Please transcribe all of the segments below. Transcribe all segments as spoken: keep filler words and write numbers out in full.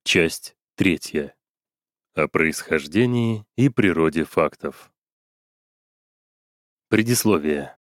Часть третья. О происхождении и природе фактов. Предисловие.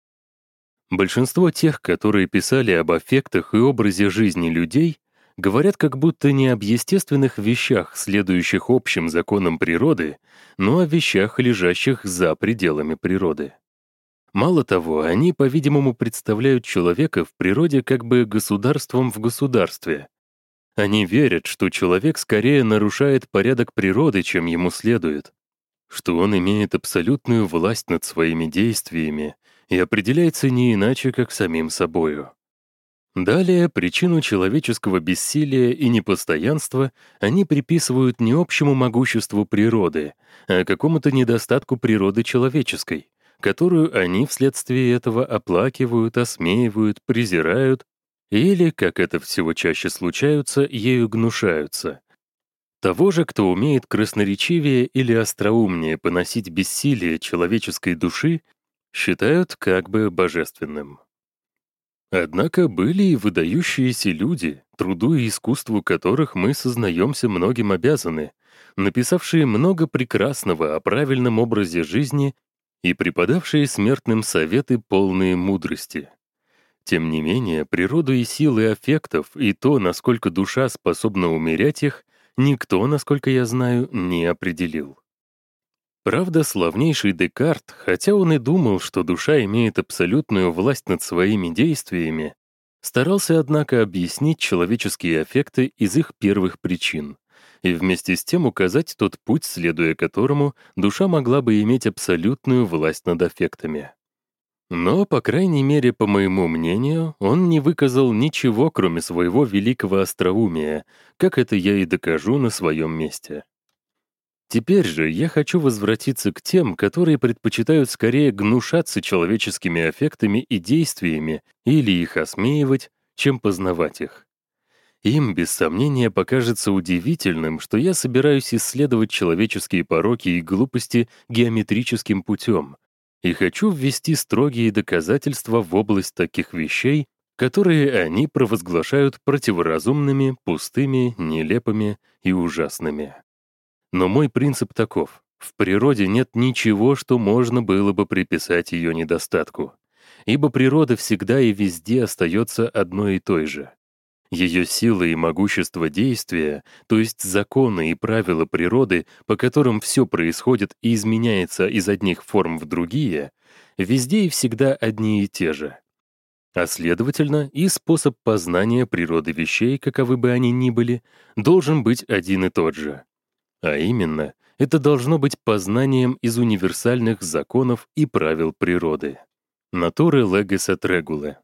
Большинство тех, которые писали об аффектах и образе жизни людей, говорят как будто не об естественных вещах, следующих общим законам природы, но о вещах, лежащих за пределами природы. Мало того, они, по-видимому, представляют человека в природе как бы государством в государстве. Они верят, что человек скорее нарушает порядок природы, чем ему следует, что он имеет абсолютную власть над своими действиями и определяется не иначе, как самим собою. Далее причину человеческого бессилия и непостоянства они приписывают не общему могуществу природы, а какому-то недостатку природы человеческой, которую они вследствие этого оплакивают, осмеивают, презирают, или, как это всего чаще случаются, ею гнушаются. Того же, кто умеет красноречивее или остроумнее поносить бессилие человеческой души, считают как бы божественным. Однако были и выдающиеся люди, труду и искусству которых мы сознаемся многим обязаны, написавшие много прекрасного о правильном образе жизни и преподавшие смертным советы полные мудрости. Тем не менее, природу и силы аффектов и то, насколько душа способна умерять их, никто, насколько я знаю, не определил. Правда, славнейший Декарт, хотя он и думал, что душа имеет абсолютную власть над своими действиями, старался, однако, объяснить человеческие аффекты из их первых причин и вместе с тем указать тот путь, следуя которому душа могла бы иметь абсолютную власть над аффектами. Но, по крайней мере, по моему мнению, он не выказал ничего, кроме своего великого остроумия, как это я и докажу на своем месте. Теперь же я хочу возвратиться к тем, которые предпочитают скорее гнушаться человеческими аффектами и действиями или их осмеивать, чем познавать их. Им, без сомнения, покажется удивительным, что я собираюсь исследовать человеческие пороки и глупости геометрическим путем, и хочу ввести строгие доказательства в область таких вещей, которые они провозглашают противоразумными, пустыми, нелепыми и ужасными. Но мой принцип таков: в природе нет ничего, что можно было бы приписать ее недостатку, ибо природа всегда и везде остается одной и той же. Ее сила и могущество действия, то есть законы и правила природы, по которым все происходит и изменяется из одних форм в другие, везде и всегда одни и те же. А следовательно, и способ познания природы вещей, каковы бы они ни были, должен быть один и тот же. А именно, это должно быть познанием из универсальных законов и правил природы. Натуры легис et regulae.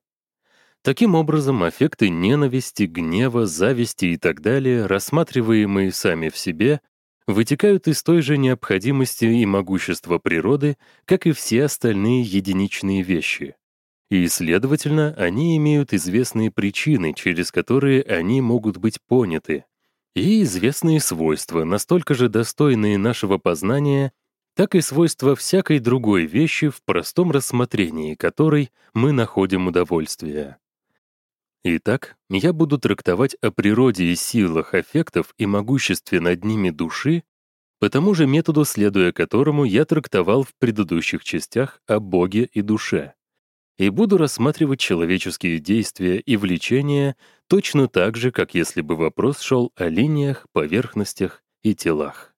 Таким образом, аффекты ненависти, гнева, зависти и так далее, рассматриваемые сами в себе, вытекают из той же необходимости и могущества природы, как и все остальные единичные вещи. И, следовательно, они имеют известные причины, через которые они могут быть поняты, и известные свойства, настолько же достойные нашего познания, так и свойства всякой другой вещи, в простом рассмотрении которой мы находим удовольствие. Итак, я буду трактовать о природе и силах аффектов и могуществе над ними души по тому же методу, следуя которому я трактовал в предыдущих частях о Боге и душе, и буду рассматривать человеческие действия и влечения точно так же, как если бы вопрос шел о линиях, поверхностях и телах.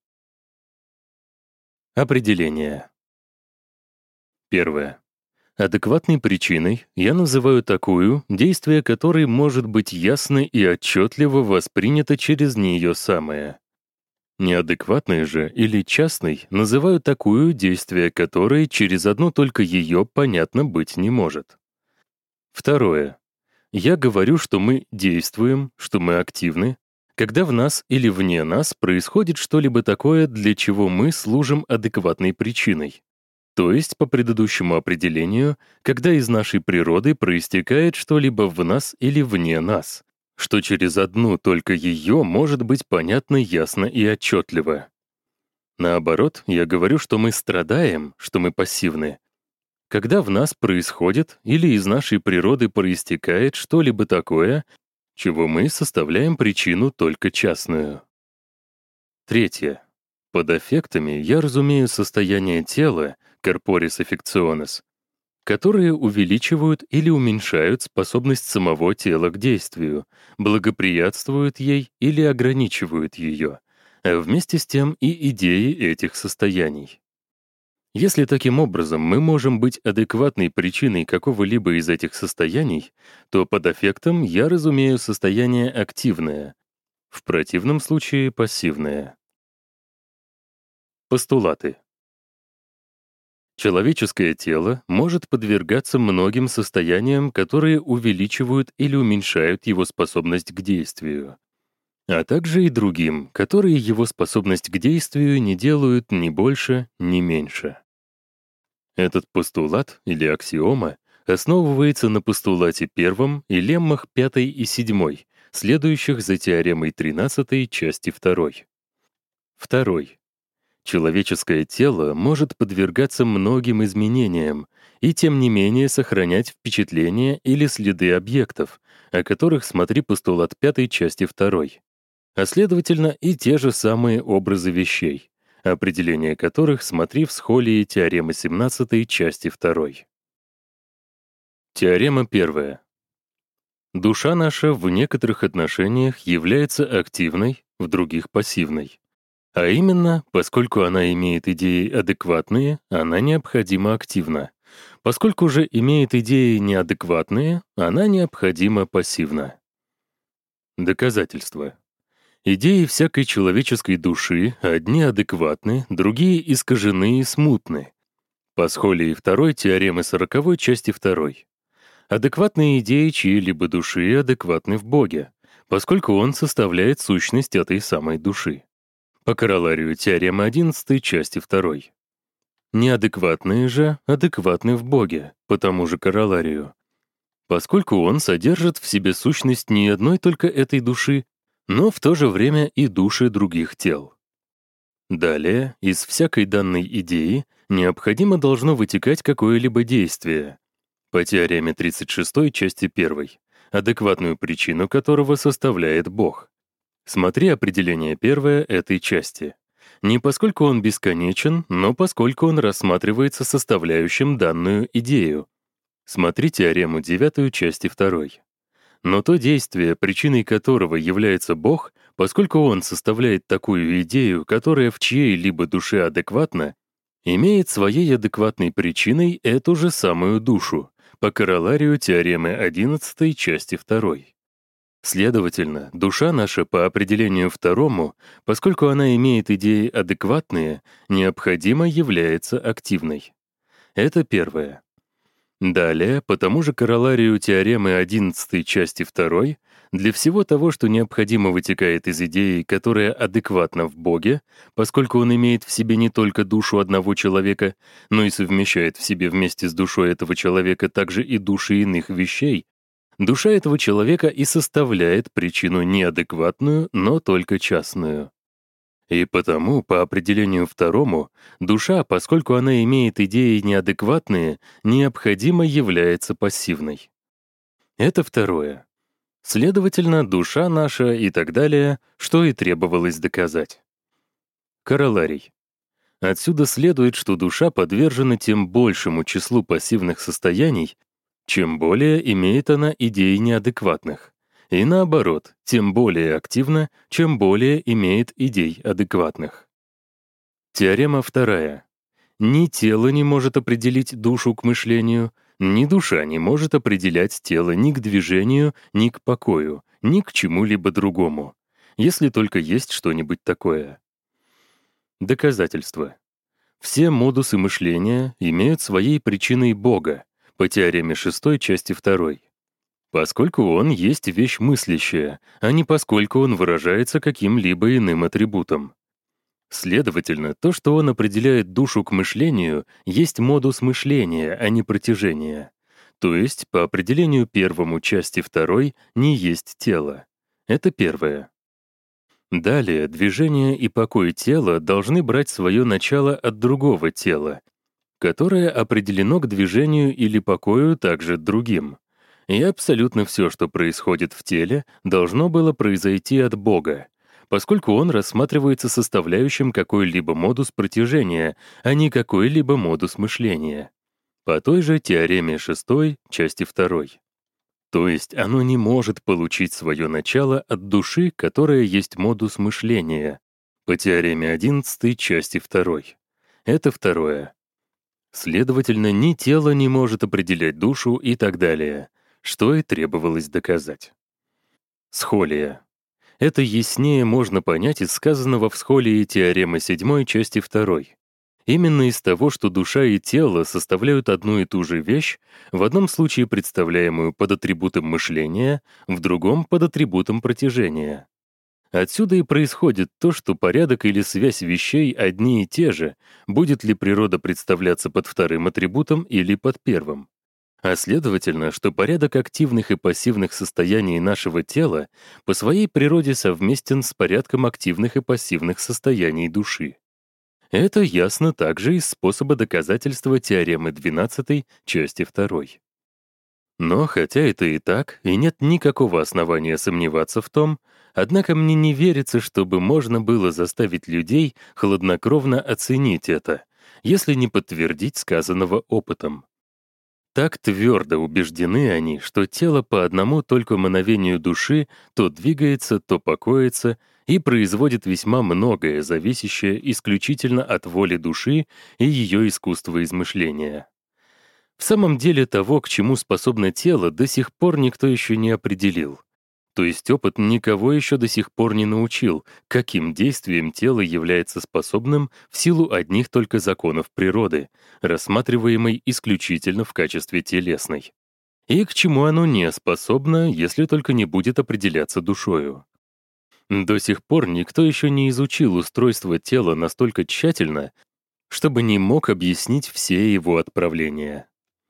Определение. Первое. Адекватной причиной я называю такую, действие которой может быть ясно и отчетливо воспринято через нее самое. Неадекватной же или частной называю такую, действие которой через одно только ее понятно быть не может. Второе. Я говорю, что мы действуем, что мы активны, когда в нас или вне нас происходит что-либо такое, для чего мы служим адекватной причиной. То есть, по предыдущему определению, когда из нашей природы проистекает что-либо в нас или вне нас, что через одну только ее может быть понятно ясно и отчетливо. Наоборот, я говорю, что мы страдаем, что мы пассивны, когда в нас происходит или из нашей природы проистекает что-либо такое, чего мы составляем причину только частную. Третье. Под аффектами я разумею состояние тела, corporis affectionis, которые увеличивают или уменьшают способность самого тела к действию, благоприятствуют ей или ограничивают ее, а вместе с тем и идеи этих состояний. Если таким образом мы можем быть адекватной причиной какого-либо из этих состояний, то под аффектом я разумею состояние активное, в противном случае пассивное. Постулаты. Человеческое тело может подвергаться многим состояниям, которые увеличивают или уменьшают его способность к действию, а также и другим, которые его способность к действию не делают ни больше, ни меньше. Этот постулат или аксиома основывается на постулате первом и леммах пятой и седьмой, следующих за теоремой тринадцатой части второй. Второй. Человеческое тело может подвергаться многим изменениям и тем не менее сохранять впечатления или следы объектов, о которых смотри постулат пятой части второй, а следовательно и те же самые образы вещей, определение которых смотри в схолии теоремы семнадцатой части второй. Теорема первая. Душа наша в некоторых отношениях является активной, в других — пассивной. А именно, поскольку она имеет идеи адекватные, она необходимо активна. Поскольку же имеет идеи неадекватные, она необходимо пассивна. Доказательства. Идеи всякой человеческой души одни адекватны, другие искажены и смутны. По схолии второй теоремы сороковой части второй. Адекватные идеи чьей-либо души адекватны в Боге, поскольку Он составляет сущность этой самой души. По короларию теоремы одиннадцатой части второй. Неадекватные же адекватны в Боге, по тому же короларию, поскольку Он содержит в себе сущность не одной только этой души, но в то же время и души других тел. Далее, из всякой данной идеи необходимо должно вытекать какое-либо действие. По теореме тридцать шестой части первой, адекватную причину которого составляет Бог. Смотри определение первое этой части. Не поскольку он бесконечен, но поскольку он рассматривается составляющим данную идею. Смотри теорему девятую части второй. Но то действие, причиной которого является Бог, поскольку он составляет такую идею, которая в чьей-либо душе адекватна, имеет своей адекватной причиной эту же самую душу, по короларию теоремы одиннадцатой части второй. Следовательно, душа наша по определению второму, поскольку она имеет идеи адекватные, необходимо является активной. Это первое. Далее, по тому же короларию теоремы одиннадцатой части второй, для всего того, что необходимо вытекает из идеи, которая адекватна в Боге, поскольку он имеет в себе не только душу одного человека, но и совмещает в себе вместе с душой этого человека также и души иных вещей, душа этого человека и составляет причину неадекватную, но только частную. И потому, по определению второму, душа, поскольку она имеет идеи неадекватные, необходимо является пассивной. Это второе. Следовательно, душа наша и так далее, что и требовалось доказать. Короларий. Отсюда следует, что душа подвержена тем большему числу пассивных состояний, чем более имеет она идей неадекватных. И наоборот, тем более активна, чем более имеет идей адекватных. Теорема вторая. Ни тело не может определить душу к мышлению, ни душа не может определять тело ни к движению, ни к покою, ни к чему-либо другому, если только есть что-нибудь такое. Доказательства. Все модусы мышления имеют своей причиной Бога, по теореме шестой части второй. Поскольку он есть вещь мыслящая, а не поскольку он выражается каким-либо иным атрибутом. Следовательно, то, что он определяет душу к мышлению, есть модус мышления, а не протяжения. То есть, по определению первому части второй, не есть тело. Это первое. Далее, движение и покой тела должны брать свое начало от другого тела, которое определено к движению или покою также другим. И абсолютно все, что происходит в теле, должно было произойти от Бога, поскольку он рассматривается составляющим какой-либо модус протяжения, а не какой-либо модус мышления. По той же теореме шестой, части второй. То есть оно не может получить свое начало от души, которая есть модус мышления. По теореме одиннадцатой, части второй. Это второе. Следовательно, ни тело не может определять душу и так далее, что и требовалось доказать. Схолия. Это яснее можно понять из сказанного в Схолии теоремы седьмой, части второй. Именно из того, что душа и тело составляют одну и ту же вещь, в одном случае представляемую под атрибутом мышления, в другом — под атрибутом протяжения. Отсюда и происходит то, что порядок или связь вещей одни и те же, будет ли природа представляться под вторым атрибутом или под первым. А следовательно, что порядок активных и пассивных состояний нашего тела по своей природе совместен с порядком активных и пассивных состояний души. Это ясно также из способа доказательства теоремы двенадцатой, части второй. Но хотя это и так, и нет никакого основания сомневаться в том, однако мне не верится, чтобы можно было заставить людей хладнокровно оценить это, если не подтвердить сказанного опытом. Так твердо убеждены они, что тело по одному только мановению души то двигается, то покоится и производит весьма многое, зависящее исключительно от воли души и ее искусства измышления. В самом деле того, к чему способно тело, до сих пор никто еще не определил. То есть опыт никого еще до сих пор не научил, каким действием тело является способным в силу одних только законов природы, рассматриваемой исключительно в качестве телесной. И к чему оно не способно, если только не будет определяться душою. До сих пор никто еще не изучил устройство тела настолько тщательно, чтобы не мог объяснить все его отправления.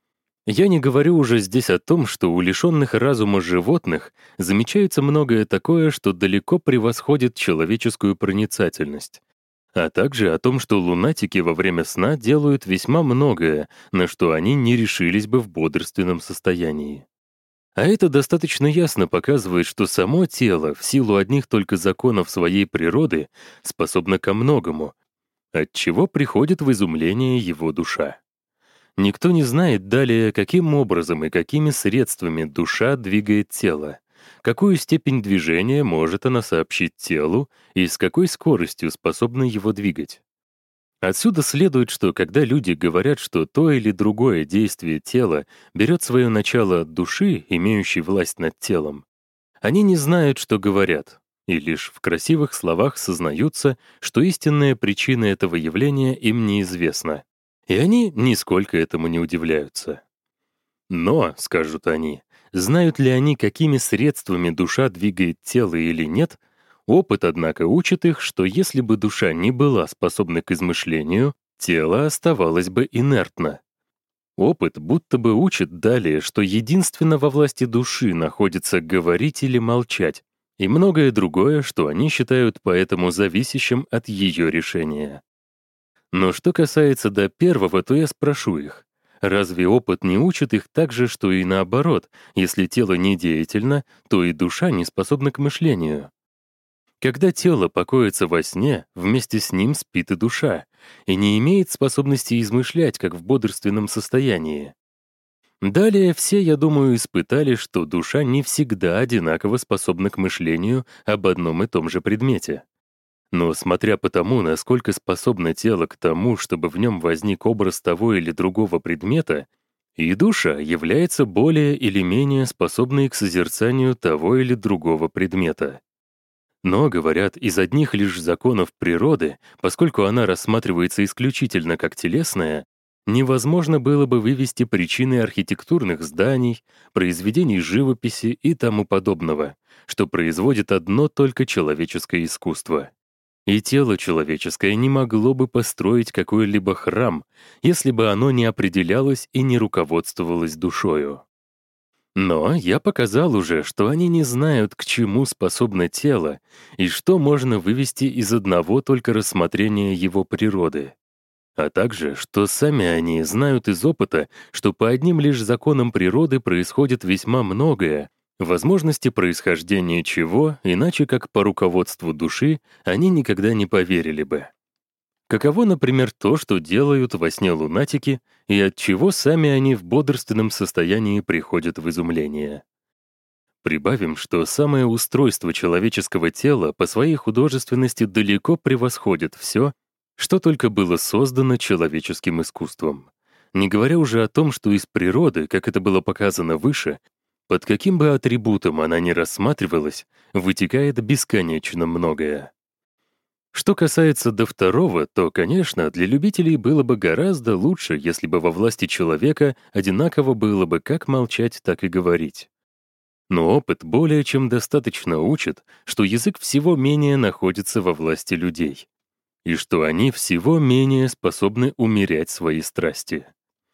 Я не говорю уже здесь о том, что у лишенных разума животных замечается многое такое, что далеко превосходит человеческую проницательность, а также о том, что лунатики во время сна делают весьма многое, на что они не решились бы в бодрственном состоянии. А это достаточно ясно показывает, что само тело в силу одних только законов своей природы способно ко многому, от чего приходит в изумление его душа. Никто не знает далее, каким образом и какими средствами душа двигает тело, какую степень движения может она сообщить телу и с какой скоростью способна его двигать. Отсюда следует, что когда люди говорят, что то или другое действие тела берет свое начало от души, имеющей власть над телом, они не знают, что говорят, и лишь в красивых словах сознаются, что истинная причина этого явления им неизвестна. И они нисколько этому не удивляются. Но, скажут они, знают ли они, какими средствами душа двигает тело или нет, опыт, однако, учит их, что если бы душа не была способна к измышлению, тело оставалось бы инертно. Опыт будто бы учит далее, что единственно во власти души находится говорить или молчать, и многое другое, что они считают поэтому зависящим от ее решения. Но что касается до первого, то я спрошу их, разве опыт не учит их так же, что и наоборот, если тело не деятельно, то и душа не способна к мышлению? Когда тело покоится во сне, вместе с ним спит и душа, и не имеет способности измышлять, как в бодрственном состоянии. Далее все, я думаю, испытали, что душа не всегда одинаково способна к мышлению об одном и том же предмете. Но смотря по тому, насколько способно тело к тому, чтобы в нем возник образ того или другого предмета, и душа является более или менее способной к созерцанию того или другого предмета. Но, говорят, из одних лишь законов природы, поскольку она рассматривается исключительно как телесная, невозможно было бы вывести причины архитектурных зданий, произведений живописи и тому подобного, что производит одно только человеческое искусство. И тело человеческое не могло бы построить какой-либо храм, если бы оно не определялось и не руководствовалось душою. Но я показал уже, что они не знают, к чему способно тело и что можно вывести из одного только рассмотрения его природы. а также, что сами они знают из опыта, что по одним лишь законам природы происходит весьма многое, возможности происхождения чего, иначе как по руководству души, они никогда не поверили бы. Каково, например, то, что делают во сне лунатики, и от чего сами они в бодрственном состоянии приходят в изумление. Прибавим, что самое устройство человеческого тела по своей художественности далеко превосходит все, что только было создано человеческим искусством. Не говоря уже о том, что из природы, как это было показано выше, под каким бы атрибутом она ни рассматривалась, вытекает бесконечно многое. Что касается до второго, то, конечно, для любителей было бы гораздо лучше, если бы во власти человека одинаково было бы как молчать, так и говорить. Но опыт более чем достаточно учит, что язык всего менее находится во власти людей, и что они всего менее способны умерять свои страсти.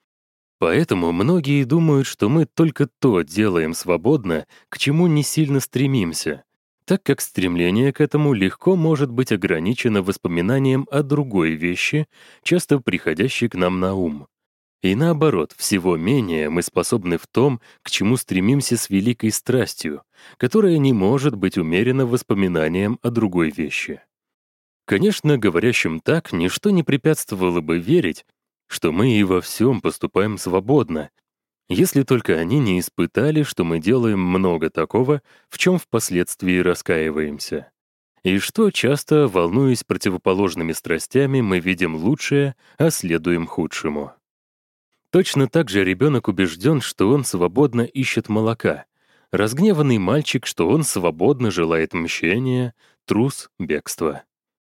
Поэтому многие думают, что мы только то делаем свободно, к чему не сильно стремимся, так как стремление к этому легко может быть ограничено воспоминанием о другой вещи, часто приходящей к нам на ум. И наоборот, всего менее мы способны в том, к чему стремимся с великой страстью, которая не может быть умерена воспоминанием о другой вещи. Конечно, говорящим так, ничто не препятствовало бы верить, что мы и во всем поступаем свободно, если только они не испытали, что мы делаем много такого, в чем впоследствии раскаиваемся. И что часто, волнуясь противоположными страстями, мы видим лучшее, а следуем худшему. Точно так же ребенок убежден, что он свободно ищет молока, разгневанный мальчик, что он свободно желает мщения, трус — бегства.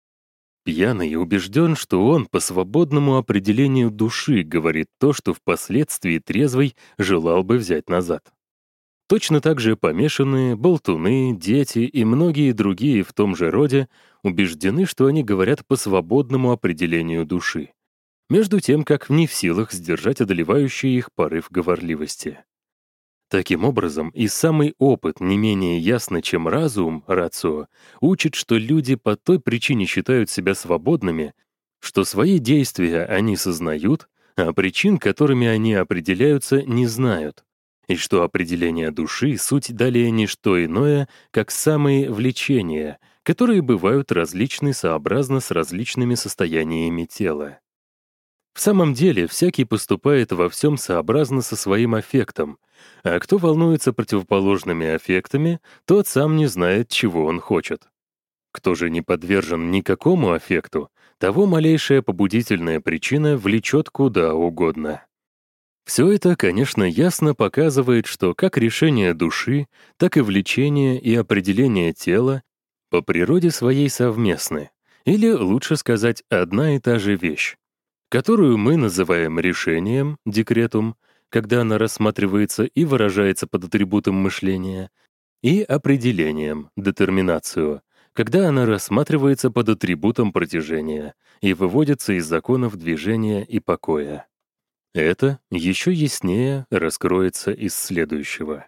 Пьяный убежден, что он по свободному определению души говорит то, что впоследствии трезвый желал бы взять назад. Точно так же помешанные, болтуны, дети и многие другие в том же роде убеждены, что они говорят по свободному определению души, между тем как не в силах сдержать одолевающий их порыв говорливости. Таким образом, и самый опыт не менее ясно, чем разум, рацио, учит, что люди по той причине считают себя свободными, что свои действия они сознают, а причин, которыми они определяются, не знают, и что определение души — суть далее не что иное, как самые влечения, которые бывают различны сообразно с различными состояниями тела. В самом деле, всякий поступает во всем сообразно со своим аффектом, а кто волнуется противоположными аффектами, тот сам не знает, чего он хочет. Кто же не подвержен никакому аффекту, того малейшая побудительная причина влечет куда угодно. Все это, конечно, ясно показывает, что как решение души, так и влечение и определение тела по природе своей совместны, или, лучше сказать, одна и та же вещь, которую мы называем решением, декретум, когда она рассматривается и выражается под атрибутом мышления, и определением, детерминацию, когда она рассматривается под атрибутом протяжения и выводится из законов движения и покоя. Это еще яснее раскроется из следующего.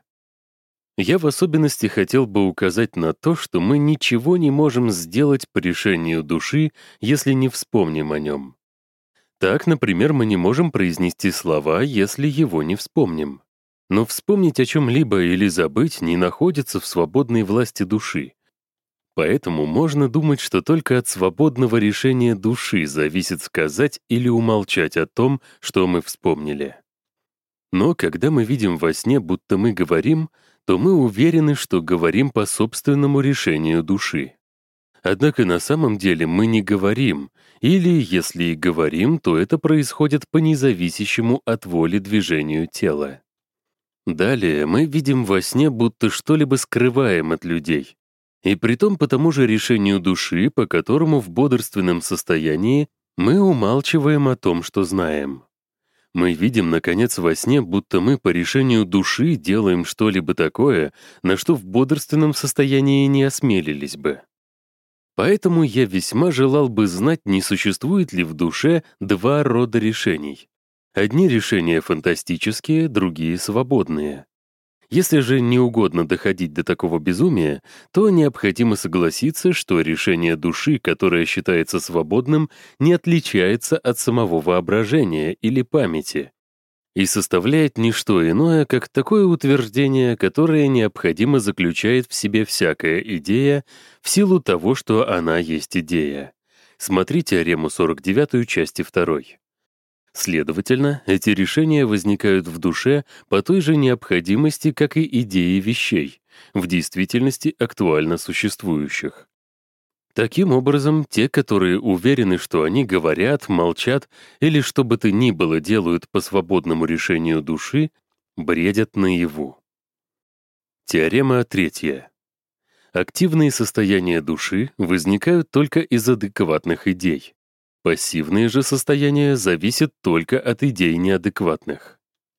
Я в особенности хотел бы указать на то, что мы ничего не можем сделать по решению души, если не вспомним о нем. Так, например, мы не можем произнести слова, если его не вспомним. Но вспомнить о чем-либо или забыть не находится в свободной власти души. Поэтому можно думать, что только от свободного решения души зависит сказать или умолчать о том, что мы вспомнили. Но когда мы видим во сне, будто мы говорим, то мы уверены, что говорим по собственному решению души. Однако на самом деле мы не говорим, или, если и говорим, то это происходит по независящему от воли движению тела. Далее мы видим во сне, будто что-либо скрываем от людей, и притом по тому же решению души, по которому в бодрственном состоянии мы умалчиваем о том, что знаем. Мы видим, наконец, во сне, будто мы по решению души делаем что-либо такое, на что в бодрственном состоянии не осмелились бы. Поэтому я весьма желал бы знать, не существует ли в душе два рода решений. Одни решения фантастические, другие свободные. Если же не угодно доходить до такого безумия, то необходимо согласиться, что решение души, которое считается свободным, не отличается от самого воображения или памяти и составляет не что иное, как такое утверждение, которое необходимо заключает в себе всякая идея в силу того, что она есть идея. Смотри теорему сорок девятую части второй. Следовательно, эти решения возникают в душе по той же необходимости, как и идеи вещей, в действительности актуально существующих. Таким образом, те, которые уверены, что они говорят, молчат или что бы то ни было делают по свободному решению души, бредят наяву. Теорема третья. Активные состояния души возникают только из адекватных идей. Пассивные же состояния зависят только от идей неадекватных.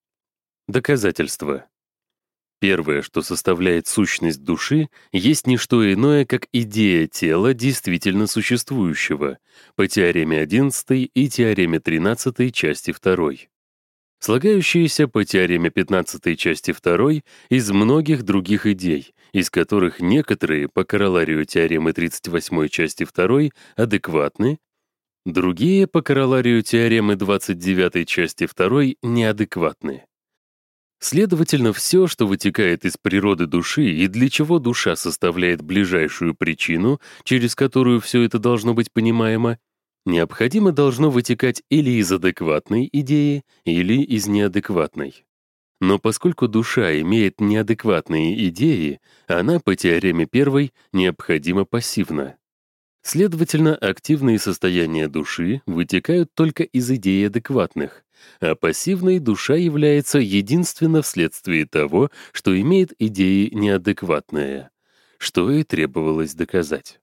Доказательства. Первое, что составляет сущность души, есть не что иное, как идея тела действительно существующего, по теореме одиннадцатой и теореме тринадцатой части второй. Слагающиеся по теореме пятнадцатой части второй из многих других идей, из которых некоторые по короларию теоремы тридцать восьмой части второй адекватны, другие по короларию теоремы двадцать девятой части второй неадекватны. Следовательно, все, что вытекает из природы души и для чего душа составляет ближайшую причину, через которую все это должно быть понимаемо, необходимо должно вытекать или из адекватной идеи, или из неадекватной. Но поскольку душа имеет неадекватные идеи, она по теореме первой необходимо пассивна. Следовательно, активные состояния души вытекают только из идей адекватных, а пассивной душа является единственно вследствие того, что имеет идеи неадекватные, что и требовалось доказать.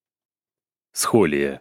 Схолия.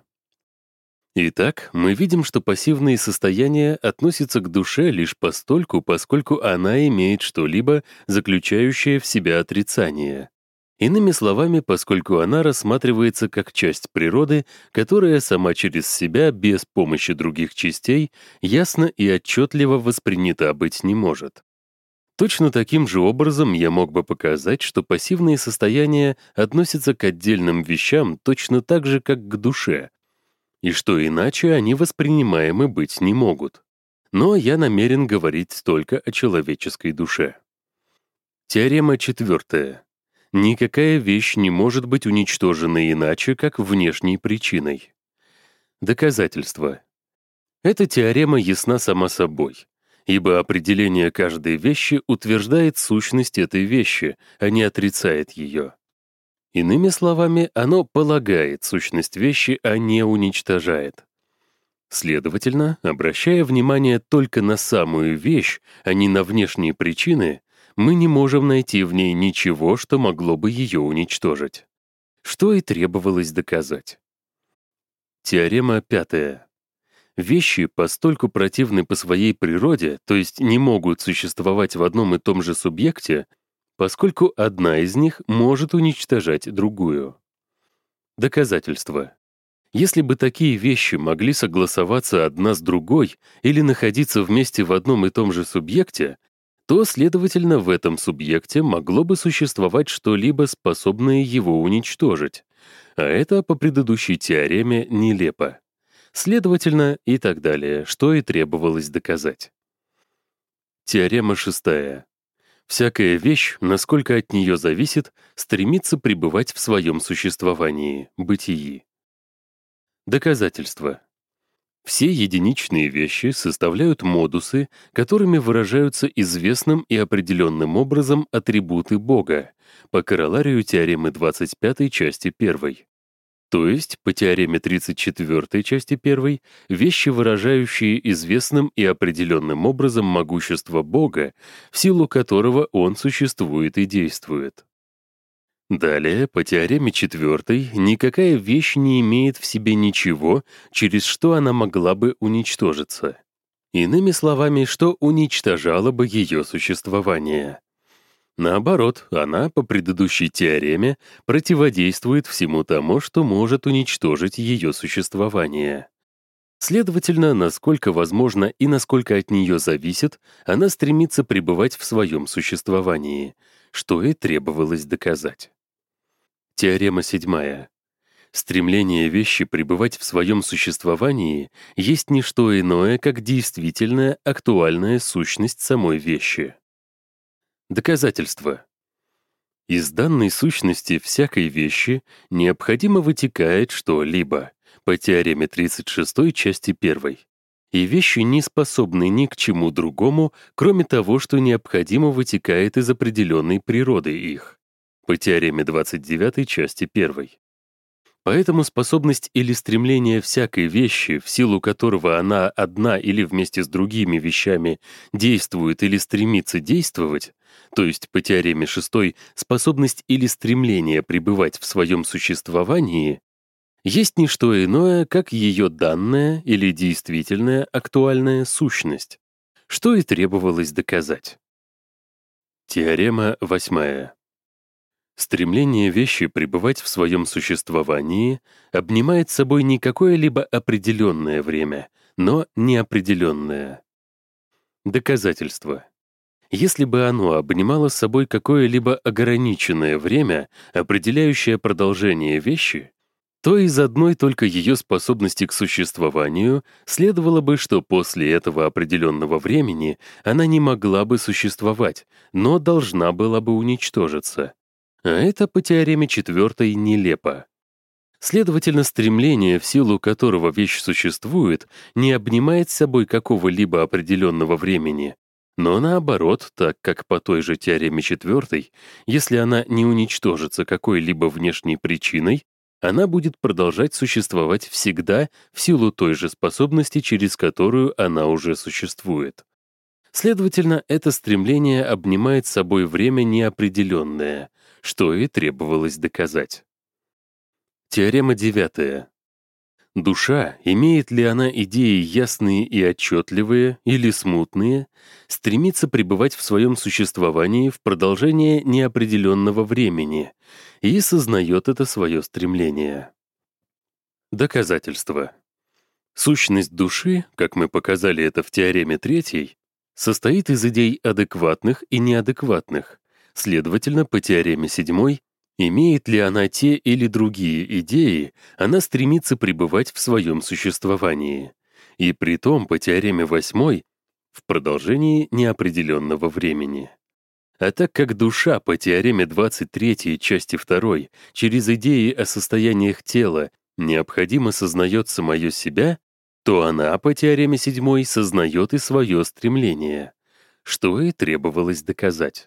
Итак, мы видим, что пассивные состояния относятся к душе лишь постольку, поскольку она имеет что-либо, заключающее в себя отрицание. Иными словами, поскольку она рассматривается как часть природы, которая сама через себя, без помощи других частей, ясно и отчетливо воспринята быть не может. Точно таким же образом я мог бы показать, что пассивные состояния относятся к отдельным вещам точно так же, как к душе, и что иначе они воспринимаемы быть не могут. Но я намерен говорить только о человеческой душе. Теорема четвертая. Никакая вещь не может быть уничтожена иначе, как внешней причиной. Доказательство. Эта теорема ясна сама собой, ибо определение каждой вещи утверждает сущность этой вещи, а не отрицает ее. Иными словами, оно полагает сущность вещи, а не уничтожает. Следовательно, обращая внимание только на самую вещь, а не на внешние причины, мы не можем найти в ней ничего, что могло бы ее уничтожить. Что и требовалось доказать. Теорема пятая. Вещи постольку противны по своей природе, то есть не могут существовать в одном и том же субъекте, поскольку одна из них может уничтожать другую. Доказательство. Если бы такие вещи могли согласоваться одна с другой или находиться вместе в одном и том же субъекте, то, следовательно, в этом субъекте могло бы существовать что-либо, способное его уничтожить. А это по предыдущей теореме нелепо. Следовательно, и так далее, что и требовалось доказать. Теорема шестая. Всякая вещь, насколько от нее зависит, стремится пребывать в своем существовании, бытии. Доказательство. Все единичные вещи составляют модусы, которыми выражаются известным и определенным образом атрибуты Бога, по короларию теоремы двадцать пятой части первой. То есть, по теореме тридцать четвёртой части первой, вещи, выражающие известным и определенным образом могущество Бога, в силу которого Он существует и действует. Далее, по теореме четвертой, никакая вещь не имеет в себе ничего, через что она могла бы уничтожиться. Иными словами, что уничтожало бы ее существование. Наоборот, она, по предыдущей теореме, противодействует всему тому, что может уничтожить ее существование. Следовательно, насколько возможно и насколько от нее зависит, она стремится пребывать в своем существовании, что и требовалось доказать. Теорема седьмая. Стремление вещи пребывать в своем существовании есть не что иное, как действительная актуальная сущность самой вещи. Доказательство. Из данной сущности всякой вещи необходимо вытекает, что либо по теореме тридцать шестой части первой, и вещи не способны ни к чему другому, кроме того, что необходимо вытекает из определенной природы их, по теореме двадцать девятой части первой. Поэтому способность или стремление всякой вещи, в силу которого она одна или вместе с другими вещами действует или стремится действовать, то есть по теореме шестой способность или стремление пребывать в своем существовании, есть не что иное, как ее данная или действительная актуальная сущность, что и требовалось доказать. Теорема восьмая. Стремление вещи пребывать в своем существовании обнимает собой не какое-либо определенное время, но неопределенное. Доказательство. Если бы оно обнимало собой какое-либо ограниченное время, определяющее продолжение вещи, то из одной только ее способности к существованию следовало бы, что после этого определенного времени она не могла бы существовать, но должна была бы уничтожиться. А это по теореме четвертой нелепо. Следовательно, стремление, в силу которого вещь существует, не обнимает собой какого-либо определенного времени, но наоборот, так как по той же теореме четвертой, если она не уничтожится какой-либо внешней причиной, она будет продолжать существовать всегда в силу той же способности, через которую она уже существует. Следовательно, это стремление обнимает собой время неопределенное, что и требовалось доказать. Теорема девятая. Душа, имеет ли она идеи ясные и отчетливые или смутные, стремится пребывать в своем существовании в продолжение неопределенного времени и сознает это свое стремление. Доказательство. Сущность души, как мы показали это в теореме третьей, состоит из идей адекватных и неадекватных. Следовательно, по теореме седьмой, имеет ли она те или другие идеи, она стремится пребывать в своем существовании. И притом, по теореме восьмой, в продолжении неопределенного времени. А так как душа по теореме двадцать третьей части второй через идеи о состояниях тела необходимо сознает самое себя, то она по теореме седьмой сознает и свое стремление, что и требовалось доказать.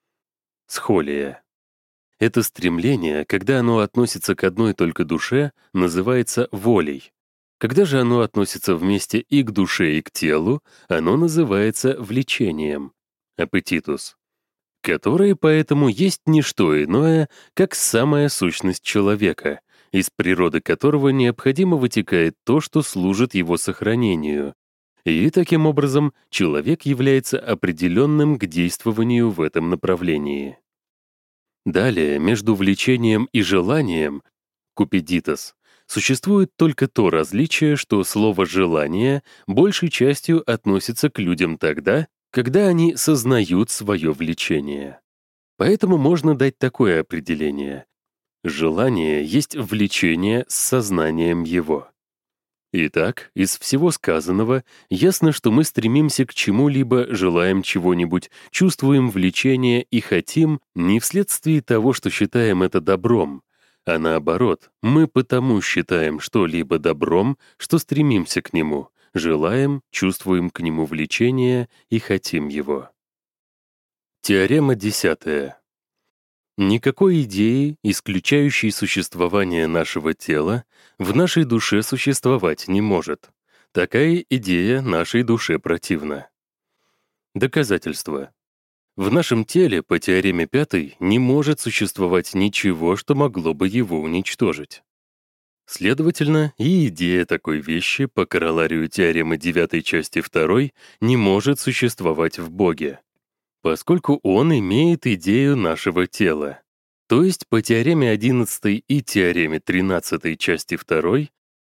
Схолия. Это стремление, когда оно относится к одной только душе, называется волей. Когда же оно относится вместе и к душе, и к телу, оно называется влечением, аппетитус, которое поэтому есть не что иное, как самая сущность человека, из природы которого необходимо вытекает то, что служит его сохранению. И таким образом человек является определенным к действованию в этом направлении. Далее, между влечением и желанием, купидитас, существует только то различие, что слово «желание» большей частью относится к людям тогда, когда они сознают свое влечение. Поэтому можно дать такое определение. Желание есть влечение с сознанием его. Итак, из всего сказанного ясно, что мы стремимся к чему-либо, желаем чего-нибудь, чувствуем влечение и хотим не вследствие того, что считаем это добром, а наоборот, мы потому считаем что-либо добром, что стремимся к нему, желаем, чувствуем к нему влечение и хотим его. Теорема десятая. Никакой идеи, исключающей существование нашего тела, в нашей душе существовать не может. Такая идея нашей душе противна. Доказательство. В нашем теле по теореме пятой не может существовать ничего, что могло бы его уничтожить. Следовательно, и идея такой вещи по короларию теоремы девятой части второй не может существовать в Боге, поскольку он имеет идею нашего тела. То есть по теореме одиннадцатой и теореме тринадцатой части второй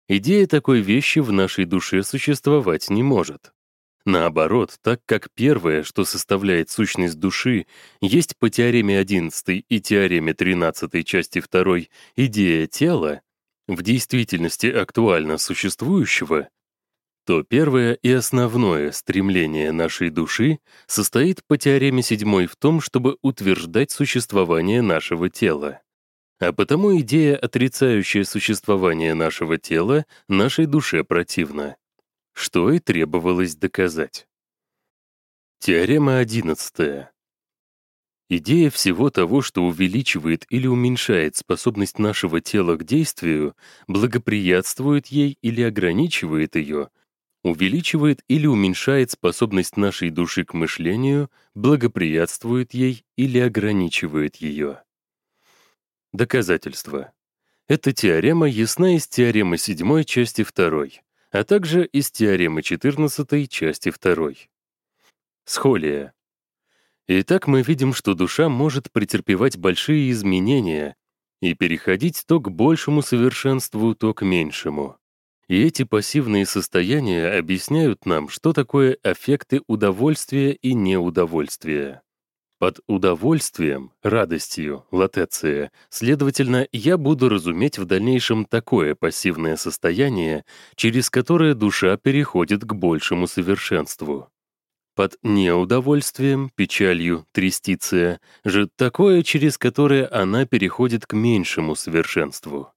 Идея такой вещи в нашей душе существовать не может. Наоборот, так как первое, что составляет сущность души, есть по теореме одиннадцатой и теореме тринадцатой части второй идея тела, в действительности актуально существующего, то первое и основное стремление нашей души состоит по теореме седьмой в том, чтобы утверждать существование нашего тела. А потому идея, отрицающая существование нашего тела, нашей душе противна, что и требовалось доказать. Теорема одиннадцатая. Идея всего того, что увеличивает или уменьшает способность нашего тела к действию, благоприятствует ей или ограничивает ее, увеличивает или уменьшает способность нашей души к мышлению, благоприятствует ей или ограничивает ее. Доказательство. Эта теорема ясна из теоремы седьмой части второй, а также из теоремы четырнадцатой части второй. Схолия. Итак, мы видим, что душа может претерпевать большие изменения и переходить то к большему совершенству, то к меньшему. И эти пассивные состояния объясняют нам, что такое аффекты удовольствия и неудовольствия. Под удовольствием, радостью, латеция, следовательно, я буду разуметь в дальнейшем такое пассивное состояние, через которое душа переходит к большему совершенству. Под неудовольствием, печалью, трестиция же такое, через которое она переходит к меньшему совершенству.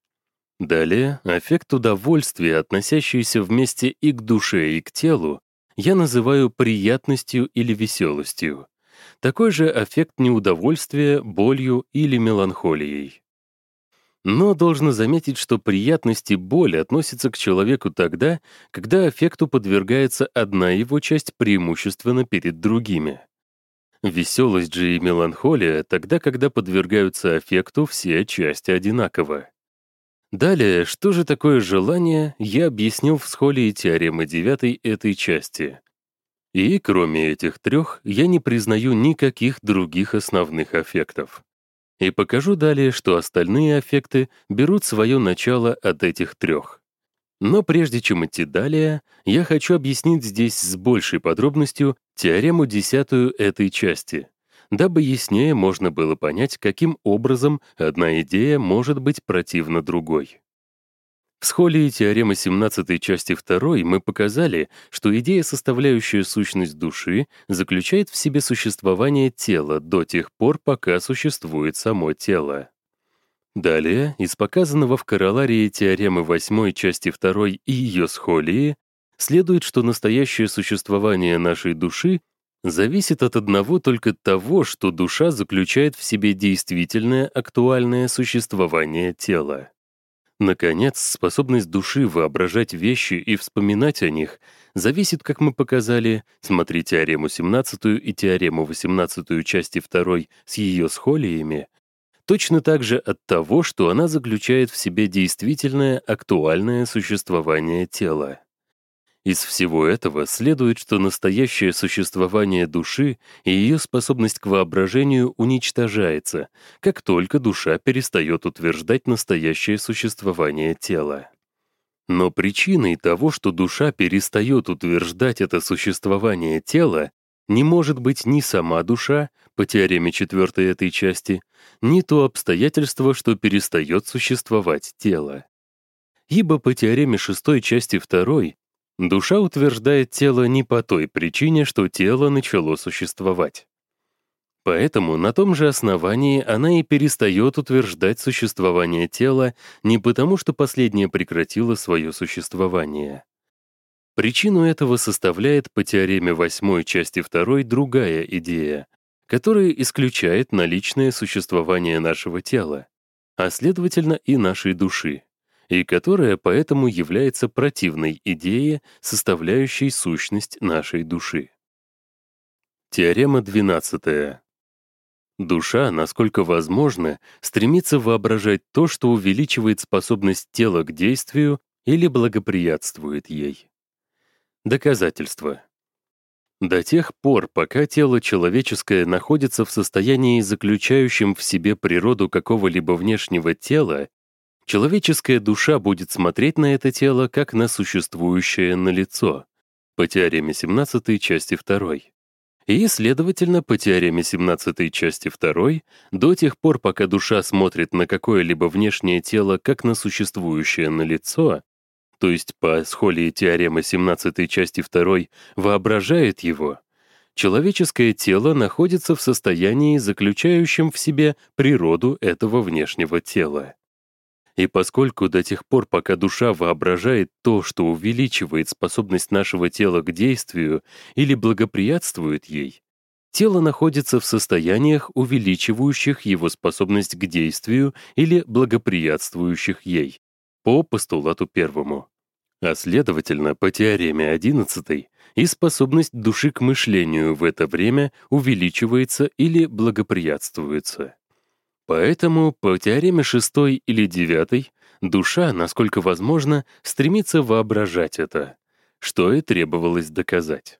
Далее, аффект удовольствия, относящийся вместе и к душе, и к телу, я называю приятностью или веселостью. Такой же аффект неудовольствия, болью или меланхолией. Но должно заметить, что приятность и боль относятся к человеку тогда, когда аффекту подвергается одна его часть преимущественно перед другими. Веселость же и меланхолия тогда, когда подвергаются аффекту все части одинаково. Далее, что же такое желание, я объяснил в схолии теоремы девятой этой части. И, кроме этих трех, я не признаю никаких других основных аффектов. И покажу далее, что остальные аффекты берут свое начало от этих трех. Но прежде чем идти далее, я хочу объяснить здесь с большей подробностью теорему десятую этой части, дабы яснее можно было понять, каким образом одна идея может быть противна другой. В схолии теоремы семнадцатой части второй мы показали, что идея, составляющая сущность души, заключает в себе существование тела до тех пор, пока существует само тело. Далее, из показанного в короларии теоремы восьмой части второй и ее схолии, следует, что настоящее существование нашей души зависит от одного только того, что душа заключает в себе действительное актуальное существование тела. Наконец, способность души воображать вещи и вспоминать о них зависит, как мы показали, смотри теорему семнадцатую и теорему восемнадцатую части второй с ее схолиями, точно так же от того, что она заключает в себе действительное актуальное существование тела. Из всего этого следует, что настоящее существование души и ее способность к воображению уничтожается, как только душа перестает утверждать настоящее существование тела. Но причиной того, что душа перестает утверждать это существование тела, не может быть ни сама душа, по теореме четвертой этой части, ни то обстоятельство, что перестает существовать тело. Ибо по теореме шестой части второй душа утверждает тело не по той причине, что тело начало существовать. Поэтому на том же основании она и перестает утверждать существование тела не потому, что последнее прекратило свое существование. Причину этого составляет по теореме восьмой части второй другая идея, которая исключает наличное существование нашего тела, а следовательно и нашей души, и которая поэтому является противной идее, составляющей сущность нашей души. Теорема двенадцатая. Душа, насколько возможно, стремится воображать то, что увеличивает способность тела к действию или благоприятствует ей. Доказательство. До тех пор, пока тело человеческое находится в состоянии, заключающем в себе природу какого-либо внешнего тела, Человеческая душа будет смотреть на это тело как на существующее налицо, по теореме семнадцатой части второй. И, следовательно, по теореме семнадцатой части второй, до тех пор, пока душа смотрит на какое-либо внешнее тело как на существующее налицо, то есть по схолии теоремы семнадцатой части второй воображает его, человеческое тело находится в состоянии, заключающем в себе природу этого внешнего тела. И поскольку до тех пор, пока душа воображает то, что увеличивает способность нашего тела к действию или благоприятствует ей, тело находится в состояниях, увеличивающих его способность к действию или благоприятствующих ей, по постулату первому. А следовательно, по теореме одиннадцатой, и способность души к мышлению в это время увеличивается или благоприятствуется. Поэтому по теореме шестой или девятой душа, насколько возможно, стремится воображать это, что и требовалось доказать.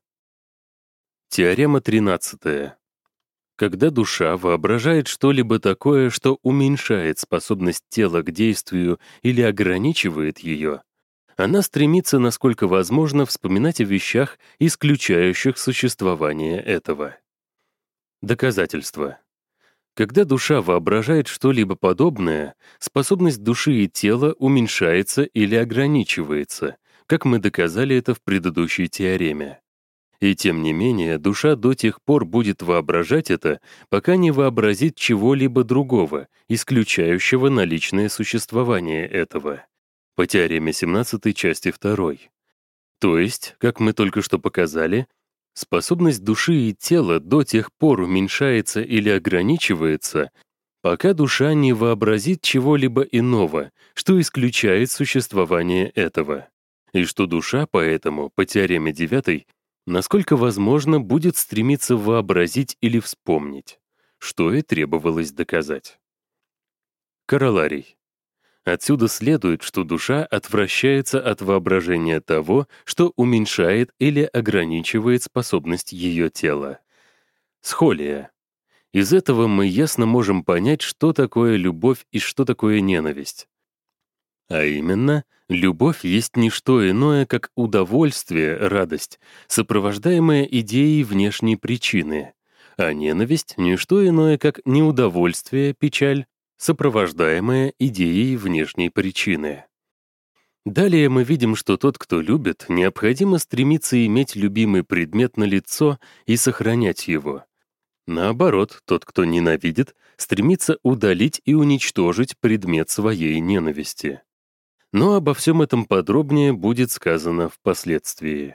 Теорема тринадцатая. Когда душа воображает что-либо такое, что уменьшает способность тела к действию или ограничивает ее, она стремится, насколько возможно, вспоминать о вещах, исключающих существование этого. Доказательство. Когда душа воображает что-либо подобное, способность души и тела уменьшается или ограничивается, как мы доказали это в предыдущей теореме. И тем не менее, душа до тех пор будет воображать это, пока не вообразит чего-либо другого, исключающего наличное существование этого, по теореме семнадцатой части второй. То есть, как мы только что показали, способность души и тела до тех пор уменьшается или ограничивается, пока душа не вообразит чего-либо иного, что исключает существование этого, и что душа поэтому, по теореме девятой, насколько возможно, будет стремиться вообразить или вспомнить, что и требовалось доказать. Короларий. Отсюда следует, что душа отвращается от воображения того, что уменьшает или ограничивает способность ее тела. Схолия. Из этого мы ясно можем понять, что такое любовь и что такое ненависть. А именно, любовь есть не что иное, как удовольствие, радость, сопровождаемая идеей внешней причины, а ненависть — не что иное, как неудовольствие, печаль, сопровождаемая идеей внешней причины. Далее мы видим, что тот, кто любит, необходимо стремиться иметь любимый предмет налицо и сохранять его. Наоборот, тот, кто ненавидит, стремится удалить и уничтожить предмет своей ненависти. Но обо всем этом подробнее будет сказано впоследствии.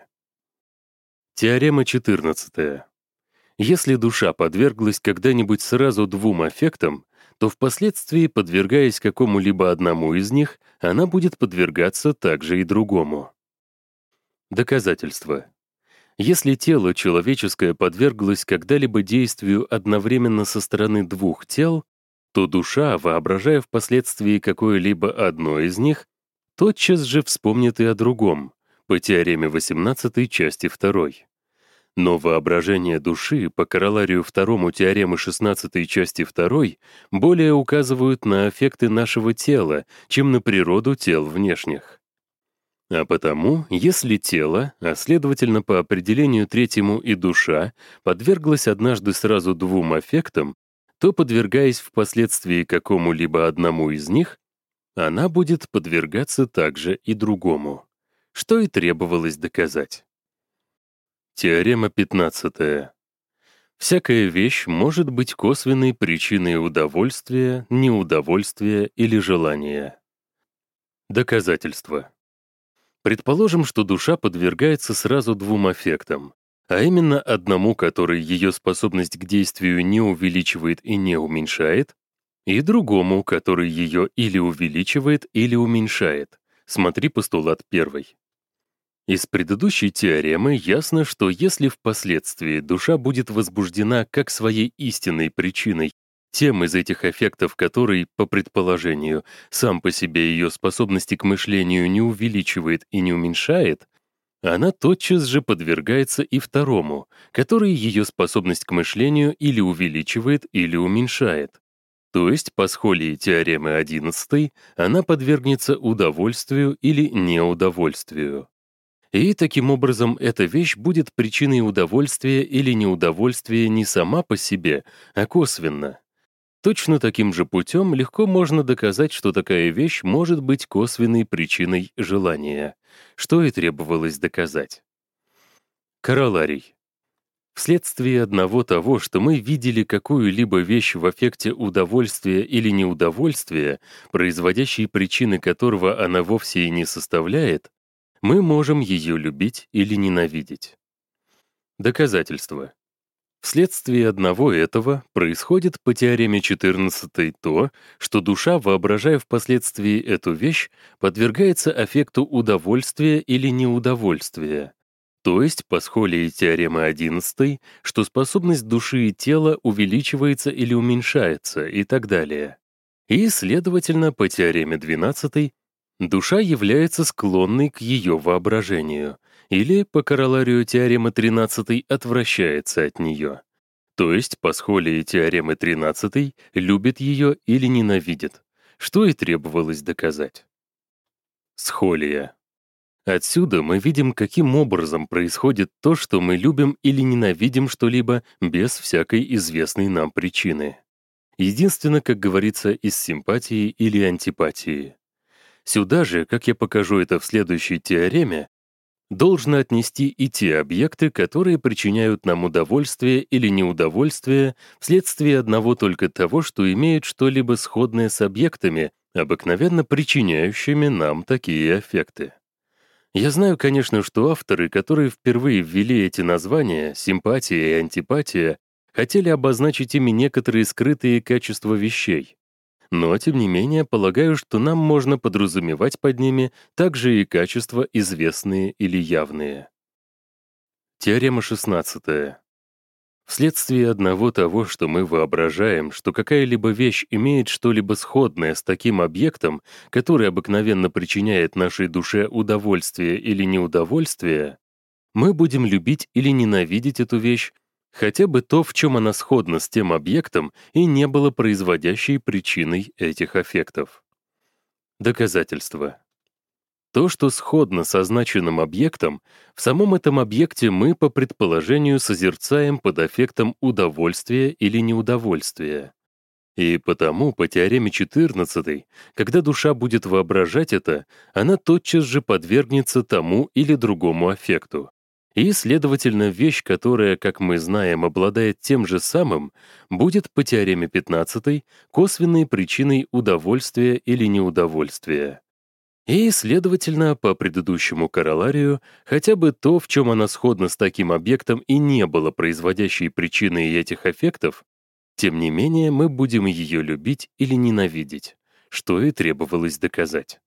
Теорема четырнадцатая. Если душа подверглась когда-нибудь сразу двум аффектам, то впоследствии, подвергаясь какому-либо одному из них, она будет подвергаться также и другому. Доказательство. Если тело человеческое подверглось когда-либо действию одновременно со стороны двух тел, то душа, воображая впоследствии какое-либо одно из них, тотчас же вспомнит и о другом, по теореме восемнадцатой части второй. Но воображение души по короларию второму теоремы шестнадцатой части второй более указывают на аффекты нашего тела, чем на природу тел внешних. А потому, если тело, а следовательно по определению третьему и душа, подверглась однажды сразу двум аффектам, то, подвергаясь впоследствии какому-либо одному из них, она будет подвергаться также и другому, что и требовалось доказать. Теорема пятнадцатая. Всякая вещь может быть косвенной причиной удовольствия, неудовольствия или желания. Доказательство. Предположим, что душа подвергается сразу двум аффектам, а именно одному, который ее способность к действию не увеличивает и не уменьшает, и другому, который ее или увеличивает, или уменьшает. Смотри постулат первый. Из предыдущей теоремы ясно, что если впоследствии душа будет возбуждена как своей истинной причиной тем из этих аффектов, который, по предположению, сам по себе ее способности к мышлению не увеличивает и не уменьшает, она тотчас же подвергается и второму, который ее способность к мышлению или увеличивает, или уменьшает, То есть по схолии теоремы одиннадцатой она подвергнется удовольствию или неудовольствию. И таким образом эта вещь будет причиной удовольствия или неудовольствия не сама по себе, а косвенно. Точно таким же путем легко можно доказать, что такая вещь может быть косвенной причиной желания, что и требовалось доказать. Короларий. Вследствие одного того, что мы видели какую-либо вещь в аффекте удовольствия или неудовольствия, производящей причины которого она вовсе и не составляет, мы можем ее любить или ненавидеть. Доказательство. Вследствие одного этого происходит по теореме четырнадцатой то, что душа, воображая впоследствии эту вещь, подвергается аффекту удовольствия или неудовольствия. То есть по схолии теоремы одиннадцатой, что способность души и тела увеличивается или уменьшается и так далее. И, следовательно, по теореме двенадцатой душа является склонной к ее воображению, или, по короларию теоремы тринадцатой, отвращается от нее. То есть, по схолии теоремы тринадцатой, любит ее или ненавидит, что и требовалось доказать. Схолия. Отсюда мы видим, каким образом происходит то, что мы любим или ненавидим что-либо без всякой известной нам причины. Единственно, как говорится, из симпатии или антипатии. Сюда же, как я покажу это в следующей теореме, должно отнести и те объекты, которые причиняют нам удовольствие или неудовольствие вследствие одного только того, что имеют что-либо сходное с объектами, обыкновенно причиняющими нам такие аффекты. Я знаю, конечно, что авторы, которые впервые ввели эти названия, симпатия и антипатия, хотели обозначить ими некоторые скрытые качества вещей. Но, тем не менее, полагаю, что нам можно подразумевать под ними также и качества известные или явные. Теорема шестнадцатая. Вследствие одного того, что мы воображаем, что какая-либо вещь имеет что-либо сходное с таким объектом, который обыкновенно причиняет нашей душе удовольствие или неудовольствие, мы будем любить или ненавидеть эту вещь, хотя бы то, в чем она сходна с тем объектом и не было производящей причиной этих аффектов. Доказательство. То, что сходно с означенным объектом, в самом этом объекте мы, по предположению, созерцаем под аффектом удовольствия или неудовольствия. И потому, по теореме четырнадцатой, когда душа будет воображать это, она тотчас же подвергнется тому или другому аффекту. И, следовательно, вещь, которая, как мы знаем, обладает тем же самым, будет по теореме пятнадцатой косвенной причиной удовольствия или неудовольствия. И, следовательно, по предыдущему короларию, хотя бы то, в чем она сходна с таким объектом и не было производящей причиной этих аффектов, тем не менее мы будем ее любить или ненавидеть, что и требовалось доказать.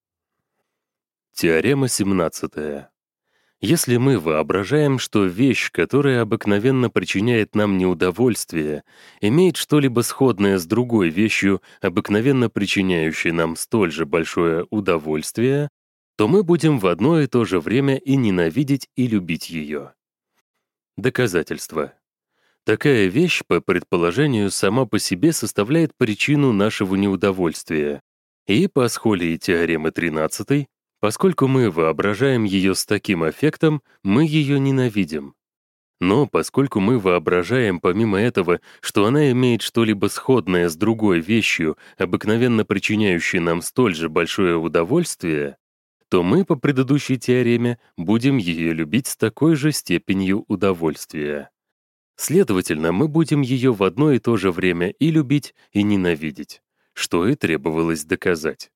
Теорема семнадцатая. Если мы воображаем, что вещь, которая обыкновенно причиняет нам неудовольствие, имеет что-либо сходное с другой вещью, обыкновенно причиняющей нам столь же большое удовольствие, то мы будем в одно и то же время и ненавидеть, и любить ее. Доказательство. Такая вещь, по предположению, сама по себе составляет причину нашего неудовольствия. И по схолии теоремы тринадцатой, поскольку мы воображаем ее с таким аффектом, мы ее ненавидим. Но поскольку мы воображаем помимо этого, что она имеет что-либо сходное с другой вещью, обыкновенно причиняющей нам столь же большое удовольствие, то мы по предыдущей теореме будем ее любить с такой же степенью удовольствия. Следовательно, мы будем ее в одно и то же время и любить, и ненавидеть, что и требовалось доказать.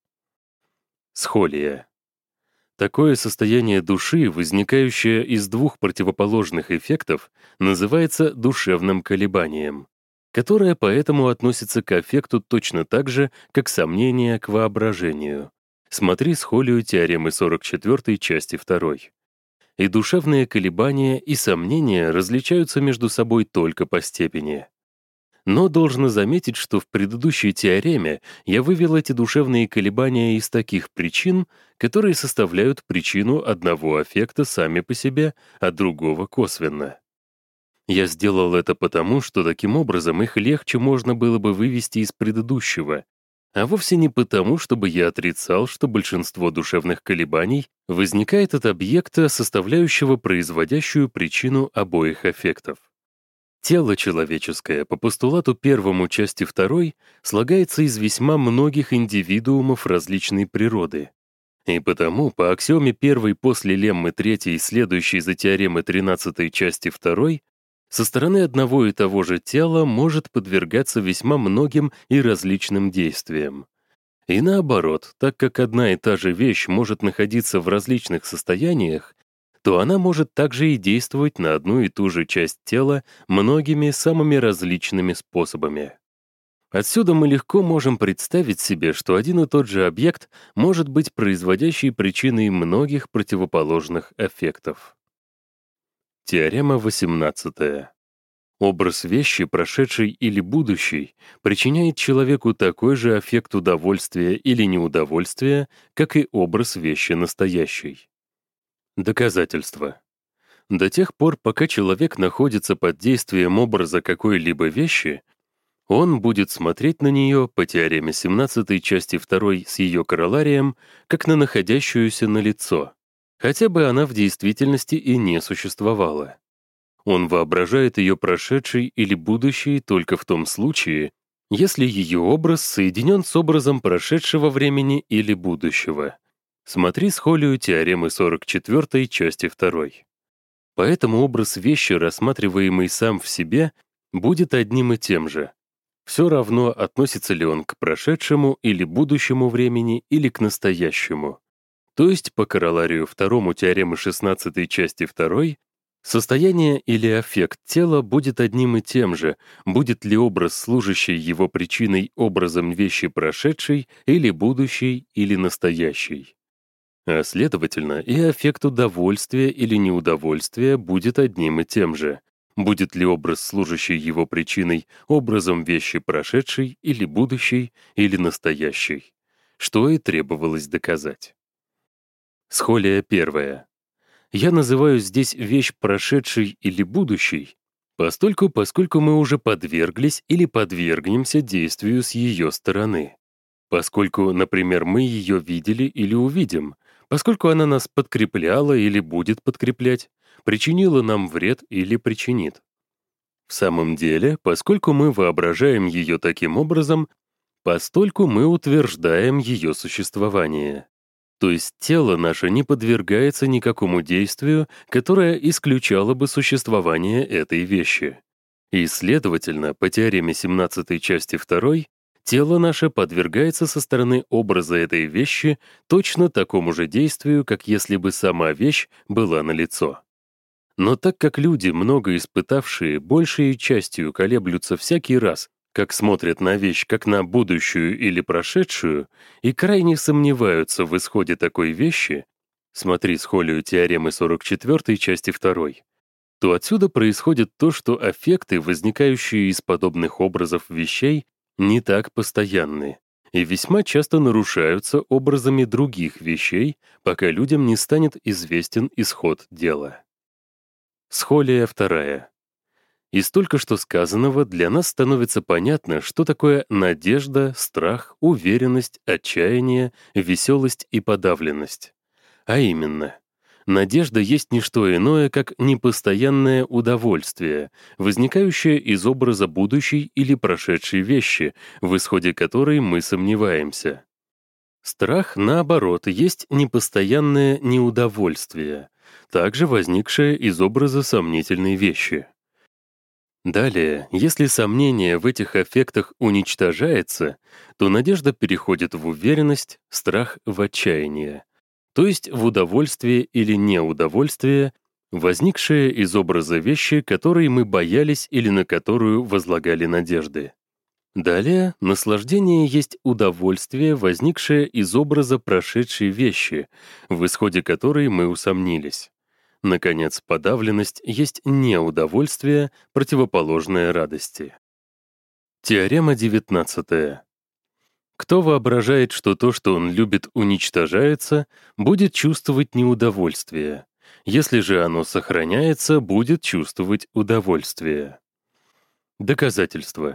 Схолия. Такое состояние души, возникающее из двух противоположных эффектов, называется душевным колебанием, которое поэтому относится к аффекту точно так же, как сомнение к воображению. Смотри схолию теоремы сорок четвёртой части второй. И душевные колебания и сомнения различаются между собой только по степени. Но должно заметить, что в предыдущей теореме я вывел эти душевные колебания из таких причин, которые составляют причину одного аффекта сами по себе, а другого косвенно. Я сделал это потому, что таким образом их легче можно было бы вывести из предыдущего, а вовсе не потому, чтобы я отрицал, что большинство душевных колебаний возникает от объекта, составляющего производящую причину обоих аффектов. Тело человеческое, по постулату первому части второй, слагается из весьма многих индивидуумов различной природы. И потому, по аксиоме первой после леммы третьей, следующей за теоремы тринадцатой части второй, со стороны одного и того же тела может подвергаться весьма многим и различным действиям. И наоборот, так как одна и та же вещь может находиться в различных состояниях, то она может также и действовать на одну и ту же часть тела многими самыми различными способами. Отсюда мы легко можем представить себе, что один и тот же объект может быть производящей причиной многих противоположных эффектов. Теорема восемнадцатая. Образ вещи, прошедшей или будущей, причиняет человеку такой же аффект удовольствия или неудовольствия, как и образ вещи настоящей. Доказательство. До тех пор, пока человек находится под действием образа какой-либо вещи, он будет смотреть на нее по теореме семнадцатой части второй с ее короларием, как на находящуюся на лицо, хотя бы она в действительности и не существовала. Он воображает ее прошедшей или будущей только в том случае, если ее образ соединен с образом прошедшего времени или будущего. Смотри схолию теоремы сорок четвёртой части второй. Поэтому образ вещи, рассматриваемый сам в себе, будет одним и тем же. Все равно, относится ли он к прошедшему или будущему времени или к настоящему. То есть, по короларию второму теоремы шестнадцатой части второй, состояние или аффект тела будет одним и тем же, будет ли образ, служащий его причиной, образом вещи прошедшей или будущей или настоящей. А следовательно, и аффект удовольствия или неудовольствия будет одним и тем же, будет ли образ, служащий его причиной, образом вещи прошедшей или будущей или настоящей, что и требовалось доказать. Схолия первая. Я называю здесь вещь прошедшей или будущей, постольку, поскольку мы уже подверглись или подвергнемся действию с ее стороны. Поскольку, например, мы ее видели или увидим, поскольку она нас подкрепляла или будет подкреплять, причинила нам вред или причинит. В самом деле, поскольку мы воображаем ее таким образом, постольку мы утверждаем ее существование. То есть тело наше не подвергается никакому действию, которое исключало бы существование этой вещи. И, следовательно, по теореме семнадцатой части второй, тело наше подвергается со стороны образа этой вещи точно такому же действию, как если бы сама вещь была налицо. Но так как люди, много испытавшие, большей частью колеблются всякий раз, как смотрят на вещь как на будущую или прошедшую, и крайне сомневаются в исходе такой вещи, смотри схолию теоремы сорок четвёртой части второй, то отсюда происходит то, что аффекты, возникающие из подобных образов вещей, не так постоянны и весьма часто нарушаются образами других вещей, пока людям не станет известен исход дела. Схолия вторая. Из только что сказанного для нас становится понятно, что такое надежда, страх, уверенность, отчаяние, веселость и подавленность. А именно, надежда есть не что иное, как непостоянное удовольствие, возникающее из образа будущей или прошедшей вещи, в исходе которой мы сомневаемся. Страх, наоборот, есть непостоянное неудовольствие, также возникшее из образа сомнительной вещи. Далее, если сомнение в этих аффектах уничтожается, то надежда переходит в уверенность, страх — в отчаяние, то есть в удовольствие или неудовольствие, возникшее из образа вещи, которой мы боялись или на которую возлагали надежды. Далее, наслаждение есть удовольствие, возникшее из образа прошедшей вещи, в исходе которой мы усомнились. Наконец, подавленность есть неудовольствие, противоположное радости. Теорема девятнадцатая. Кто воображает, что то, что он любит, уничтожается, будет чувствовать неудовольствие. Если же оно сохраняется, будет чувствовать удовольствие. Доказательство.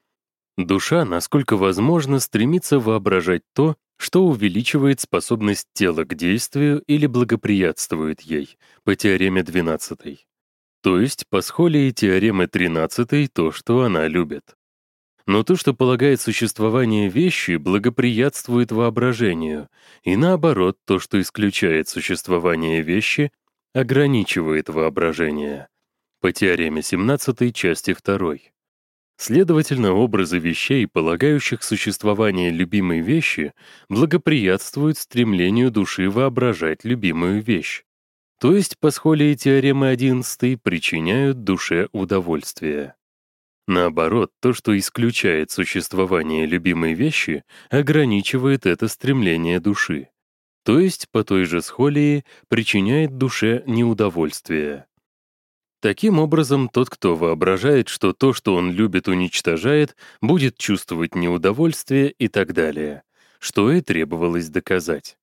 Душа, насколько возможно, стремится воображать то, что увеличивает способность тела к действию или благоприятствует ей, по теореме двенадцатой. То есть по схолии теоремы тринадцатой то, что она любит. Но то, что полагает существование вещи, благоприятствует воображению, и наоборот, то, что исключает существование вещи, ограничивает воображение. По теореме семнадцатой части второй. Следовательно, образы вещей, полагающих существование любимой вещи, благоприятствуют стремлению души воображать любимую вещь. То есть, по схолии теоремы одиннадцатой, причиняют душе удовольствие. Наоборот, то, что исключает существование любимой вещи, ограничивает это стремление души. То есть, по той же схолии, причиняет душе неудовольствие. Таким образом, тот, кто воображает, что то, что он любит, уничтожает, будет чувствовать неудовольствие и так далее, что и требовалось доказать.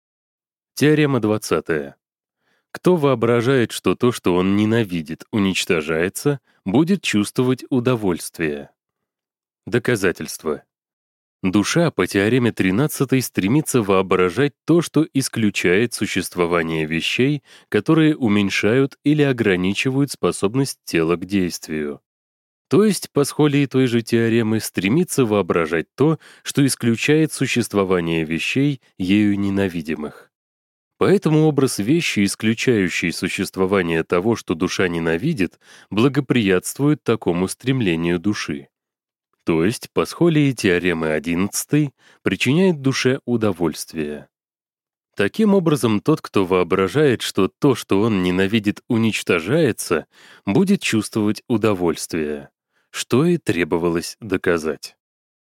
Теорема двадцатая. Кто воображает, что то, что он ненавидит, уничтожается, будет чувствовать удовольствие. Доказательство. Душа по теореме тринадцатой стремится воображать то, что исключает существование вещей, которые уменьшают или ограничивают способность тела к действию. То есть, по схолии той же теоремы, стремится воображать то, что исключает существование вещей, ею ненавидимых. Поэтому образ вещи, исключающий существование того, что душа ненавидит, благоприятствует такому стремлению души. То есть, по схолии теоремы одиннадцатой, причиняет душе удовольствие. Таким образом, тот, кто воображает, что то, что он ненавидит, уничтожается, будет чувствовать удовольствие, что и требовалось доказать.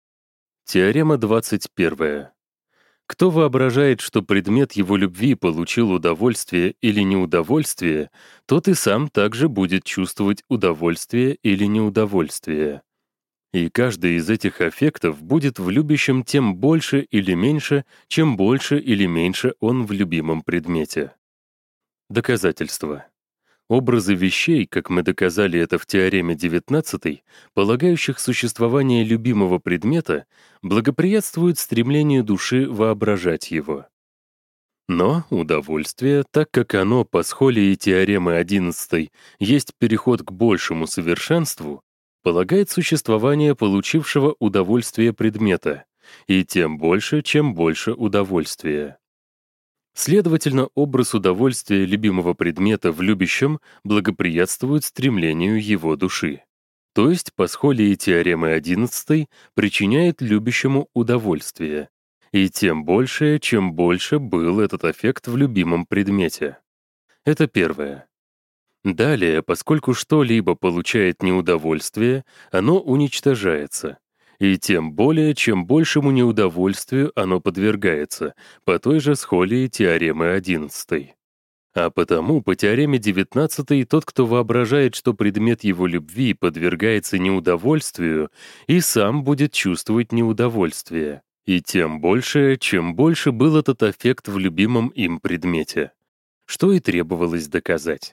Теорема двадцать первая. Кто воображает, что предмет его любви получил удовольствие или неудовольствие, тот и сам также будет чувствовать удовольствие или неудовольствие. И каждый из этих аффектов будет в любящем тем больше или меньше, чем больше или меньше он в любимом предмете. Доказательство. Образы вещей, как мы доказали это в теореме девятнадцатой, полагающих существование любимого предмета, благоприятствуют стремлению души воображать его. Но удовольствие, так как оно по схолии теоремы одиннадцатой есть переход к большему совершенству, полагает существование получившего удовольствие предмета, и тем больше, чем больше удовольствия. Следовательно, образ удовольствия любимого предмета в любящем благоприятствует стремлению его души. То есть, по схолии теоремы одиннадцатой, причиняет любящему удовольствие, и тем больше, чем больше был этот аффект в любимом предмете. Это первое. Далее, поскольку что-либо получает неудовольствие, оно уничтожается, и тем более, чем большему неудовольствию оно подвергается, по той же схолии теоремы одиннадцатой. А потому, по теореме девятнадцатой, тот, кто воображает, что предмет его любви подвергается неудовольствию, и сам будет чувствовать неудовольствие, и тем больше, чем больше был этот аффект в любимом им предмете, что и требовалось доказать.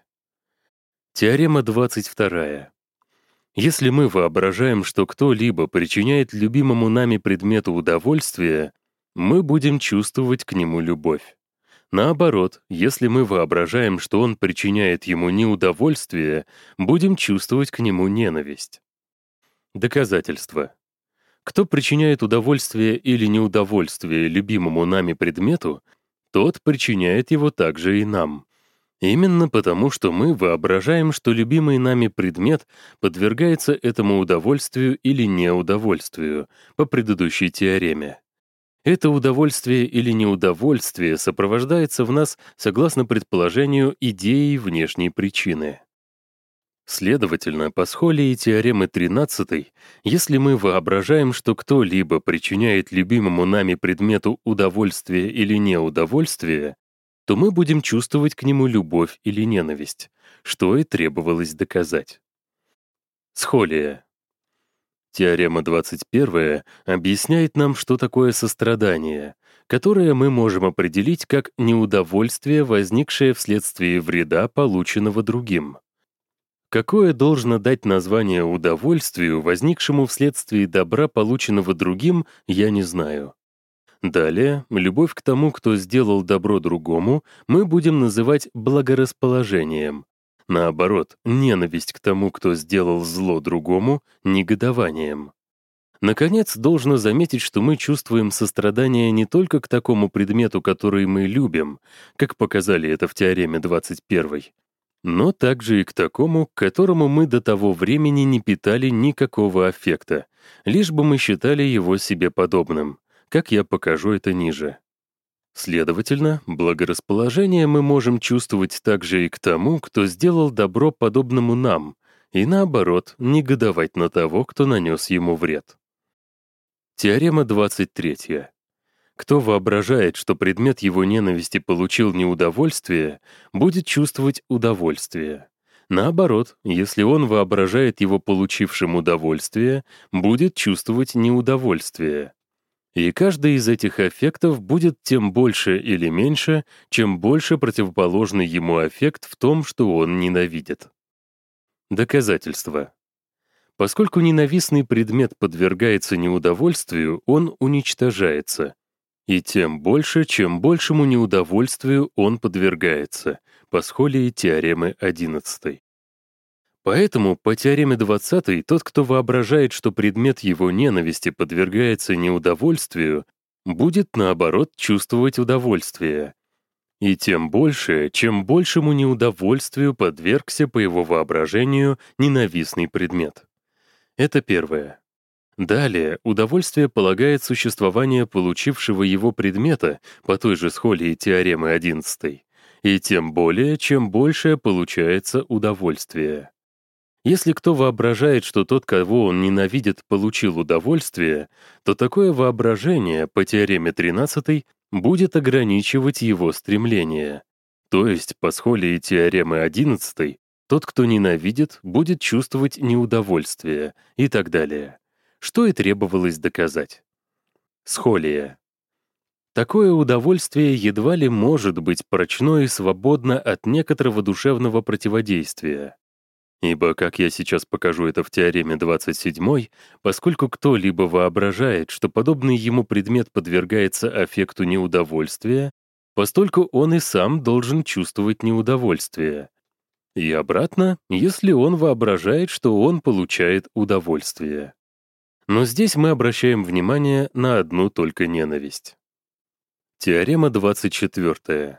Теорема двадцать вторая. Если мы воображаем, что кто-либо причиняет любимому нами предмету удовольствие, мы будем чувствовать к нему любовь. Наоборот, если мы воображаем, что он причиняет ему неудовольствие, будем чувствовать к нему ненависть. Доказательство. Кто причиняет удовольствие или неудовольствие любимому нами предмету, тот причиняет его также и нам. Именно потому, что мы воображаем, что любимый нами предмет подвергается этому удовольствию или неудовольствию по предыдущей теореме. Это удовольствие или неудовольствие сопровождается в нас, согласно предположению, идеей внешней причины. Следовательно, по схолии теоремы тринадцатой, если мы воображаем, что кто-либо причиняет любимому нами предмету удовольствие или неудовольствие, то мы будем чувствовать к нему любовь или ненависть, что и требовалось доказать. Схолия. Теорема двадцать первая объясняет нам, что такое сострадание, которое мы можем определить как неудовольствие, возникшее вследствие вреда, полученного другим. Какое должно дать название удовольствию, возникшему вследствие добра, полученного другим, я не знаю. Далее, любовь к тому, кто сделал добро другому, мы будем называть благорасположением. Наоборот, ненависть к тому, кто сделал зло другому, негодованием. Наконец, должно заметить, что мы чувствуем сострадание не только к такому предмету, который мы любим, как показали это в теореме двадцать первой, но также и к такому, к которому мы до того времени не питали никакого аффекта, лишь бы мы считали его себе подобным, как я покажу это ниже. Следовательно, благорасположение мы можем чувствовать также и к тому, кто сделал добро подобному нам, и наоборот, негодовать на того, кто нанес ему вред. Теорема двадцать третья. Кто воображает, что предмет его ненависти получил неудовольствие, будет чувствовать удовольствие. Наоборот, если он воображает его получившим удовольствие, будет чувствовать неудовольствие. И каждый из этих аффектов будет тем больше или меньше, чем больше противоположный ему аффект в том, что он ненавидит. Доказательство. Поскольку ненавистный предмет подвергается неудовольствию, он уничтожается. И тем больше, чем большему неудовольствию он подвергается, по схолии теоремы одиннадцатой. Поэтому по теореме двадцатой тот, кто воображает, что предмет его ненависти подвергается неудовольствию, будет, наоборот, чувствовать удовольствие. И тем больше, чем большему неудовольствию подвергся по его воображению ненавистный предмет. Это первое. Далее, удовольствие полагает существование получившего его предмета по той же схолии теоремы одиннадцатой, и тем более, чем большее получается удовольствие. Если кто воображает, что тот, кого он ненавидит, получил удовольствие, то такое воображение по теореме тринадцатой будет ограничивать его стремление. То есть, по схолии теоремы одиннадцатой, тот, кто ненавидит, будет чувствовать неудовольствие и так далее. Что и требовалось доказать. Схолия. Такое удовольствие едва ли может быть прочно и свободно от некоторого душевного противодействия. Ибо, как я сейчас покажу это в теореме двадцать седьмой, поскольку кто-либо воображает, что подобный ему предмет подвергается аффекту неудовольствия, постольку он и сам должен чувствовать неудовольствие. И обратно, если он воображает, что он получает удовольствие. Но здесь мы обращаем внимание на одну только ненависть. Теорема двадцать четвёртая.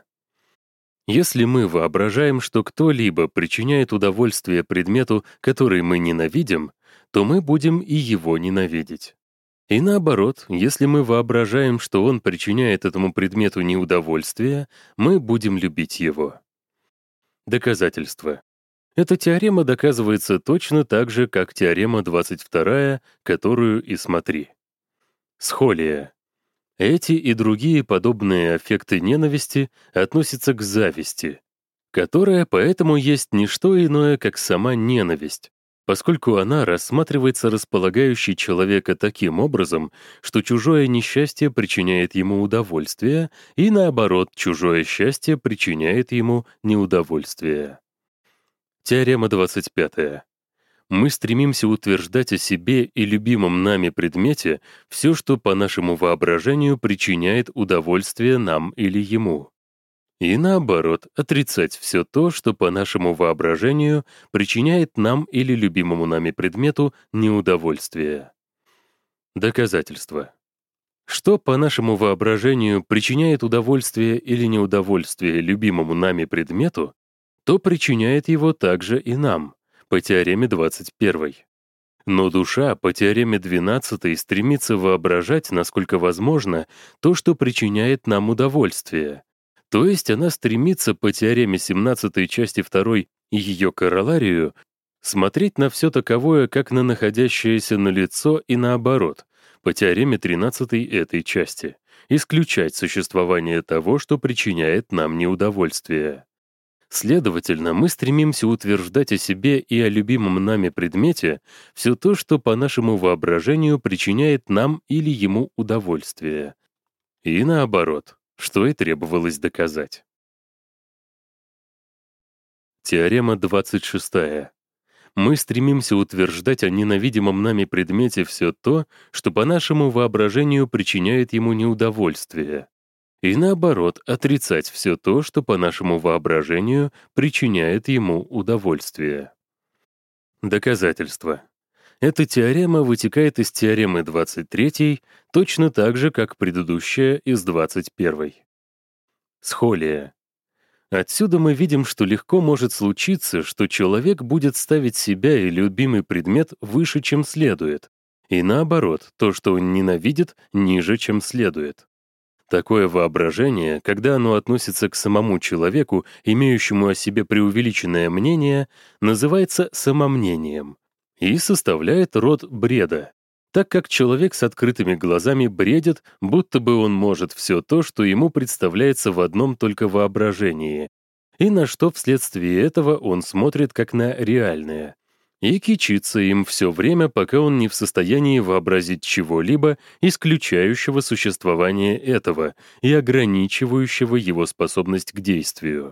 Если мы воображаем, что кто-либо причиняет удовольствие предмету, который мы ненавидим, то мы будем и его ненавидеть. И наоборот, если мы воображаем, что он причиняет этому предмету неудовольствие, мы будем любить его. Доказательство. Эта теорема доказывается точно так же, как теорема двадцать вторая, которую и смотри. Схолия. Эти и другие подобные аффекты ненависти относятся к зависти, которая поэтому есть не что иное, как сама ненависть, поскольку она рассматривается располагающей человека таким образом, что чужое несчастье причиняет ему удовольствие, и наоборот, чужое счастье причиняет ему неудовольствие. Теорема двадцать пятая. Мы стремимся утверждать о себе и любимом нами предмете все, что по нашему воображению причиняет удовольствие нам или ему. И наоборот, отрицать все то, что по нашему воображению причиняет нам или любимому нами предмету неудовольствие. Доказательство. Что по нашему воображению причиняет удовольствие или неудовольствие любимому нами предмету, то причиняет его также и нам, по теореме двадцать первой. Но душа по теореме двенадцатой стремится воображать, насколько возможно, то, что причиняет нам удовольствие. То есть она стремится по теореме семнадцатой части второй и ее короларию смотреть на все таковое, как на находящееся налицо и наоборот, по теореме тринадцатой этой части, исключать существование того, что причиняет нам неудовольствие. Следовательно, мы стремимся утверждать о себе и о любимом нами предмете все то, что по нашему воображению причиняет нам или ему удовольствие. И наоборот, что и требовалось доказать. Теорема двадцать шестая. Мы стремимся утверждать о ненавидимом нами предмете все то, что по нашему воображению причиняет ему неудовольствие. И наоборот, отрицать все то, что по нашему воображению причиняет ему удовольствие. Доказательство. Эта теорема вытекает из теоремы двадцать третьей точно так же, как предыдущая из двадцать первой. Схолия. Отсюда мы видим, что легко может случиться, что человек будет ставить себя и любимый предмет выше, чем следует, и наоборот, то, что он ненавидит, ниже, чем следует. Такое воображение, когда оно относится к самому человеку, имеющему о себе преувеличенное мнение, называется самомнением и составляет род бреда, так как человек с открытыми глазами бредит, будто бы он может все то, что ему представляется в одном только воображении, и на что вследствие этого он смотрит как на реальное, и кичится им все время, пока он не в состоянии вообразить чего-либо, исключающего существование этого и ограничивающего его способность к действию.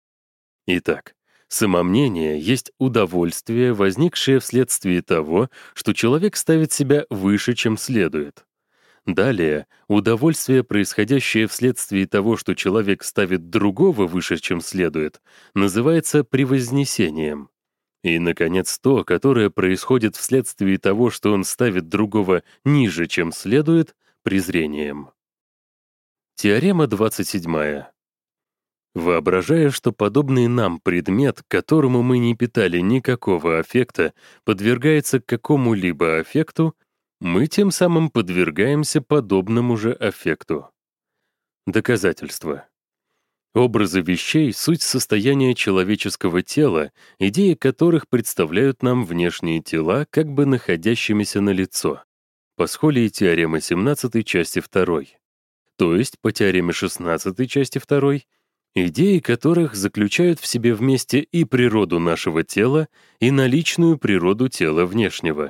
Итак, самомнение есть удовольствие, возникшее вследствие того, что человек ставит себя выше, чем следует. Далее, удовольствие, происходящее вследствие того, что человек ставит другого выше, чем следует, называется превознесением. И, наконец, то, которое происходит вследствие того, что он ставит другого ниже, чем следует, презрением. Теорема двадцать седьмая. Воображая, что подобный нам предмет, к которому мы не питали никакого аффекта, подвергается какому-либо аффекту, мы тем самым подвергаемся подобному же аффекту. Доказательство. Образы вещей — суть состояния человеческого тела, идеи которых представляют нам внешние тела, как бы находящимися налицо. По Схолии теоремы семнадцатой части второй. То есть по теореме шестнадцатой части второй, идеи которых заключают в себе вместе и природу нашего тела, и наличную природу тела внешнего.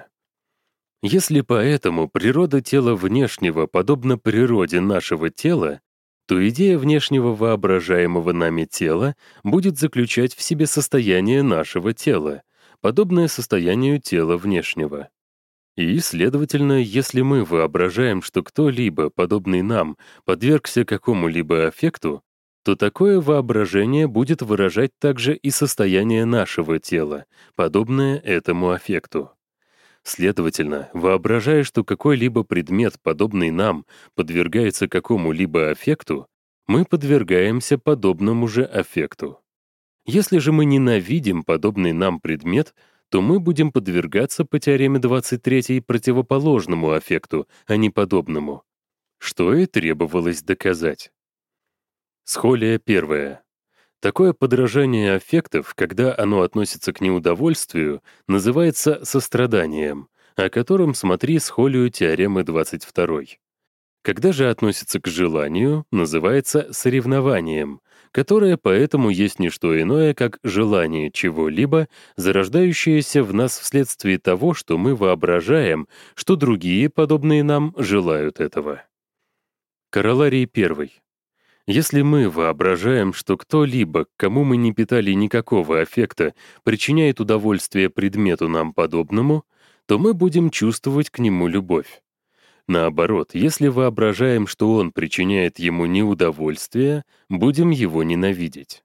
Если поэтому природа тела внешнего подобна природе нашего тела, то идея внешнего воображаемого нами тела будет заключать в себе состояние нашего тела, подобное состоянию тела внешнего. И, следовательно, если мы воображаем, что кто-либо, подобный нам, подвергся какому-либо аффекту, то такое воображение будет выражать также и состояние нашего тела, подобное этому аффекту. Следовательно, воображая, что какой-либо предмет, подобный нам, подвергается какому-либо аффекту, мы подвергаемся подобному же аффекту. Если же мы ненавидим подобный нам предмет, то мы будем подвергаться по теореме двадцать третьей противоположному аффекту, а не подобному, что и требовалось доказать. Схолия первая. Такое подражание аффектов, когда оно относится к неудовольствию, называется состраданием, о котором смотри Схолию теоремы двадцать второй. Когда же относится к желанию, называется соревнованием, которое поэтому есть не что иное, как желание чего-либо, зарождающееся в нас вследствие того, что мы воображаем, что другие, подобные нам, желают этого. Короларий первый. Если мы воображаем, что кто-либо, к кому мы не питали никакого аффекта, причиняет удовольствие предмету нам подобному, то мы будем чувствовать к нему любовь. Наоборот, если воображаем, что он причиняет ему неудовольствие, будем его ненавидеть.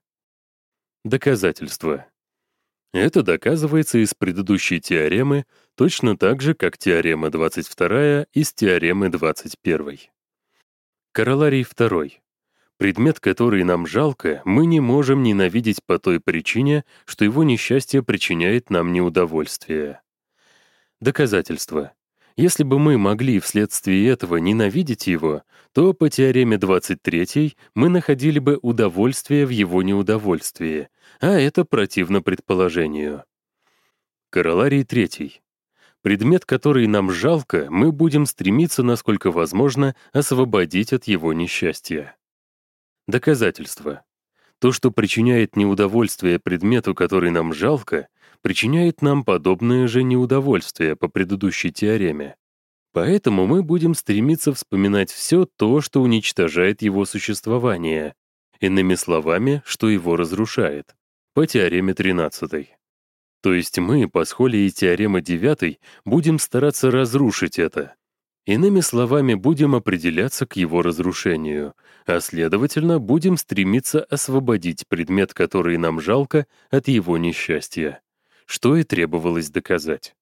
Доказательство. Это доказывается из предыдущей теоремы точно так же, как теорема двадцать вторая из теоремы двадцать первой. Короларий второй. Предмет, который нам жалко, мы не можем ненавидеть по той причине, что его несчастье причиняет нам неудовольствие. Доказательство. Если бы мы могли вследствие этого ненавидеть его, то по теореме двадцать третьей мы находили бы удовольствие в его неудовольствии, а это противно предположению. Короларий третий. Предмет, который нам жалко, мы будем стремиться, насколько возможно, освободить от его несчастья. Доказательство. То, что причиняет неудовольствие предмету, который нам жалко, причиняет нам подобное же неудовольствие по предыдущей теореме. Поэтому мы будем стремиться вспоминать все то, что уничтожает его существование, иными словами, что его разрушает, по теореме тринадцатой. То есть мы, по схолии теоремы девятой, будем стараться разрушить это. Иными словами, будем определяться к его разрушению, а следовательно, будем стремиться освободить предмет, который нам жалко, от его несчастья, что и требовалось доказать.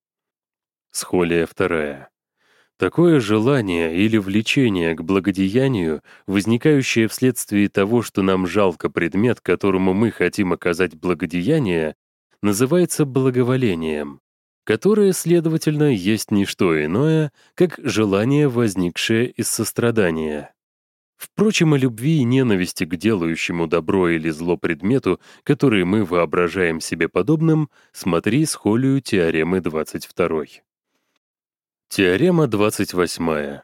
Схолия вторая. Такое желание или влечение к благодеянию, возникающее вследствие того, что нам жалко предмет, которому мы хотим оказать благодеяние, называется благоволением, которое, следовательно, есть не что иное, как желание, возникшее из сострадания. Впрочем, о любви и ненависти к делающему добро или зло предмету, который мы воображаем себе подобным, смотри схолию теоремы двадцать второй. Теорема двадцать восьмая.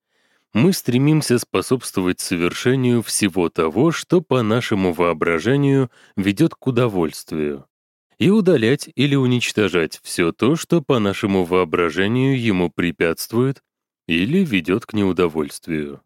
Мы стремимся способствовать совершению всего того, что по нашему воображению ведет к удовольствию, и удалять или уничтожать все то, что по нашему воображению ему препятствует или ведет к неудовольствию.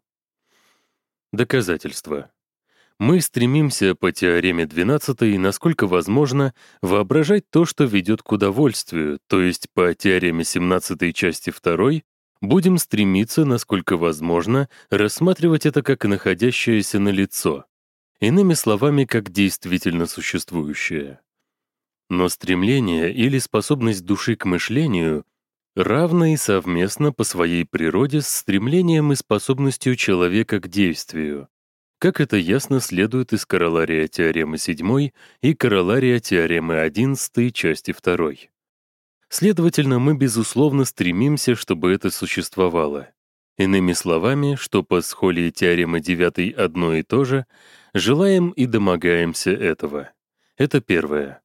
Доказательство. Мы стремимся по теореме двенадцатой, насколько возможно, воображать то, что ведет к удовольствию, то есть по теореме семнадцатой части второй будем стремиться, насколько возможно, рассматривать это как находящееся налицо, иными словами, как действительно существующее. Но стремление или способность души к мышлению равно и совместно по своей природе с стремлением и способностью человека к действию, как это ясно следует из королария теоремы седьмой и королария теоремы одиннадцатой части второй. Следовательно, мы, безусловно, стремимся, чтобы это существовало. Иными словами, что по схолии теоремы девятой одно и то же, желаем и домогаемся этого. Это первое.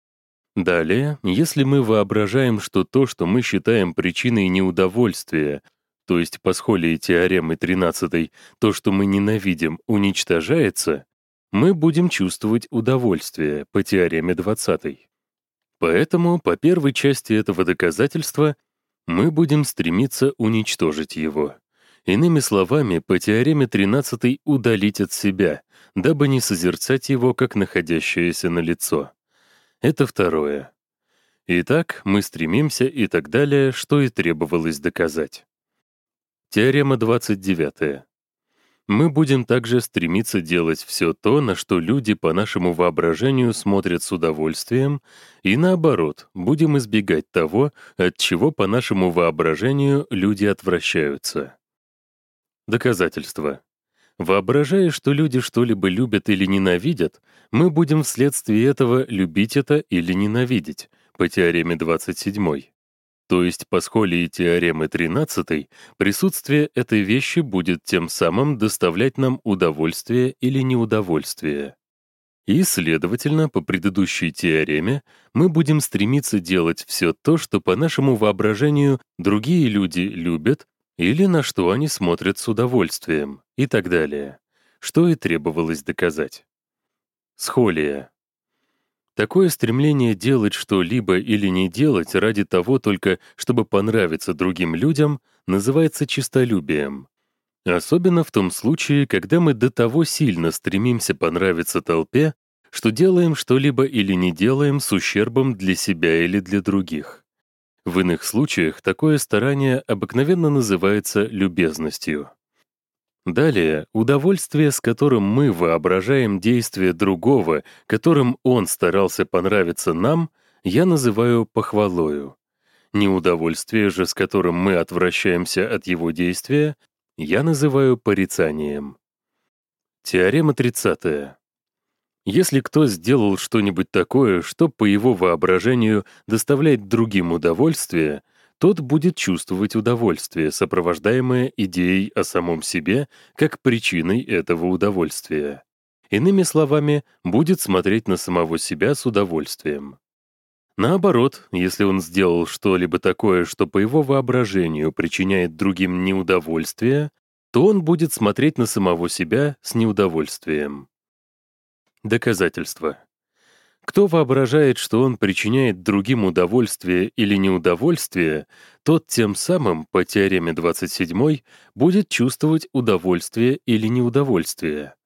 Далее, если мы воображаем, что то, что мы считаем причиной неудовольствия, то есть по схолии теоремы тринадцатой, то, что мы ненавидим, уничтожается, мы будем чувствовать удовольствие по теореме двадцатой. Поэтому по первой части этого доказательства мы будем стремиться уничтожить его. Иными словами, по теореме тринадцатой удалить от себя, дабы не созерцать его как находящееся налицо. Это второе. Итак, мы стремимся и так далее, что и требовалось доказать. Теорема двадцать девятая. Мы будем также стремиться делать все то, на что люди по нашему воображению смотрят с удовольствием, и наоборот, будем избегать того, от чего по нашему воображению люди отвращаются. Доказательство. Воображая, что люди что-либо любят или ненавидят, мы будем вследствие этого любить это или ненавидеть, по теореме двадцать седьмой. То есть по схолии теоремы тринадцатой присутствие этой вещи будет тем самым доставлять нам удовольствие или неудовольствие. И, следовательно, по предыдущей теореме мы будем стремиться делать все то, что по нашему воображению другие люди любят или на что они смотрят с удовольствием, и так далее, что и требовалось доказать. Схолия. Такое стремление делать что-либо или не делать ради того только, чтобы понравиться другим людям, называется честолюбием. Особенно в том случае, когда мы до того сильно стремимся понравиться толпе, что делаем что-либо или не делаем с ущербом для себя или для других. В иных случаях такое старание обыкновенно называется любезностью. Далее, удовольствие, с которым мы воображаем действие другого, которым он старался понравиться нам, я называю похвалою. Неудовольствие же, с которым мы отвращаемся от его действия, я называю порицанием. Теорема тридцатая. Если кто сделал что-нибудь такое, что по его воображению доставляет другим удовольствие, тот будет чувствовать удовольствие, сопровождаемое идеей о самом себе как причиной этого удовольствия. Иными словами, будет смотреть на самого себя с удовольствием. Наоборот, если он сделал что-либо такое, что по его воображению причиняет другим неудовольствие, то он будет смотреть на самого себя с неудовольствием. Доказательство. Кто воображает, что он причиняет другим удовольствие или неудовольствие, тот тем самым, по теореме двадцать седьмой, будет чувствовать удовольствие или неудовольствие.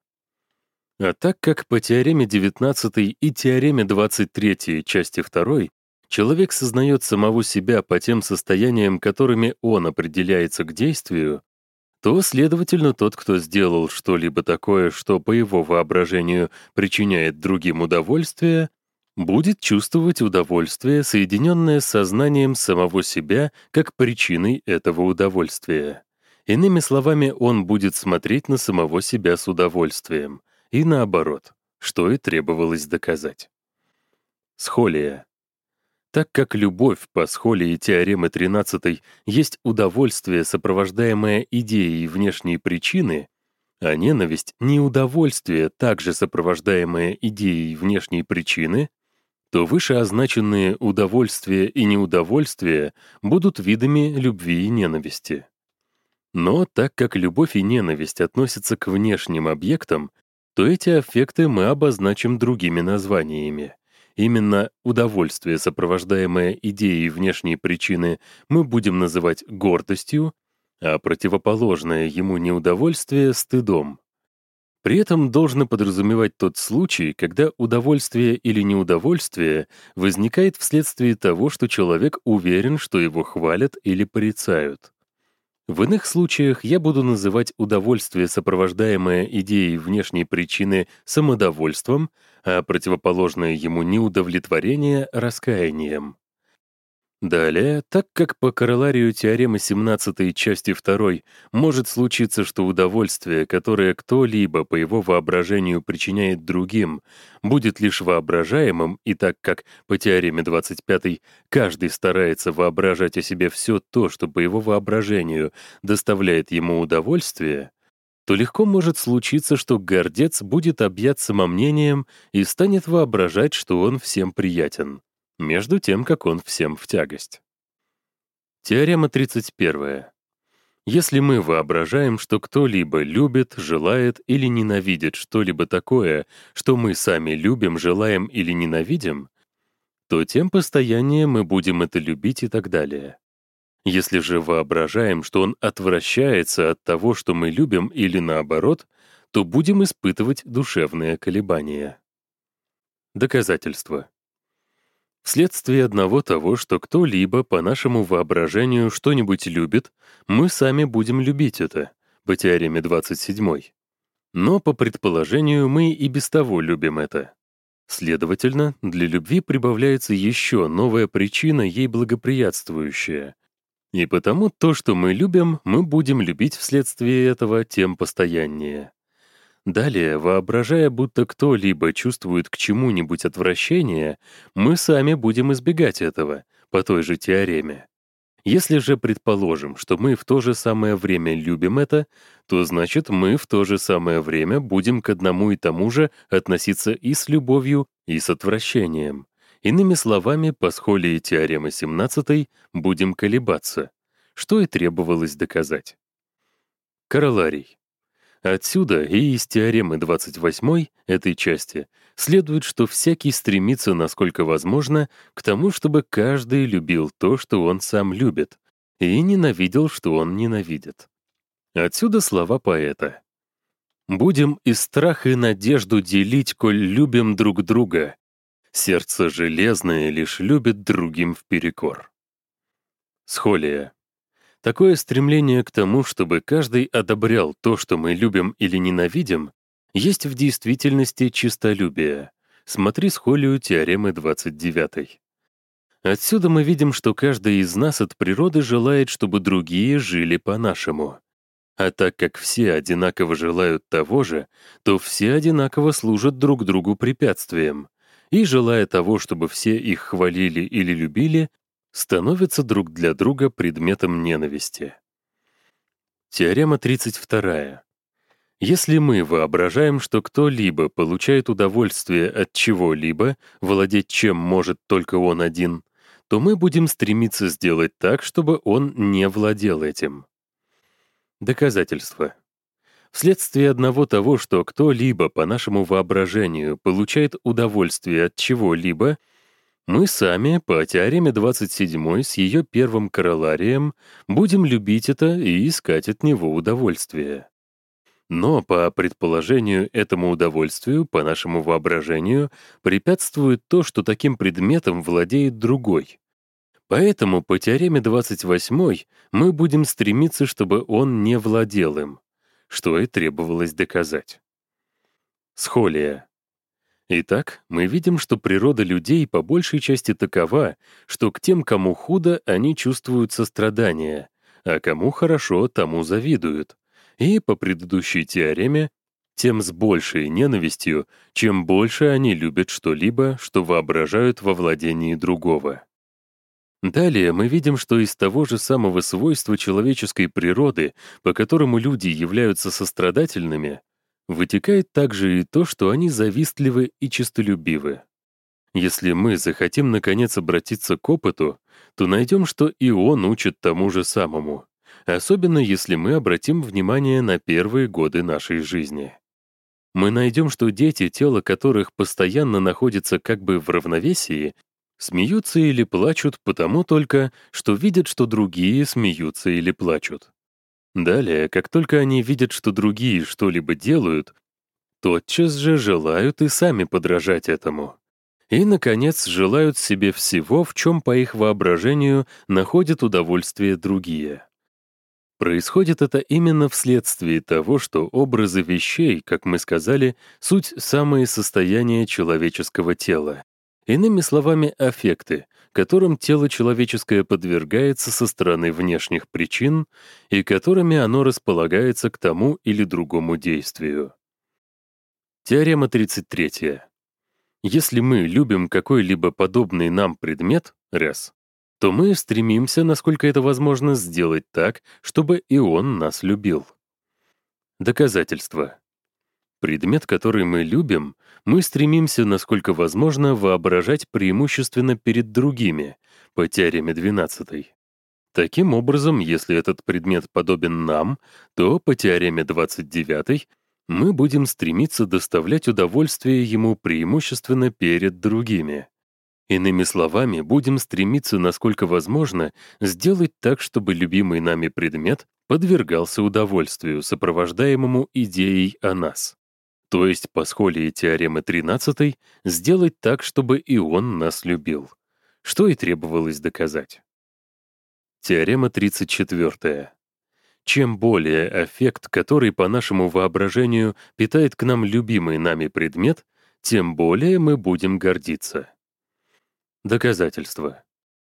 А так как по теореме девятнадцатой и теореме двадцать третьей части второй человек сознает самого себя по тем состояниям, которыми он определяется к действию, то, следовательно, тот, кто сделал что-либо такое, что по его воображению причиняет другим удовольствие, будет чувствовать удовольствие, соединенное с сознанием самого себя как причиной этого удовольствия. Иными словами, он будет смотреть на самого себя с удовольствием. И наоборот, что и требовалось доказать. Схолия. Так как любовь по схолии теоремы тринадцатой есть удовольствие, сопровождаемое идеей внешней причины, а ненависть — неудовольствие, также сопровождаемое идеей внешней причины, то вышеозначенные удовольствие и неудовольствие будут видами любви и ненависти. Но так как любовь и ненависть относятся к внешним объектам, то эти аффекты мы обозначим другими названиями. Именно удовольствие, сопровождаемое идеей внешней причины, мы будем называть гордостью, а противоположное ему неудовольствие — стыдом. При этом должно подразумевать тот случай, когда удовольствие или неудовольствие возникает вследствие того, что человек уверен, что его хвалят или порицают. В иных случаях я буду называть удовольствие, сопровождаемое идеей внешней причины, самодовольством, а противоположное ему неудовлетворение — раскаянием. Далее, так как по короларию теоремы семнадцатой части второй может случиться, что удовольствие, которое кто-либо по его воображению причиняет другим, будет лишь воображаемым, и так как по теореме двадцать пятой каждый старается воображать о себе все то, что по его воображению доставляет ему удовольствие, то легко может случиться, что гордец будет объят самомнением и станет воображать, что он всем приятен, между тем, как он всем в тягость. Теорема тридцать первая. Если мы воображаем, что кто-либо любит, желает или ненавидит что-либо такое, что мы сами любим, желаем или ненавидим, то тем постояннее мы будем это любить и так далее. Если же воображаем, что он отвращается от того, что мы любим, или наоборот, то будем испытывать душевные колебания. Доказательство. Вследствие одного того, что кто-либо по нашему воображению что-нибудь любит, мы сами будем любить это, по теореме двадцать седьмой. Но по предположению мы и без того любим это. Следовательно, для любви прибавляется еще новая причина, ей благоприятствующая. И потому то, что мы любим, мы будем любить вследствие этого тем постояннее. Далее, воображая, будто кто-либо чувствует к чему-нибудь отвращение, мы сами будем избегать этого, по той же теореме. Если же предположим, что мы в то же самое время любим это, то значит мы в то же самое время будем к одному и тому же относиться и с любовью, и с отвращением. Иными словами, по схолии теоремы семнадцатой будем колебаться, что и требовалось доказать. Короларий. Отсюда и из теоремы двадцать восьмой этой части следует, что всякий стремится, насколько возможно, к тому, чтобы каждый любил то, что он сам любит, и ненавидел, что он ненавидит. Отсюда слова поэта. «Будем и страх, и надежду делить, коль любим друг друга. Сердце железное лишь любит другим вперекор». Схолия. Такое стремление к тому, чтобы каждый одобрял то, что мы любим или ненавидим, есть в действительности честолюбие. Смотри схолию теоремы двадцать девятой. Отсюда мы видим, что каждый из нас от природы желает, чтобы другие жили по-нашему. А так как все одинаково желают того же, то все одинаково служат друг другу препятствием. И, желая того, чтобы все их хвалили или любили, становятся друг для друга предметом ненависти. Теорема тридцать вторая. Если мы воображаем, что кто-либо получает удовольствие от чего-либо, владеть чем может только он один, то мы будем стремиться сделать так, чтобы он не владел этим. Доказательство. Вследствие одного того, что кто-либо по нашему воображению получает удовольствие от чего-либо, мы сами по теореме двадцать седьмой с ее первым короларием будем любить это и искать от него удовольствие. Но по предположению этому удовольствию, по нашему воображению, препятствует то, что таким предметом владеет другой. Поэтому по теореме двадцать восьмой мы будем стремиться, чтобы он не владел им, что и требовалось доказать. Схолия. Итак, мы видим, что природа людей по большей части такова, что к тем, кому худо, они чувствуют сострадание, а кому хорошо, тому завидуют. И по предыдущей теореме, тем с большей ненавистью, чем больше они любят что-либо, что воображают во владении другого. Далее мы видим, что из того же самого свойства человеческой природы, по которому люди являются сострадательными, вытекает также и то, что они завистливы и честолюбивы. Если мы захотим наконец обратиться к опыту, то найдем, что и он учит тому же самому, особенно если мы обратим внимание на первые годы нашей жизни. Мы найдем, что дети, тело которых постоянно находится как бы в равновесии, смеются или плачут потому только, что видят, что другие смеются или плачут. Далее, как только они видят, что другие что-либо делают, тотчас же желают и сами подражать этому. И, наконец, желают себе всего, в чем по их воображению находят удовольствие другие. Происходит это именно вследствие того, что образы вещей, как мы сказали, суть самые состояния человеческого тела. Иными словами, аффекты, которым тело человеческое подвергается со стороны внешних причин и которыми оно располагается к тому или другому действию. Теорема тридцать третья. Если мы любим какой-либо подобный нам предмет, раз, то мы стремимся, насколько это возможно, сделать так, чтобы и он нас любил. Доказательство. Предмет, который мы любим, мы стремимся, насколько возможно, воображать преимущественно перед другими, по теореме двенадцатой. Таким образом, если этот предмет подобен нам, то по теореме двадцать девятой мы будем стремиться доставлять удовольствие ему преимущественно перед другими. Иными словами, будем стремиться, насколько возможно, сделать так, чтобы любимый нами предмет подвергался удовольствию, сопровождаемому идеей о нас. То есть, по схолии теоремы тринадцатой, сделать так, чтобы и он нас любил, что и требовалось доказать. Теорема тридцать четвёртая. Чем более аффект, который по нашему воображению питает к нам любимый нами предмет, тем более мы будем гордиться. Доказательство.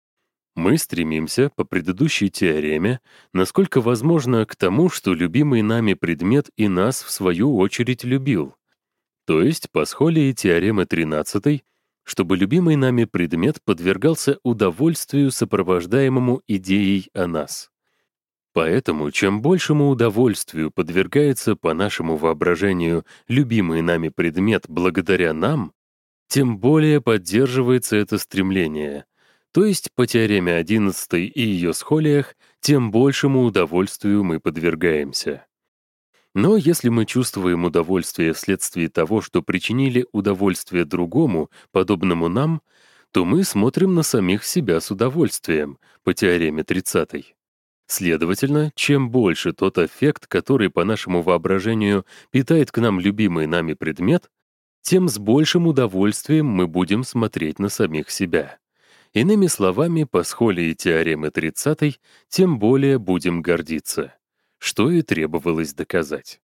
Мы стремимся, по предыдущей теореме, насколько возможно, к тому, что любимый нами предмет и нас, в свою очередь, любил. То есть, по схолии теоремы тринадцатой, чтобы любимый нами предмет подвергался удовольствию, сопровождаемому идеей о нас. Поэтому, чем большему удовольствию подвергается, по нашему воображению, любимый нами предмет благодаря нам, тем более поддерживается это стремление, то есть по теореме одиннадцатой и ее схолиях, тем большему удовольствию мы подвергаемся. Но если мы чувствуем удовольствие вследствие того, что причинили удовольствие другому, подобному нам, то мы смотрим на самих себя с удовольствием, по теореме тридцатой. Следовательно, чем больше тот аффект, который по нашему воображению питает к нам любимый нами предмет, тем с большим удовольствием мы будем смотреть на самих себя. Иными словами, по схолии теоремы тридцатой, тем более будем гордиться, что и требовалось доказать.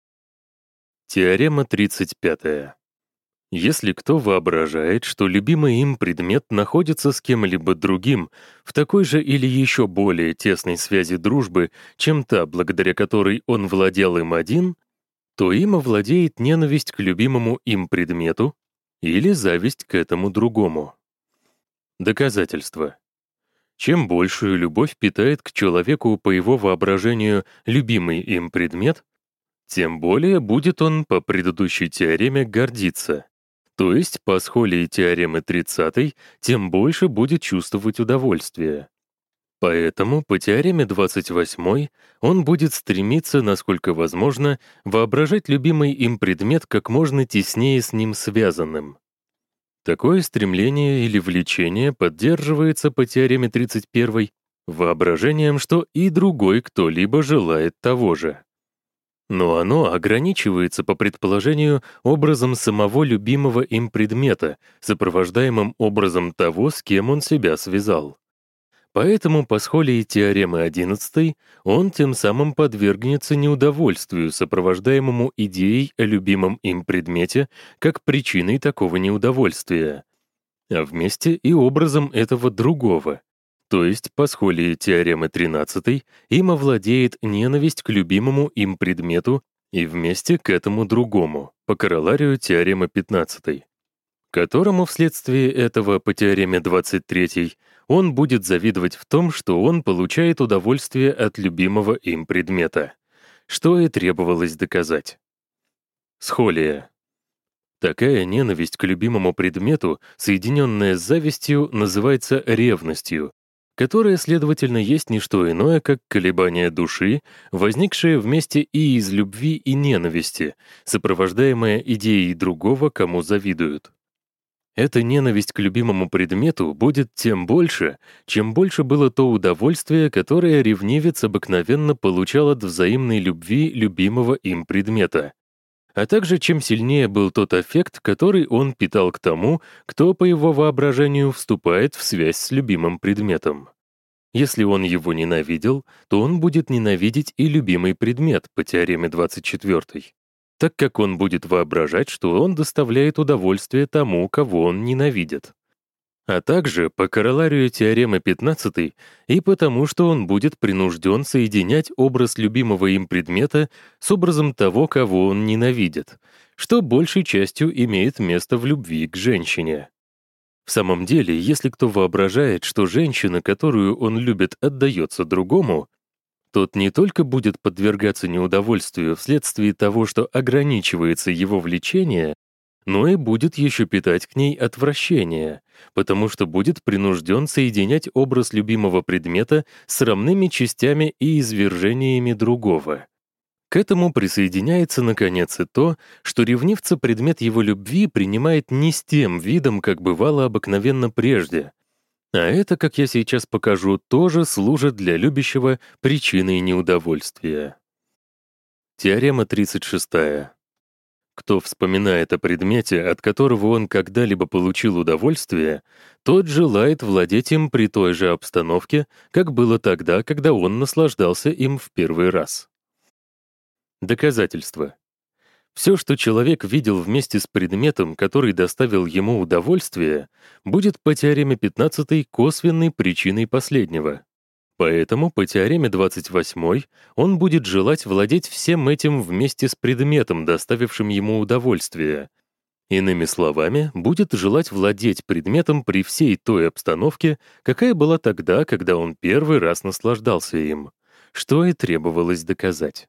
Теорема тридцать пятая. Если кто воображает, что любимый им предмет находится с кем-либо другим в такой же или еще более тесной связи дружбы, чем та, благодаря которой он владел им один, то им овладеет ненависть к любимому им предмету или зависть к этому другому. Доказательство. Чем большую любовь питает к человеку по его воображению любимый им предмет, тем более будет он по предыдущей теореме гордиться, то есть по схолии теоремы тридцатой, тем больше будет чувствовать удовольствие. Поэтому по теореме двадцать восьмой он будет стремиться, насколько возможно, воображать любимый им предмет как можно теснее с ним связанным. Такое стремление или влечение поддерживается по теореме тридцать первой воображением, что и другой кто-либо желает того же. Но оно ограничивается, по предположению, образом самого любимого им предмета, сопровождаемым образом того, с кем он себя связал. Поэтому по схолии теоремы одиннадцатой он тем самым подвергнется неудовольствию, сопровождаемому идеей о любимом им предмете как причиной такого неудовольствия, а вместе и образом этого другого. То есть по схолии теоремы тринадцатой им овладеет ненависть к любимому им предмету и вместе к этому другому, по короларию теоремы пятнадцатой, которому вследствие этого по теореме двадцать третьей он будет завидовать в том, что он получает удовольствие от любимого им предмета, что и требовалось доказать. Схолия. Такая ненависть к любимому предмету, соединенная с завистью, называется ревностью, которая, следовательно, есть не что иное, как колебание души, возникшее вместе и из любви и ненависти, сопровождаемое идеей другого, кому завидуют. Эта ненависть к любимому предмету будет тем больше, чем больше было то удовольствие, которое ревнивец обыкновенно получал от взаимной любви любимого им предмета, а также чем сильнее был тот аффект, который он питал к тому, кто, по его воображению, вступает в связь с любимым предметом. Если он его ненавидел, то он будет ненавидеть и любимый предмет по теореме двадцать четвёртой, так как он будет воображать, что он доставляет удовольствие тому, кого он ненавидит. А также по короларию теоремы пятнадцатой и потому, что он будет принужден соединять образ любимого им предмета с образом того, кого он ненавидит, что большей частью имеет место в любви к женщине. В самом деле, если кто воображает, что женщина, которую он любит, отдается другому, тот не только будет подвергаться неудовольствию вследствие того, что ограничивается его влечение, но и будет еще питать к ней отвращение, потому что будет принужден соединять образ любимого предмета с равными частями и извержениями другого. К этому присоединяется, наконец, и то, что ревнивца предмет его любви принимает не с тем видом, как бывало обыкновенно прежде, а это, как я сейчас покажу, тоже служит для любящего причиной неудовольствия. Теорема тридцать шестая. Кто вспоминает о предмете, от которого он когда-либо получил удовольствие, тот желает владеть им при той же обстановке, как было тогда, когда он наслаждался им в первый раз. Доказательство. Все, что человек видел вместе с предметом, который доставил ему удовольствие, будет по теореме пятнадцатой косвенной причиной последнего. Поэтому по теореме двадцать восьмой он будет желать владеть всем этим вместе с предметом, доставившим ему удовольствие. Иными словами, будет желать владеть предметом при всей той обстановке, какая была тогда, когда он первый раз наслаждался им, что и требовалось доказать.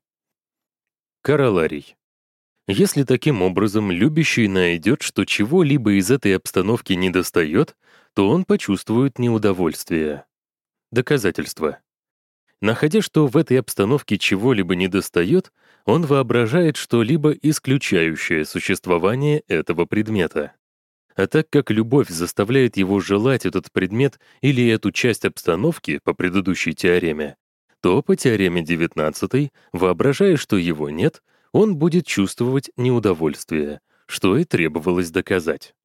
Короларий. Если таким образом любящий найдет, что чего-либо из этой обстановки недостает, то он почувствует неудовольствие. Доказательство. Находя, что в этой обстановке чего-либо недостает, он воображает что-либо исключающее существование этого предмета. А так как любовь заставляет его желать этот предмет или эту часть обстановки по предыдущей теореме, то по теореме девятнадцатой, воображая, что его нет, он будет чувствовать неудовольствие, что и требовалось доказать.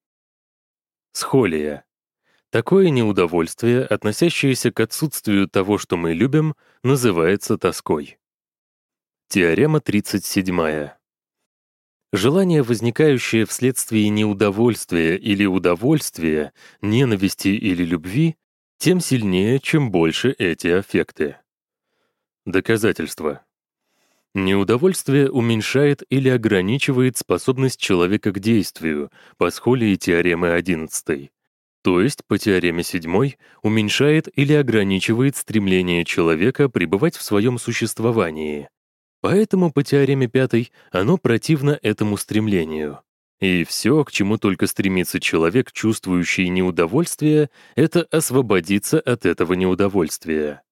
Схолия. Такое неудовольствие, относящееся к отсутствию того, что мы любим, называется тоской. Теорема тридцать седьмая. Желание, возникающее вследствие неудовольствия или удовольствия, ненависти или любви, тем сильнее, чем больше эти аффекты. Доказательство. Неудовольствие уменьшает или ограничивает способность человека к действию по схолии теоремы одиннадцатой. То есть, по теореме седьмой, уменьшает или ограничивает стремление человека пребывать в своем существовании. Поэтому по теореме пятой оно противно этому стремлению. И все, к чему только стремится человек, чувствующий неудовольствие, это освободиться от этого неудовольствия.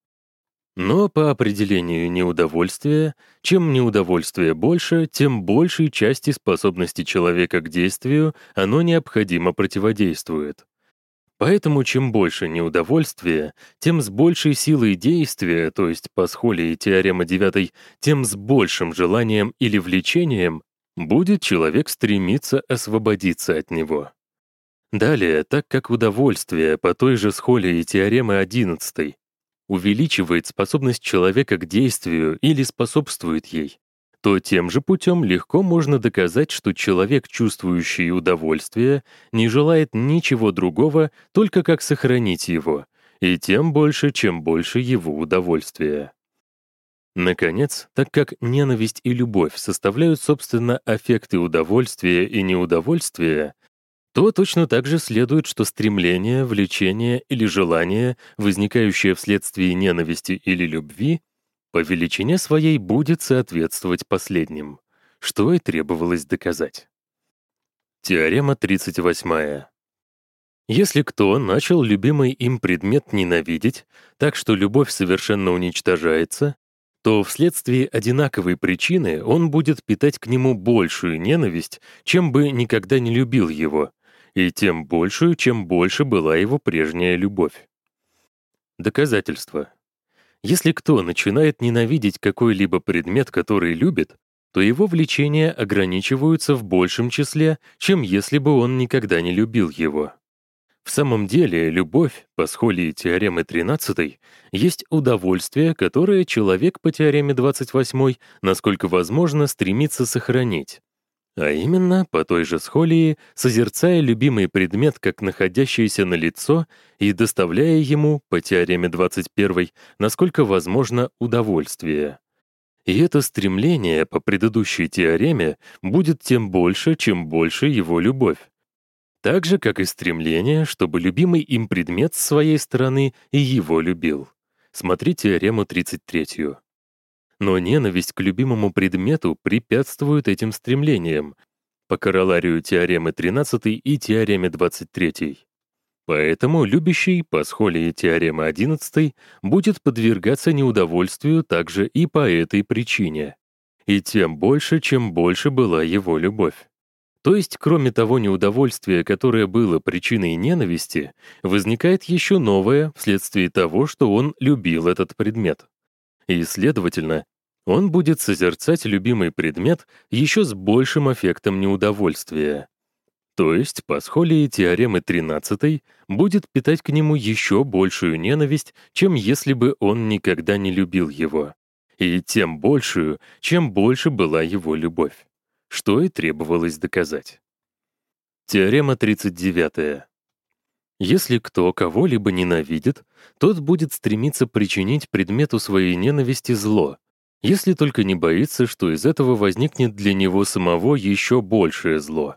Но по определению неудовольствия, чем неудовольствие больше, тем большей части способности человека к действию оно необходимо противодействует. Поэтому чем больше неудовольствия, тем с большей силой действия, то есть по схолии теоремы девятой, тем с большим желанием или влечением будет человек стремиться освободиться от него. Далее, так как удовольствие по той же схолии теоремы одиннадцатой увеличивает способность человека к действию или способствует ей, то тем же путем легко можно доказать, что человек, чувствующий удовольствие, не желает ничего другого, только как сохранить его, и тем больше, чем больше его удовольствия. Наконец, так как ненависть и любовь составляют, собственно, аффекты удовольствия и неудовольствия, то точно так же следует, что стремление, влечение или желание, возникающее вследствие ненависти или любви, по величине своей будет соответствовать последним, что и требовалось доказать. Теорема тридцать восьмая. Если кто начал любимый им предмет ненавидеть, так что любовь совершенно уничтожается, то вследствие одинаковой причины он будет питать к нему большую ненависть, чем бы никогда не любил его, и тем большую, чем больше была его прежняя любовь. Доказательство. Если кто начинает ненавидеть какой-либо предмет, который любит, то его влечения ограничиваются в большем числе, чем если бы он никогда не любил его. В самом деле, любовь, по схолии теоремы тринадцатой, есть удовольствие, которое человек по теореме двадцать восьмой, насколько возможно, стремится сохранить. А именно, по той же схолии, созерцая любимый предмет как находящийся на лицо и доставляя ему, по теореме двадцать первой, насколько возможно, удовольствие. И это стремление по предыдущей теореме будет тем больше, чем больше его любовь. Так же, как и стремление, чтобы любимый им предмет с своей стороны и его любил. Смотри теорему тридцать третью. Но ненависть к любимому предмету препятствует этим стремлениям, по короларию теоремы тринадцатой и теореме двадцать третьей. Поэтому любящий, по схолии теоремы одиннадцатой, будет подвергаться неудовольствию также и по этой причине. И тем больше, чем больше была его любовь. То есть, кроме того неудовольствия, которое было причиной ненависти, возникает еще новое вследствие того, что он любил этот предмет. И, следовательно, он будет созерцать любимый предмет еще с большим эффектом неудовольствия. То есть, по схолии теоремы тринадцатой будет питать к нему еще большую ненависть, чем если бы он никогда не любил его, и тем большую, чем больше была его любовь, что и требовалось доказать. Теорема тридцать девятая. Если кто кого-либо ненавидит, тот будет стремиться причинить предмету своей ненависти зло, если только не боится, что из этого возникнет для него самого еще большее зло.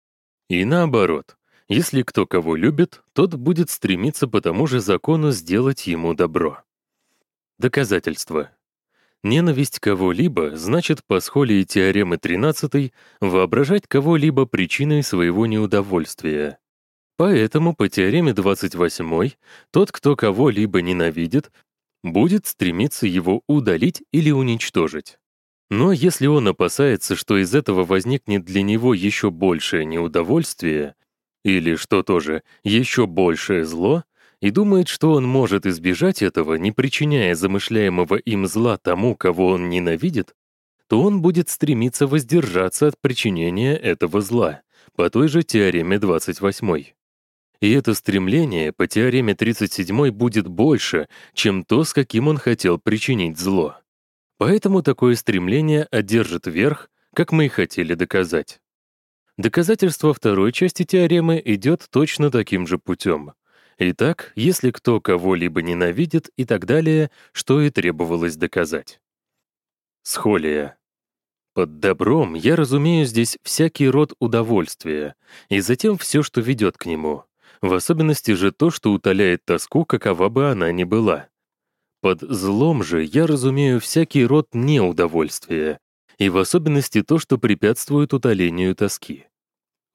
И наоборот, если кто кого любит, тот будет стремиться по тому же закону сделать ему добро. Доказательство. Ненависть кого-либо значит по схолии теоремы тринадцатой воображать кого-либо причиной своего неудовольствия. Поэтому по теореме двадцать восьмой тот, кто кого-либо ненавидит, будет стремиться его удалить или уничтожить. Но если он опасается, что из этого возникнет для него еще большее неудовольствие, или, что тоже, еще большее зло, и думает, что он может избежать этого, не причиняя замышляемого им зла тому, кого он ненавидит, то он будет стремиться воздержаться от причинения этого зла, по той же теореме двадцать восьмой. И это стремление по теореме тридцать седьмой будет больше, чем то, с каким он хотел причинить зло. Поэтому такое стремление одержит верх, как мы и хотели доказать. Доказательство второй части теоремы идет точно таким же путем. Итак, если кто кого-либо ненавидит и так далее, что и требовалось доказать. Схолия. Под добром я разумею здесь всякий род удовольствия, и затем все, что ведет к нему, в особенности же то, что утоляет тоску, какова бы она ни была. Под злом же я разумею всякий род неудовольствия, и в особенности то, что препятствует утолению тоски.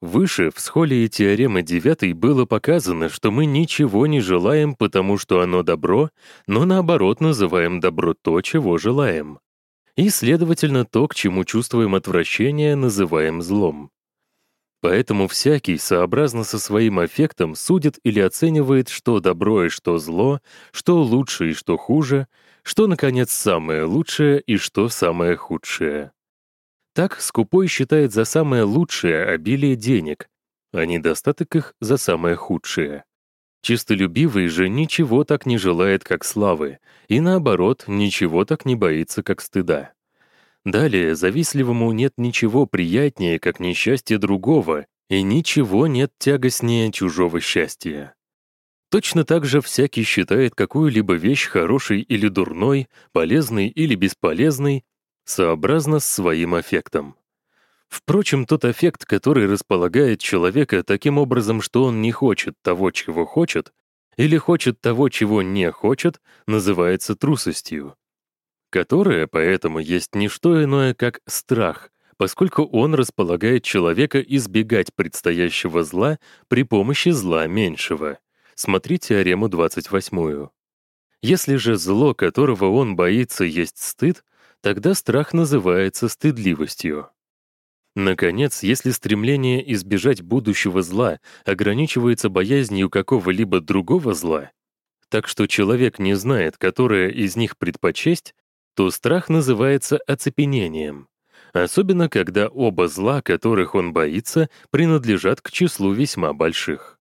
Выше в схолии теоремы девятой было показано, что мы ничего не желаем, потому что оно добро, но наоборот называем добро то, чего желаем. И, следовательно, то, к чему чувствуем отвращение, называем злом. Поэтому всякий, сообразно со своим аффектом, судит или оценивает, что добро и что зло, что лучше и что хуже, что, наконец, самое лучшее и что самое худшее. Так скупой считает за самое лучшее обилие денег, а недостаток их за самое худшее. Чистолюбивый же ничего так не желает, как славы, и наоборот, ничего так не боится, как стыда. Далее, завистливому нет ничего приятнее, как несчастье другого, и ничего нет тягостнее чужого счастья. Точно так же всякий считает какую-либо вещь хорошей или дурной, полезной или бесполезной, сообразно с своим аффектом. Впрочем, тот аффект, который располагает человека таким образом, что он не хочет того, чего хочет, или хочет того, чего не хочет, называется трусостью, которая поэтому есть не что иное, как страх, поскольку он располагает человека избегать предстоящего зла при помощи зла меньшего. Смотри теорему двадцать восьмую. Если же зло, которого он боится, есть стыд, тогда страх называется стыдливостью. Наконец, если стремление избежать будущего зла ограничивается боязнью какого-либо другого зла, так что человек не знает, которое из них предпочесть, то страх называется оцепенением, особенно когда оба зла, которых он боится, принадлежат к числу весьма больших.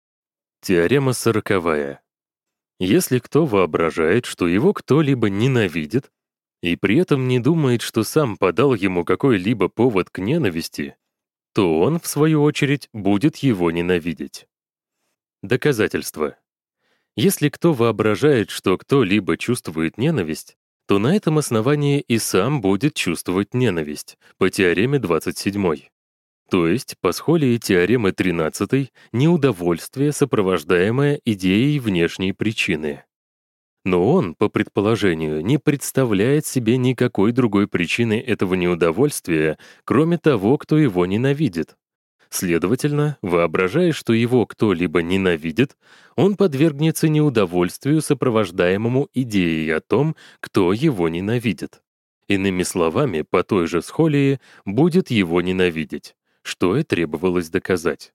Теорема сороковая. Если кто воображает, что его кто-либо ненавидит, и при этом не думает, что сам подал ему какой-либо повод к ненависти, то он, в свою очередь, будет его ненавидеть. Доказательство. Если кто воображает, что кто-либо чувствует ненависть, то на этом основании и сам будет чувствовать ненависть, по теореме двадцать седьмой. То есть, по схолии теоремы тринадцатой, неудовольствие, сопровождаемое идеей внешней причины. Но он, по предположению, не представляет себе никакой другой причины этого неудовольствия, кроме того, кто его ненавидит. Следовательно, воображая, что его кто-либо ненавидит, он подвергнется неудовольствию, сопровождаемому идеей о том, кто его ненавидит. Иными словами, по той же схолии будет его ненавидеть, что и требовалось доказать.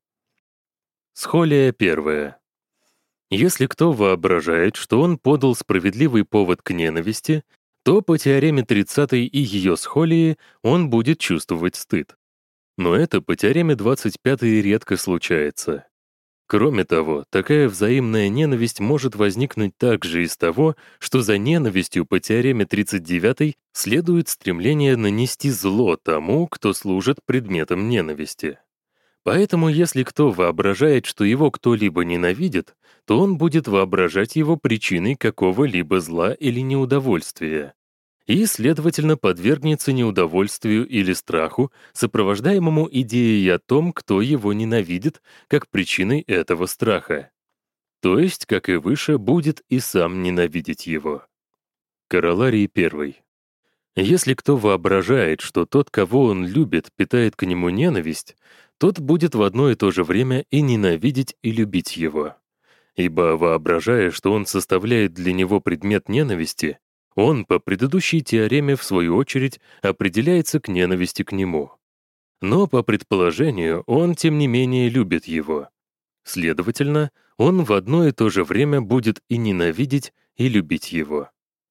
Схолия первая. Если кто воображает, что он подал справедливый повод к ненависти, то по теореме тридцатой и ее схолии он будет чувствовать стыд. Но это по теореме двадцать пятой редко случается. Кроме того, такая взаимная ненависть может возникнуть также из того, что за ненавистью по теореме тридцать девятой следует стремление нанести зло тому, кто служит предметом ненависти. Поэтому если кто воображает, что его кто-либо ненавидит, то он будет воображать его причиной какого-либо зла или неудовольствия, и, следовательно, подвергнется неудовольствию или страху, сопровождаемому идеей о том, кто его ненавидит, как причиной этого страха. То есть, как и выше, будет и сам ненавидеть его. Короларий первый. Если кто воображает, что тот, кого он любит, питает к нему ненависть, тот будет в одно и то же время и ненавидеть, и любить его. Ибо, воображая, что он составляет для него предмет ненависти, он, по предыдущей теореме, в свою очередь, определяется к ненависти к нему. Но, по предположению, он, тем не менее, любит его. Следовательно, он в одно и то же время будет и ненавидеть, и любить его.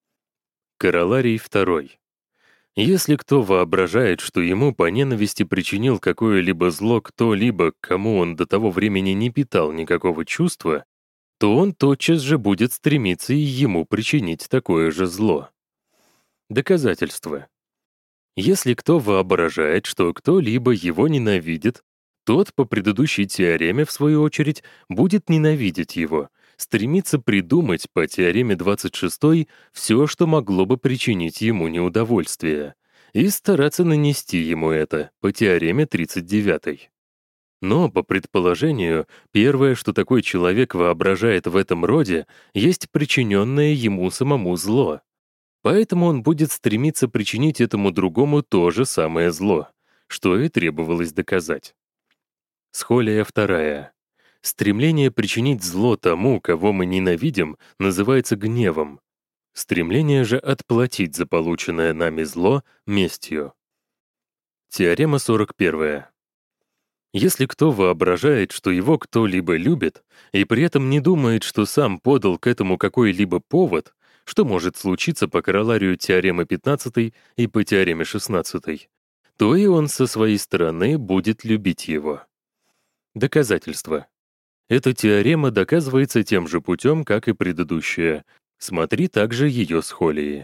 Короларий второй. Если кто воображает, что ему по ненависти причинил какое-либо зло кто-либо, к кому он до того времени не питал никакого чувства, то он тотчас же будет стремиться и ему причинить такое же зло. Доказательство. Если кто воображает, что кто-либо его ненавидит, тот по предыдущей теореме, в свою очередь, будет ненавидеть его, стремиться придумать по теореме двадцать шестой все, что могло бы причинить ему неудовольствие, и стараться нанести ему это по теореме тридцать девятой. Но, по предположению, первое, что такой человек воображает в этом роде, есть причиненное ему самому зло. Поэтому он будет стремиться причинить этому другому то же самое зло, что и требовалось доказать. Схолия вторая. Стремление причинить зло тому, кого мы ненавидим, называется гневом. Стремление же отплатить за полученное нами зло местью. Теорема сорок первая. Если кто воображает, что его кто-либо любит, и при этом не думает, что сам подал к этому какой-либо повод, что может случиться по короларию теоремы пятнадцатой и по теореме шестнадцатой, то и он со своей стороны будет любить его. Доказательство. Эта теорема доказывается тем же путем, как и предыдущая. Смотри также ее схолии.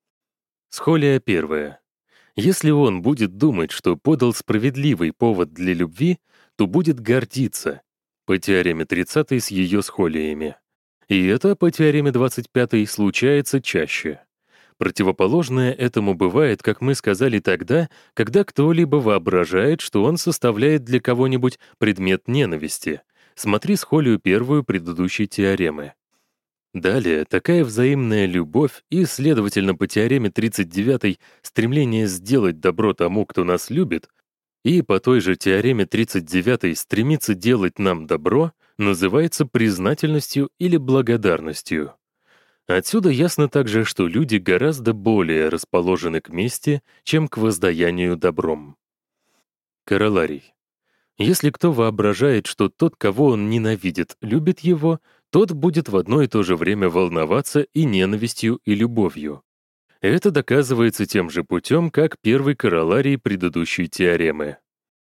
Схолия первая. Если он будет думать, что подал справедливый повод для любви, то будет гордиться, по теореме тридцатой с ее схолиями. И это по теореме двадцать пятой случается чаще. Противоположное этому бывает, как мы сказали тогда, когда кто-либо воображает, что он составляет для кого-нибудь предмет ненависти. Смотри схолию первую предыдущей теоремы. Далее, такая взаимная любовь и, следовательно, по теореме тридцать девятой стремление сделать добро тому, кто нас любит, и по той же теореме тридцать девятой стремиться делать нам добро, называется признательностью или благодарностью. Отсюда ясно также, что люди гораздо более расположены к мести, чем к воздаянию добром. Короларий. Если кто воображает, что тот, кого он ненавидит, любит его, тот будет в одно и то же время волноваться и ненавистью, и любовью. Это доказывается тем же путем, как первый короларий предыдущей теоремы.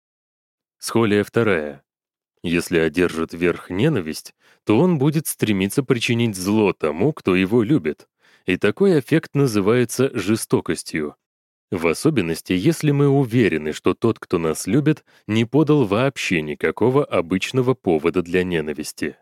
Схолия вторая. Если одержит верх ненависть, то он будет стремиться причинить зло тому, кто его любит, и такой аффект называется жестокостью. В особенности, если мы уверены, что тот, кто нас любит, не подал вообще никакого обычного повода для ненависти.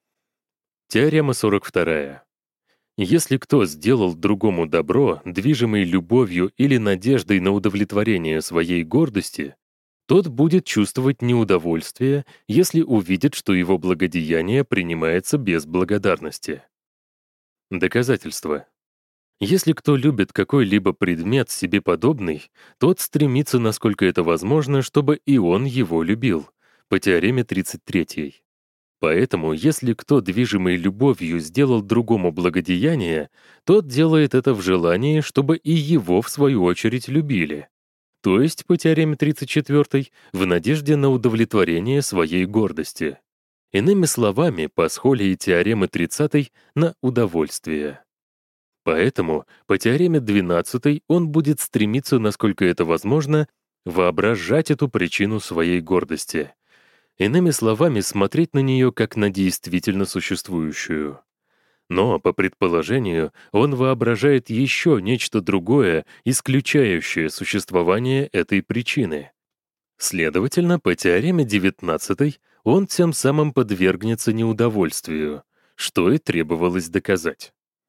Теорема сорок вторая. Если кто сделал другому добро, движимый любовью или надеждой на удовлетворение своей гордости, тот будет чувствовать неудовольствие, если увидит, что его благодеяние принимается без благодарности. Доказательство. Если кто любит какой-либо предмет себе подобный, тот стремится, насколько это возможно, чтобы и он его любил, по теореме тридцать третьей. Поэтому, если кто, движимый любовью, сделал другому благодеяние, тот делает это в желании, чтобы и его, в свою очередь, любили. То есть, по теореме тридцать четвёртой, в надежде на удовлетворение своей гордости. Иными словами, по схолии теоремы тридцатой, на удовольствие. Поэтому, по теореме двенадцатой, он будет стремиться, насколько это возможно, воображать эту причину своей гордости. Иными словами, смотреть на нее как на действительно существующую. Но, по предположению, он воображает еще нечто другое, исключающее существование этой причины. Следовательно, по теореме девятнадцатой он тем самым подвергнется неудовольствию, что и требовалось доказать.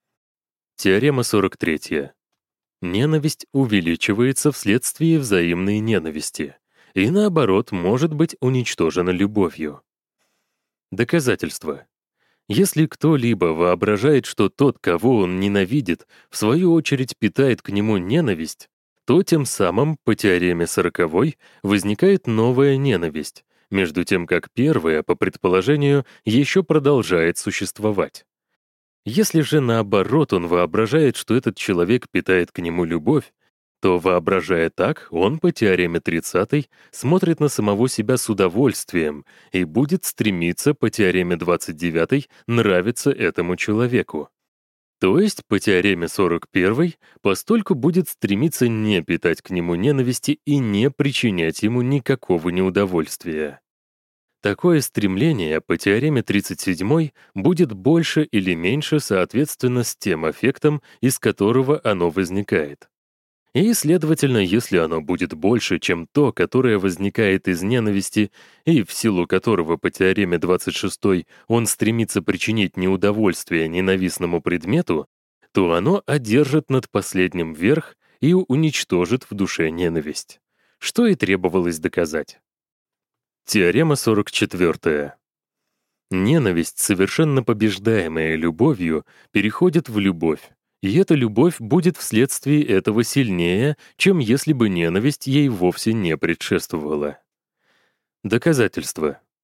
Теорема сорок третья. Ненависть увеличивается вследствие взаимной ненависти и, наоборот, может быть уничтожена любовью. Доказательство. Если кто-либо воображает, что тот, кого он ненавидит, в свою очередь питает к нему ненависть, то тем самым, по теореме сороковой, возникает новая ненависть, между тем как первая, по предположению, еще продолжает существовать. Если же наоборот он воображает, что этот человек питает к нему любовь, то, воображая так, он по теореме тридцатой смотрит на самого себя с удовольствием и будет стремиться по теореме двадцать девятой нравиться этому человеку. То есть по теореме сорок первой постольку будет стремиться не питать к нему ненависти и не причинять ему никакого неудовольствия. Такое стремление по теореме тридцать седьмой будет больше или меньше соответственно с тем аффектом, из которого оно возникает. И, следовательно, если оно будет больше, чем то, которое возникает из ненависти, и в силу которого по теореме двадцать шестой он стремится причинить неудовольствие ненавистному предмету, то оно одержит над последним верх и уничтожит в душе ненависть, что и требовалось доказать. Теорема сорок четвёртая. Ненависть, совершенно побеждаемая любовью, переходит в любовь, и эта любовь будет вследствие этого сильнее, чем если бы ненависть ей вовсе не предшествовала. Доказательство.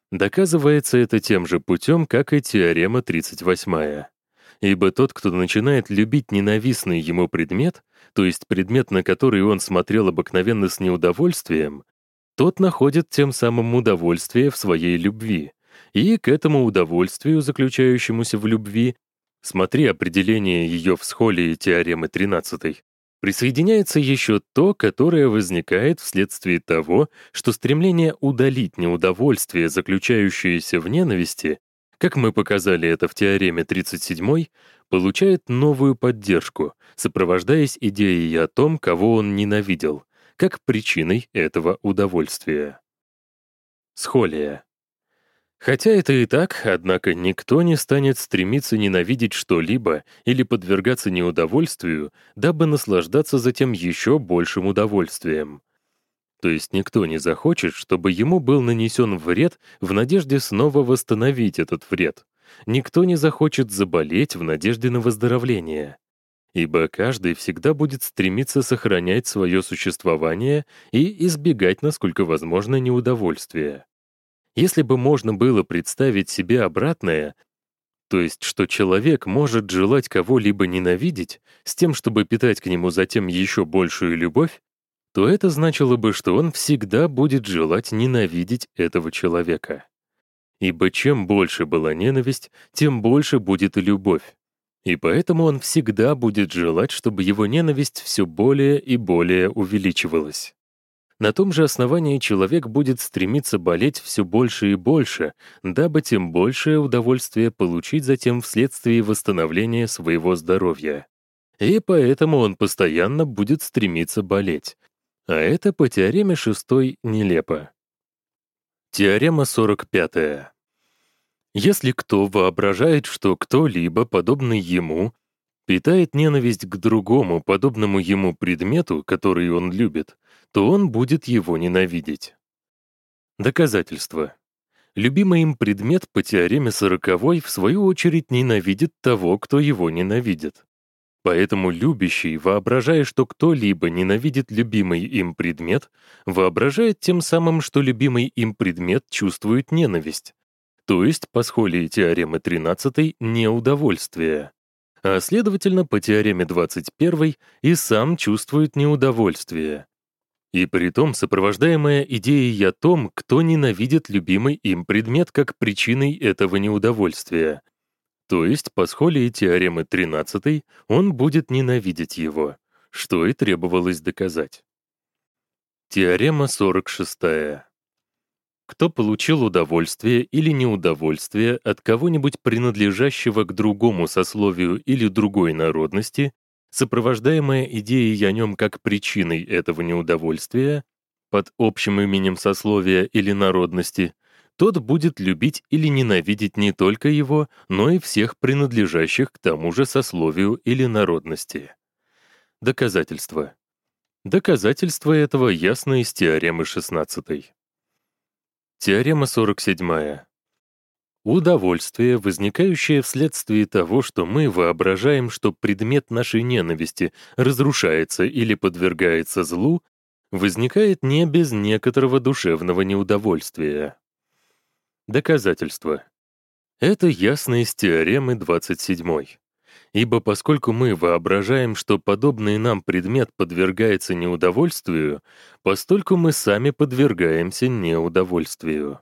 Доказывается это тем же путем, как и теорема тридцать восемь. Ибо тот, кто начинает любить ненавистный ему предмет, то есть предмет, на который он смотрел обыкновенно с неудовольствием, тот находит тем самым удовольствие в своей любви. И к этому удовольствию, заключающемуся в любви, смотри определение ее в схолии теоремы тринадцатой, присоединяется еще то, которое возникает вследствие того, что стремление удалить неудовольствие, заключающееся в ненависти, как мы показали это в теореме тридцать седьмой, получает новую поддержку, сопровождаясь идеей о том, кого он ненавидел, как причиной этого удовольствия. Схолия. Хотя это и так, однако никто не станет стремиться ненавидеть что-либо или подвергаться неудовольствию, дабы наслаждаться затем еще большим удовольствием. То есть никто не захочет, чтобы ему был нанесен вред в надежде снова восстановить этот вред. Никто не захочет заболеть в надежде на выздоровление. Ибо каждый всегда будет стремиться сохранять свое существование и избегать, насколько возможно, неудовольствия. Если бы можно было представить себе обратное, то есть что человек может желать кого-либо ненавидеть с тем, чтобы питать к нему затем еще большую любовь, то это значило бы, что он всегда будет желать ненавидеть этого человека. Ибо чем больше была ненависть, тем больше будет и любовь. И поэтому он всегда будет желать, чтобы его ненависть все более и более увеличивалась. На том же основании человек будет стремиться болеть все больше и больше, дабы тем большее удовольствие получить затем вследствие восстановления своего здоровья. И поэтому он постоянно будет стремиться болеть. А это по теореме шестой нелепо. Теорема сорок пятая. Если кто воображает, что кто-либо, подобный ему, питает ненависть к другому, подобному ему предмету, который он любит, то он будет его ненавидеть. Доказательство. Любимый им предмет по теореме сороковой в свою очередь ненавидит того, кто его ненавидит. Поэтому любящий, воображая, что кто-либо ненавидит любимый им предмет, воображает тем самым, что любимый им предмет чувствует ненависть, то есть по схолии теоремы тринадцатой неудовольствие. А следовательно, по теореме двадцать первой и сам чувствует неудовольствие. И притом сопровождаемая идеей о том, кто ненавидит любимый им предмет как причиной этого неудовольствия. То есть по схолии теоремы тринадцатой он будет ненавидеть его, что и требовалось доказать. Теорема сорок шестая. Кто получил удовольствие или неудовольствие от кого-нибудь принадлежащего к другому сословию или другой народности, сопровождаемая идеей о нем как причиной этого неудовольствия, под общим именем сословия или народности, тот будет любить или ненавидеть не только его, но и всех принадлежащих к тому же сословию или народности. Доказательство. Доказательство этого ясно из теоремы шестнадцатой. Теорема сорок седьмая. Удовольствие, возникающее вследствие того, что мы воображаем, что предмет нашей ненависти разрушается или подвергается злу, возникает не без некоторого душевного неудовольствия. Доказательство. Это ясно из теоремы двадцать седьмой. Ибо поскольку мы воображаем, что подобный нам предмет подвергается неудовольствию, постольку мы сами подвергаемся неудовольствию.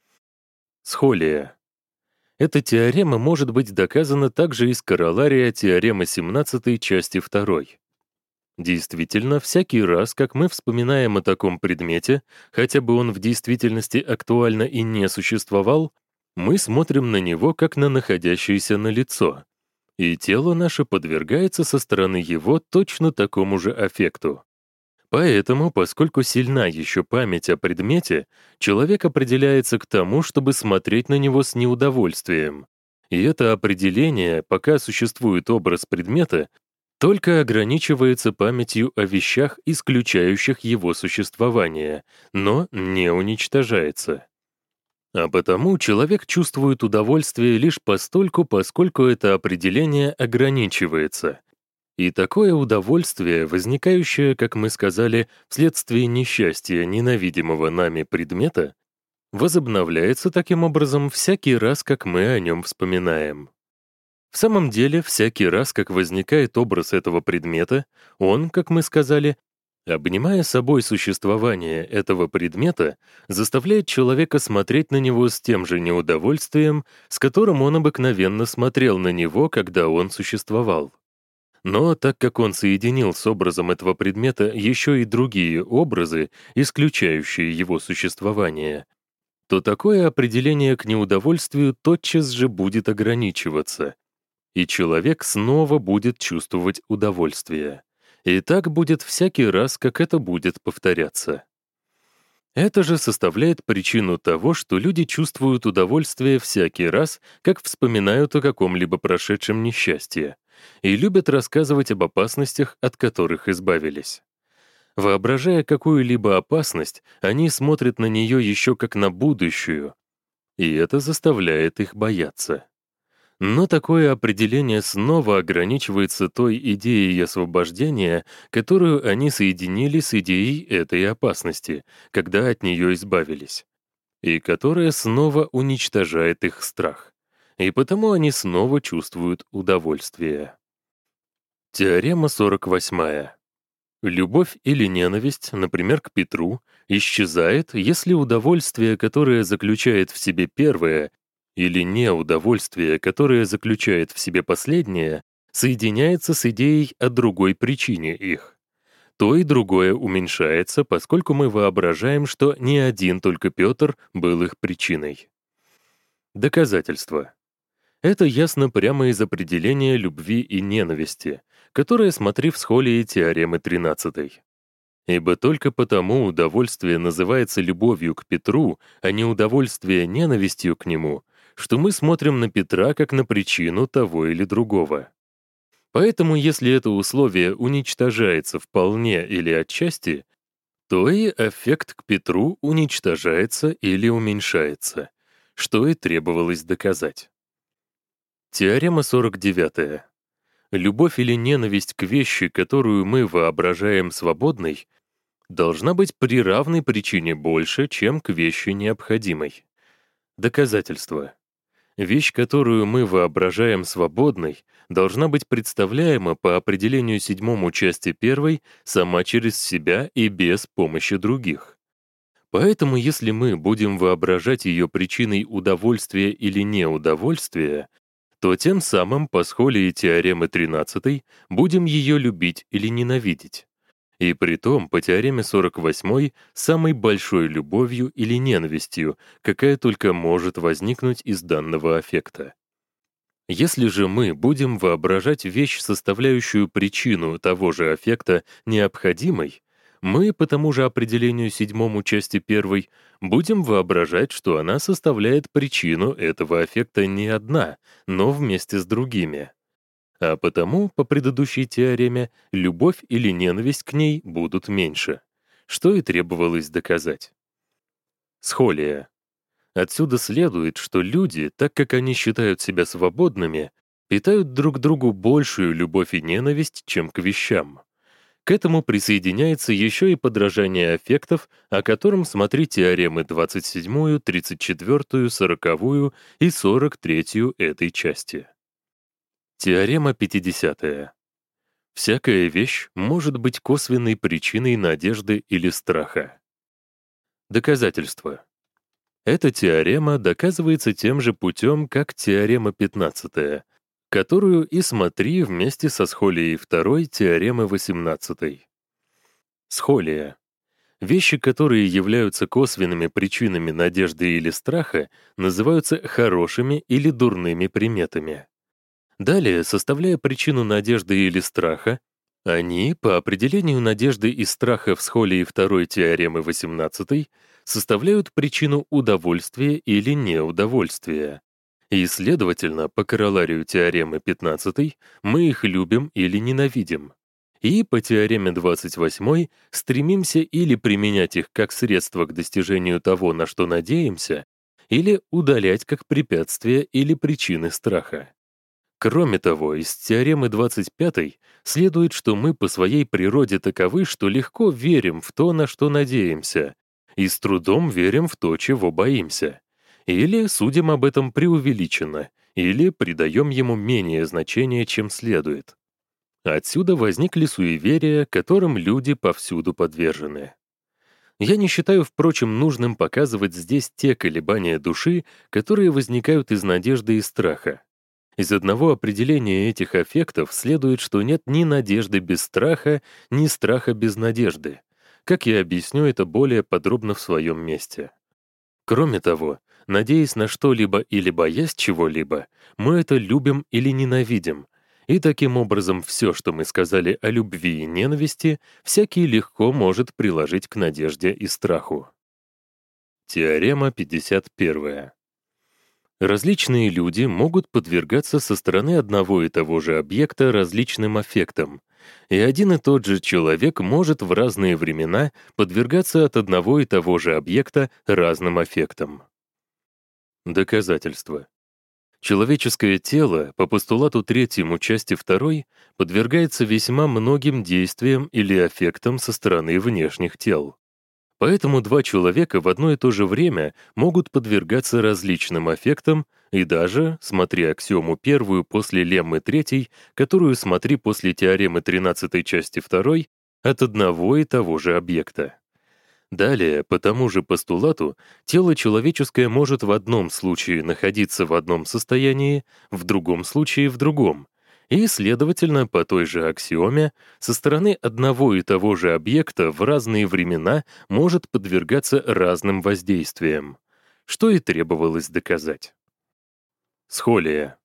Схолия. Эта теорема может быть доказана также из королария теоремы семнадцатой части второй. Действительно, всякий раз, как мы вспоминаем о таком предмете, хотя бы он в действительности актуально и не существовал, мы смотрим на него как на находящееся налицо, и тело наше подвергается со стороны его точно такому же аффекту. Поэтому, поскольку сильна еще память о предмете, человек определяется к тому, чтобы смотреть на него с неудовольствием. И это определение, пока существует образ предмета, только ограничивается памятью о вещах, исключающих его существование, но не уничтожается. А потому человек чувствует удовольствие лишь постольку, поскольку это определение ограничивается. И такое удовольствие, возникающее, как мы сказали, вследствие несчастья ненавидимого нами предмета, возобновляется таким образом всякий раз, как мы о нем вспоминаем. В самом деле, всякий раз, как возникает образ этого предмета, он, как мы сказали, обнимая собой существование этого предмета, заставляет человека смотреть на него с тем же неудовольствием, с которым он обыкновенно смотрел на него, когда он существовал. Но так как он соединил с образом этого предмета еще и другие образы, исключающие его существование, то такое определение к неудовольствию тотчас же будет ограничиваться, и человек снова будет чувствовать удовольствие. И так будет всякий раз, как это будет повторяться. Это же составляет причину того, что люди чувствуют удовольствие всякий раз, как вспоминают о каком-либо прошедшем несчастье, и любят рассказывать об опасностях, от которых избавились. Воображая какую-либо опасность, они смотрят на нее еще как на будущую, и это заставляет их бояться. Но такое определение снова ограничивается той идеей освобождения, которую они соединили с идеей этой опасности, когда от нее избавились, и которая снова уничтожает их страх. И потому они снова чувствуют удовольствие. Теорема сорок восьмая. Любовь или ненависть, например, к Петру, исчезает, если удовольствие, которое заключает в себе первое, или неудовольствие, которое заключает в себе последнее, соединяется с идеей о другой причине их. То и другое уменьшается, поскольку мы воображаем, что не один только Петр был их причиной. Доказательство. Это ясно прямо из определения любви и ненависти, которое смотри в схолии теоремы тринадцатой. Ибо только потому удовольствие называется любовью к Петру, а не удовольствие ненавистью к нему, что мы смотрим на Петра как на причину того или другого. Поэтому, если это условие уничтожается вполне или отчасти, то и аффект к Петру уничтожается или уменьшается, что и требовалось доказать. Теорема сорок девятая. Любовь или ненависть к вещи, которую мы воображаем свободной, должна быть при равной причине больше, чем к вещи необходимой. Доказательство. Вещь, которую мы воображаем свободной, должна быть представляема по определению седьмому части первой сама через себя и без помощи других. Поэтому если мы будем воображать ее причиной удовольствия или неудовольствия, то тем самым по схолии теоремы тринадцатой будем ее любить или ненавидеть. И притом по теореме сорок восьмой самой большой любовью или ненавистью, какая только может возникнуть из данного аффекта. Если же мы будем воображать вещь, составляющую причину того же аффекта, необходимой, мы по тому же определению седьмому части первой будем воображать, что она составляет причину этого аффекта не одна, но вместе с другими. А потому, по предыдущей теореме, любовь или ненависть к ней будут меньше, что и требовалось доказать. Схолия. Отсюда следует, что люди, так как они считают себя свободными, питают друг к другу большую любовь и ненависть, чем к вещам. К этому присоединяется еще и подражание аффектов, о котором смотри теоремы двадцать седьмую, тридцать четвёртую, сороковую и сорок третью этой части. Теорема пятидесятая. Всякая вещь может быть косвенной причиной надежды или страха. Доказательство. Эта теорема доказывается тем же путем, как теорема пятнадцатая, которую и смотри вместе со схолией второй теоремы восемнадцатой. Схолия. Вещи, которые являются косвенными причинами надежды или страха, называются хорошими или дурными приметами. Далее, составляя причину надежды или страха, они, по определению надежды и страха в схолии второй теоремы восемнадцатой, составляют причину удовольствия или неудовольствия. И, следовательно, по короларию теоремы пятнадцатой мы их любим или ненавидим. И по теореме двадцать восьмой стремимся или применять их как средство к достижению того, на что надеемся, или удалять как препятствия или причины страха. Кроме того, из теоремы двадцать пятой следует, что мы по своей природе таковы, что легко верим в то, на что надеемся, и с трудом верим в то, чего боимся. Или судим об этом преувеличенно, или придаем ему менее значения, чем следует. Отсюда возникли суеверия, которым люди повсюду подвержены. Я не считаю, впрочем, нужным показывать здесь те колебания души, которые возникают из надежды и страха. Из одного определения этих аффектов следует, что нет ни надежды без страха, ни страха без надежды. Как я объясню это более подробно в своем месте. Кроме того, надеясь на что-либо или боясь чего-либо, мы это любим или ненавидим. И таким образом все, что мы сказали о любви и ненависти, всякий легко может приложить к надежде и страху. Теорема пятьдесят первая. Различные люди могут подвергаться со стороны одного и того же объекта различным аффектам, и один и тот же человек может в разные времена подвергаться от одного и того же объекта разным аффектам. Доказательство. Человеческое тело, по постулату третьему части второй, подвергается весьма многим действиям или аффектам со стороны внешних тел. Поэтому два человека в одно и то же время могут подвергаться различным аффектам и даже, смотри аксиому первую после леммы третьей, которую смотри после теоремы тринадцатой части второй, от одного и того же объекта. Далее, по тому же постулату, тело человеческое может в одном случае находиться в одном состоянии, в другом случае в другом, и, следовательно, по той же аксиоме, со стороны одного и того же объекта в разные времена может подвергаться разным воздействиям, что и требовалось доказать. Схолия.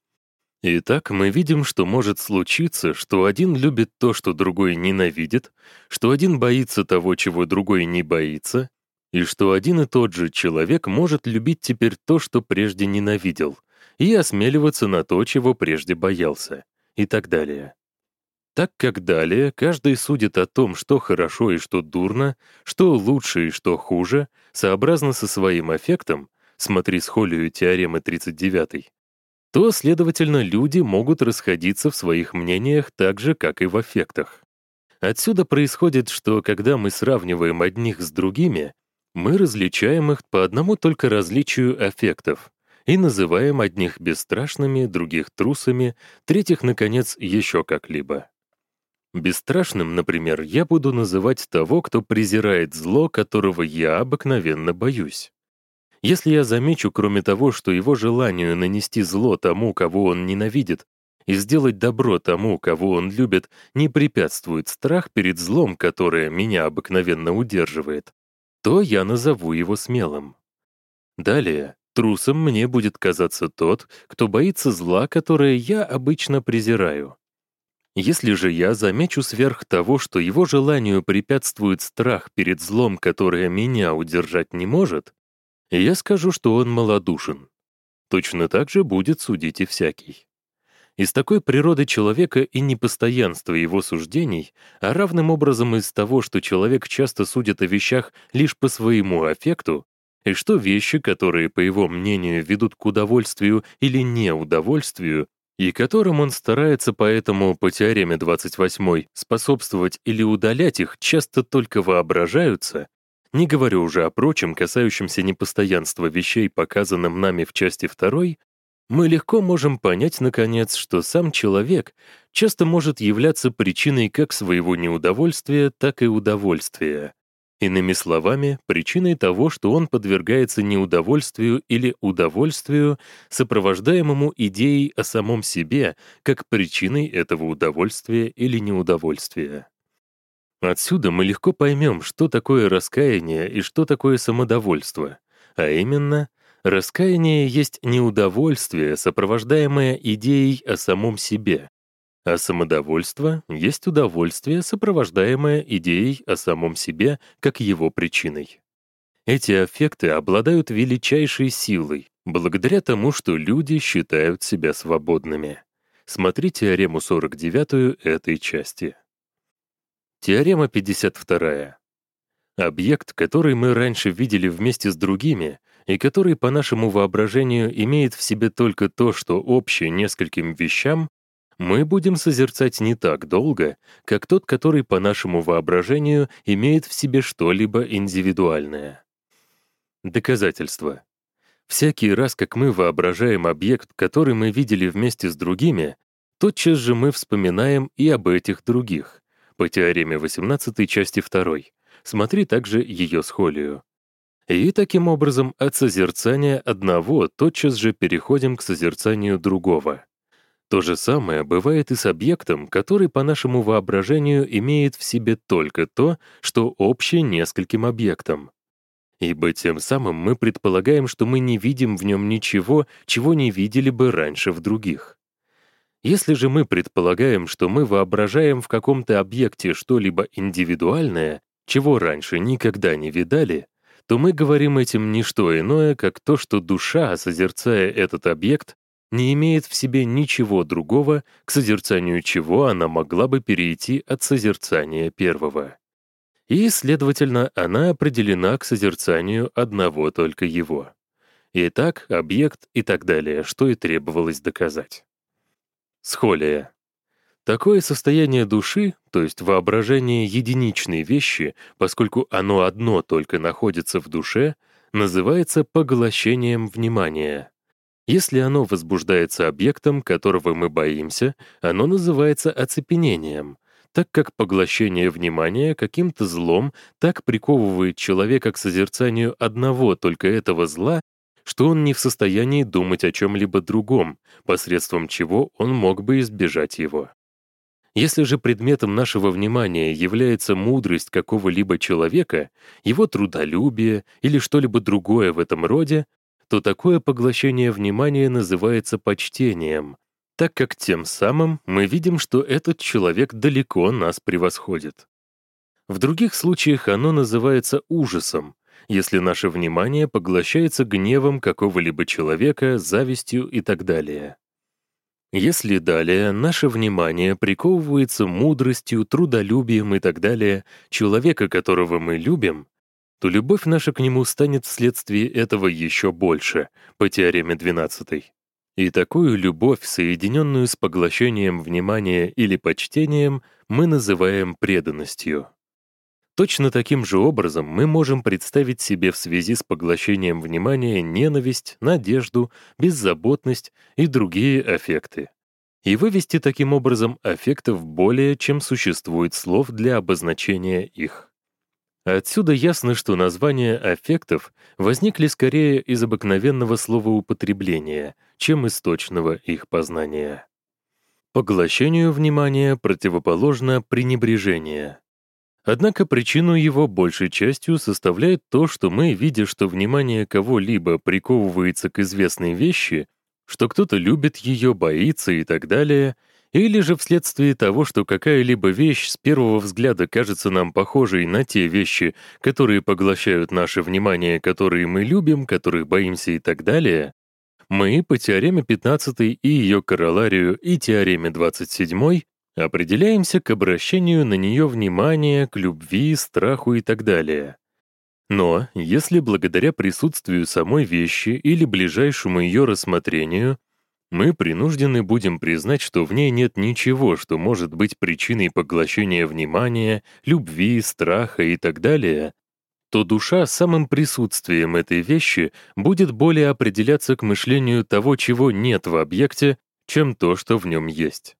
Итак, мы видим, что может случиться, что один любит то, что другой ненавидит, что один боится того, чего другой не боится, и что один и тот же человек может любить теперь то, что прежде ненавидел, и осмеливаться на то, чего прежде боялся, и так далее. Так как далее каждый судит о том, что хорошо и что дурно, что лучше и что хуже, сообразно со своим аффектом, смотри схолию теоремы тридцать девятой, то, следовательно, люди могут расходиться в своих мнениях так же, как и в аффектах. Отсюда происходит, что когда мы сравниваем одних с другими, мы различаем их по одному только различию аффектов и называем одних бесстрашными, других трусами, третьих, наконец, еще как-либо. Бесстрашным, например, я буду называть того, кто презирает зло, которого я обыкновенно боюсь. Если я замечу, кроме того, что его желанию нанести зло тому, кого он ненавидит, и сделать добро тому, кого он любит, не препятствует страх перед злом, которое меня обыкновенно удерживает, то я назову его смелым. Далее, трусом мне будет казаться тот, кто боится зла, которое я обычно презираю. Если же я замечу сверх того, что его желанию препятствует страх перед злом, которое меня удержать не может, я скажу, что он малодушен. Точно так же будет судить и всякий. Из такой природы человека и непостоянства его суждений, а равным образом из того, что человек часто судит о вещах лишь по своему аффекту, и что вещи, которые, по его мнению, ведут к удовольствию или неудовольствию, и которым он старается поэтому по теореме двадцать восьмой способствовать или удалять их, часто только воображаются, не говорю уже о прочем, касающемся непостоянства вещей, показанном нами в части второй, мы легко можем понять, наконец, что сам человек часто может являться причиной как своего неудовольствия, так и удовольствия. Иными словами, причиной того, что он подвергается неудовольствию или удовольствию, сопровождаемому идеей о самом себе, как причиной этого удовольствия или неудовольствия. Отсюда мы легко поймем, что такое раскаяние и что такое самодовольство, а именно, раскаяние есть неудовольствие, сопровождаемое идеей о самом себе, а самодовольство есть удовольствие, сопровождаемое идеей о самом себе как его причиной. Эти аффекты обладают величайшей силой, благодаря тому, что люди считают себя свободными. Смотри теорему сорок девятую этой части. Теорема пятьдесят вторая. Объект, который мы раньше видели вместе с другими, и который, по нашему воображению, имеет в себе только то, что общее нескольким вещам, мы будем созерцать не так долго, как тот, который, по нашему воображению, имеет в себе что-либо индивидуальное. Доказательство. Всякий раз, как мы воображаем объект, который мы видели вместе с другими, тотчас же мы вспоминаем и об этих других. По теореме восемнадцатой части второй. Смотри также ее схолию. И таким образом от созерцания одного тотчас же переходим к созерцанию другого. То же самое бывает и с объектом, который по нашему воображению имеет в себе только то, что общее нескольким объектам. Ибо тем самым мы предполагаем, что мы не видим в нем ничего, чего не видели бы раньше в других. Если же мы предполагаем, что мы воображаем в каком-то объекте что-либо индивидуальное, чего раньше никогда не видали, то мы говорим этим не что иное, как то, что душа, созерцая этот объект, не имеет в себе ничего другого, к созерцанию чего она могла бы перейти от созерцания первого. И, следовательно, она определена к созерцанию одного только его. Итак, объект и так далее, что и требовалось доказать. Схолия. Такое состояние души, то есть воображение единичной вещи, поскольку оно одно только находится в душе, называется поглощением внимания. Если оно возбуждается объектом, которого мы боимся, оно называется оцепенением, так как поглощение внимания каким-то злом так приковывает человека к созерцанию одного только этого зла, что он не в состоянии думать о чем-либо другом, посредством чего он мог бы избежать его. Если же предметом нашего внимания является мудрость какого-либо человека, его трудолюбие или что-либо другое в этом роде, то такое поглощение внимания называется почтением, так как тем самым мы видим, что этот человек далеко нас превосходит. В других случаях оно называется ужасом, если наше внимание поглощается гневом какого-либо человека, завистью и так далее. Если далее наше внимание приковывается мудростью, трудолюбием и так далее человека, которого мы любим, то любовь наша к нему станет вследствие этого еще больше, по теореме двенадцатой. И такую любовь, соединенную с поглощением внимания или почтением, мы называем преданностью. Точно таким же образом мы можем представить себе в связи с поглощением внимания ненависть, надежду, беззаботность и другие аффекты. И вывести таким образом аффектов более, чем существует слов для обозначения их. Отсюда ясно, что названия аффектов возникли скорее из обыкновенного словоупотребления, чем из точного их познания. Поглощению внимания противоположно пренебрежение. Однако причину его большей частью составляет то, что мы, видя, что внимание кого-либо приковывается к известной вещи, что кто-то любит ее, боится и так далее, или же вследствие того, что какая-либо вещь с первого взгляда кажется нам похожей на те вещи, которые поглощают наше внимание, которые мы любим, которых боимся и так далее, мы по теореме пятнадцатой и ее короларию и теореме двадцать седьмой определяемся к обращению на нее внимания, к любви, страху и так далее. Но если благодаря присутствию самой вещи или ближайшему ее рассмотрению мы принуждены будем признать, что в ней нет ничего, что может быть причиной поглощения внимания, любви, страха и так далее, то душа самым присутствием этой вещи будет более определяться к мышлению того, чего нет в объекте, чем то, что в нем есть.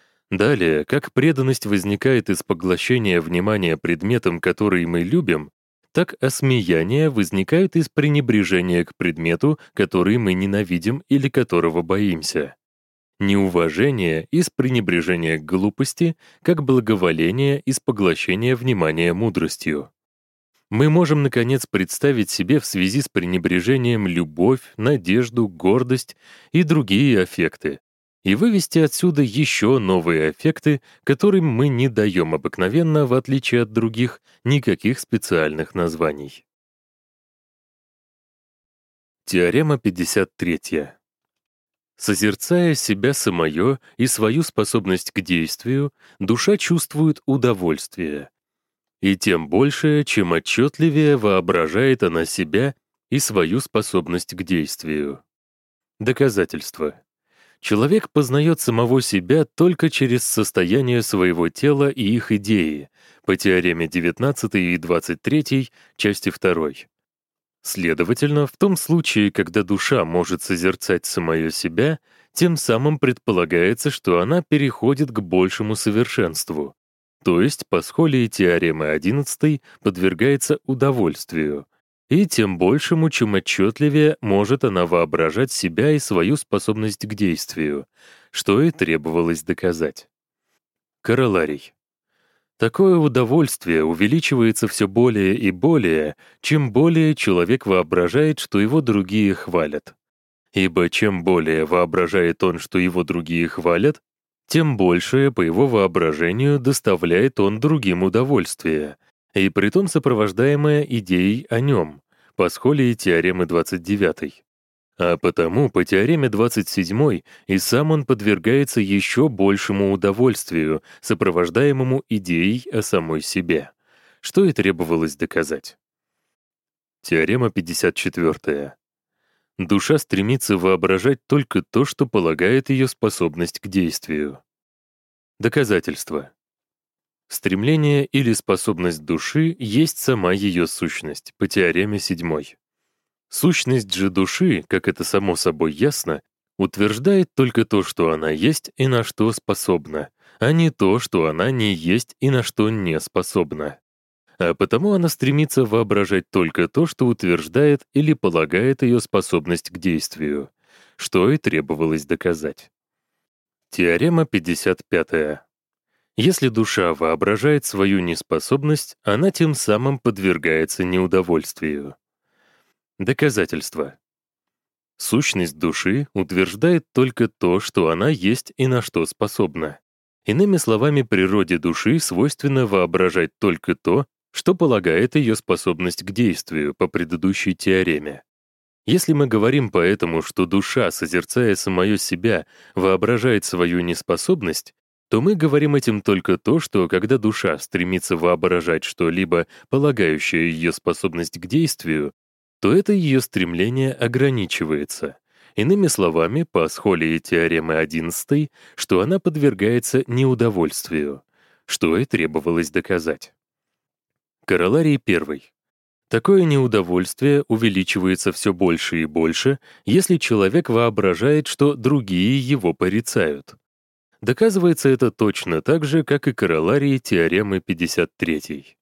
Далее, как преданность возникает из поглощения внимания предметом, который мы любим, так осмеяние возникает из пренебрежения к предмету, который мы ненавидим или которого боимся. Неуважение из пренебрежения к глупости, как благоволение из поглощения внимания мудростью. Мы можем, наконец, представить себе в связи с пренебрежением любовь, надежду, гордость и другие аффекты, и вывести отсюда еще новые аффекты, которым мы не даем обыкновенно, в отличие от других, никаких специальных названий. Теорема пятьдесят третья. Созерцая себя самое и свою способность к действию, душа чувствует удовольствие. И тем больше, чем отчетливее воображает она себя и свою способность к действию. Доказательство. Человек познает самого себя только через состояние своего тела и их идеи, по теореме девятнадцатой и двадцать третьей, части второй. Следовательно, в том случае, когда душа может созерцать самое себя, тем самым предполагается, что она переходит к большему совершенству, то есть по схолии теоремы одиннадцатой подвергается удовольствию, и тем большему, чем отчетливее может она воображать себя и свою способность к действию, что и требовалось доказать. Короларий. Такое удовольствие увеличивается все более и более, чем более человек воображает, что его другие хвалят. Ибо чем более воображает он, что его другие хвалят, тем большее, по его воображению, доставляет он другим удовольствие, и притом сопровождаемое идеей о нем, по схолии теоремы двадцать девятой. А потому по теореме двадцать седьмой и сам он подвергается еще большему удовольствию, сопровождаемому идеей о самой себе, что и требовалось доказать. Теорема пятьдесят четвёртая. Душа стремится воображать только то, что полагает ее способность к действию. Доказательство. Стремление или способность души есть сама ее сущность, по теореме седьмой. Сущность же души, как это само собой ясно, утверждает только то, что она есть и на что способна, а не то, что она не есть и на что не способна. А потому она стремится воображать только то, что утверждает или полагает ее способность к действию, что и требовалось доказать. Теорема пятьдесят пятая. Если душа воображает свою неспособность, она тем самым подвергается неудовольствию. Доказательство. Сущность души утверждает только то, что она есть и на что способна. Иными словами, природе души свойственно воображать только то, что полагает ее способность к действию по предыдущей теореме. Если мы говорим поэтому, что душа, созерцая самое себя, воображает свою неспособность, то мы говорим этим только то, что когда душа стремится воображать что-либо, полагающее ее способность к действию, то это ее стремление ограничивается. Иными словами, по схолии теоремы одиннадцатой, что она подвергается неудовольствию, что и требовалось доказать. Короларий первый. Такое неудовольствие увеличивается все больше и больше, если человек воображает, что другие его порицают. Доказывается это точно так же, как и короларий теоремы пятьдесят третьей.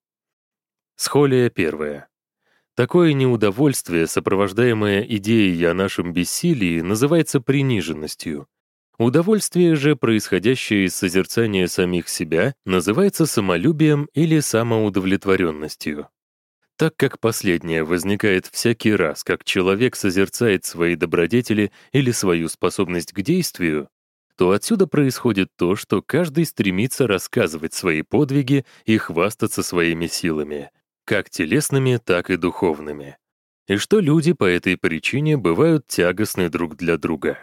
Схолия первая. Такое неудовольствие, сопровождаемое идеей о нашем бессилии, называется приниженностью. Удовольствие же, происходящее из созерцания самих себя, называется самолюбием или самоудовлетворенностью. Так как последнее возникает всякий раз, как человек созерцает свои добродетели или свою способность к действию, то отсюда происходит то, что каждый стремится рассказывать свои подвиги и хвастаться своими силами, как телесными, так и духовными, и что люди по этой причине бывают тягостны друг для друга.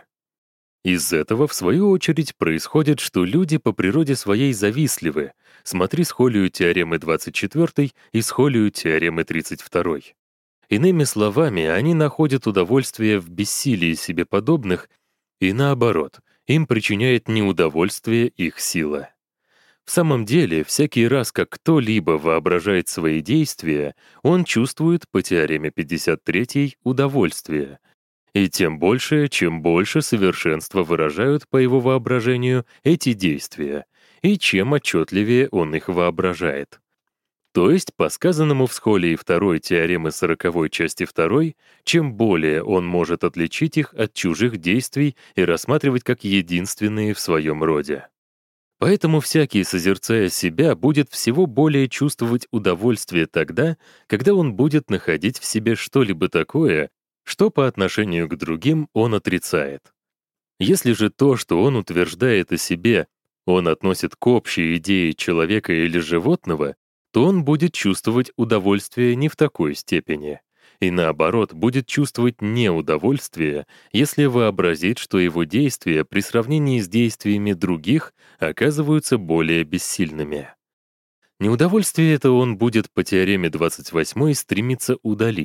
Из этого, в свою очередь, происходит, что люди по природе своей завистливы, смотри схолию теоремы двадцать четвёртой и схолию теоремы тридцать второй. Иными словами, они находят удовольствие в бессилии себе подобных, и наоборот, им причиняет неудовольствие их сила. В самом деле, всякий раз, как кто-либо воображает свои действия, он чувствует по теореме пятьдесят третьей удовольствие, и тем больше, чем больше совершенства выражают по его воображению эти действия, и чем отчетливее он их воображает. То есть, по сказанному в схолии второй теоремы сороковой части второй, чем более он может отличить их от чужих действий и рассматривать как единственные в своем роде. Поэтому всякий, созерцая себя, будет всего более чувствовать удовольствие тогда, когда он будет находить в себе что-либо такое, что по отношению к другим он отрицает. Если же то, что он утверждает о себе, он относит к общей идее человека или животного, то он будет чувствовать удовольствие не в такой степени, и наоборот будет чувствовать неудовольствие, если вообразит, что его действия при сравнении с действиями других оказываются более бессильными. Неудовольствие это он будет по теореме двадцать восьмой стремиться удалить,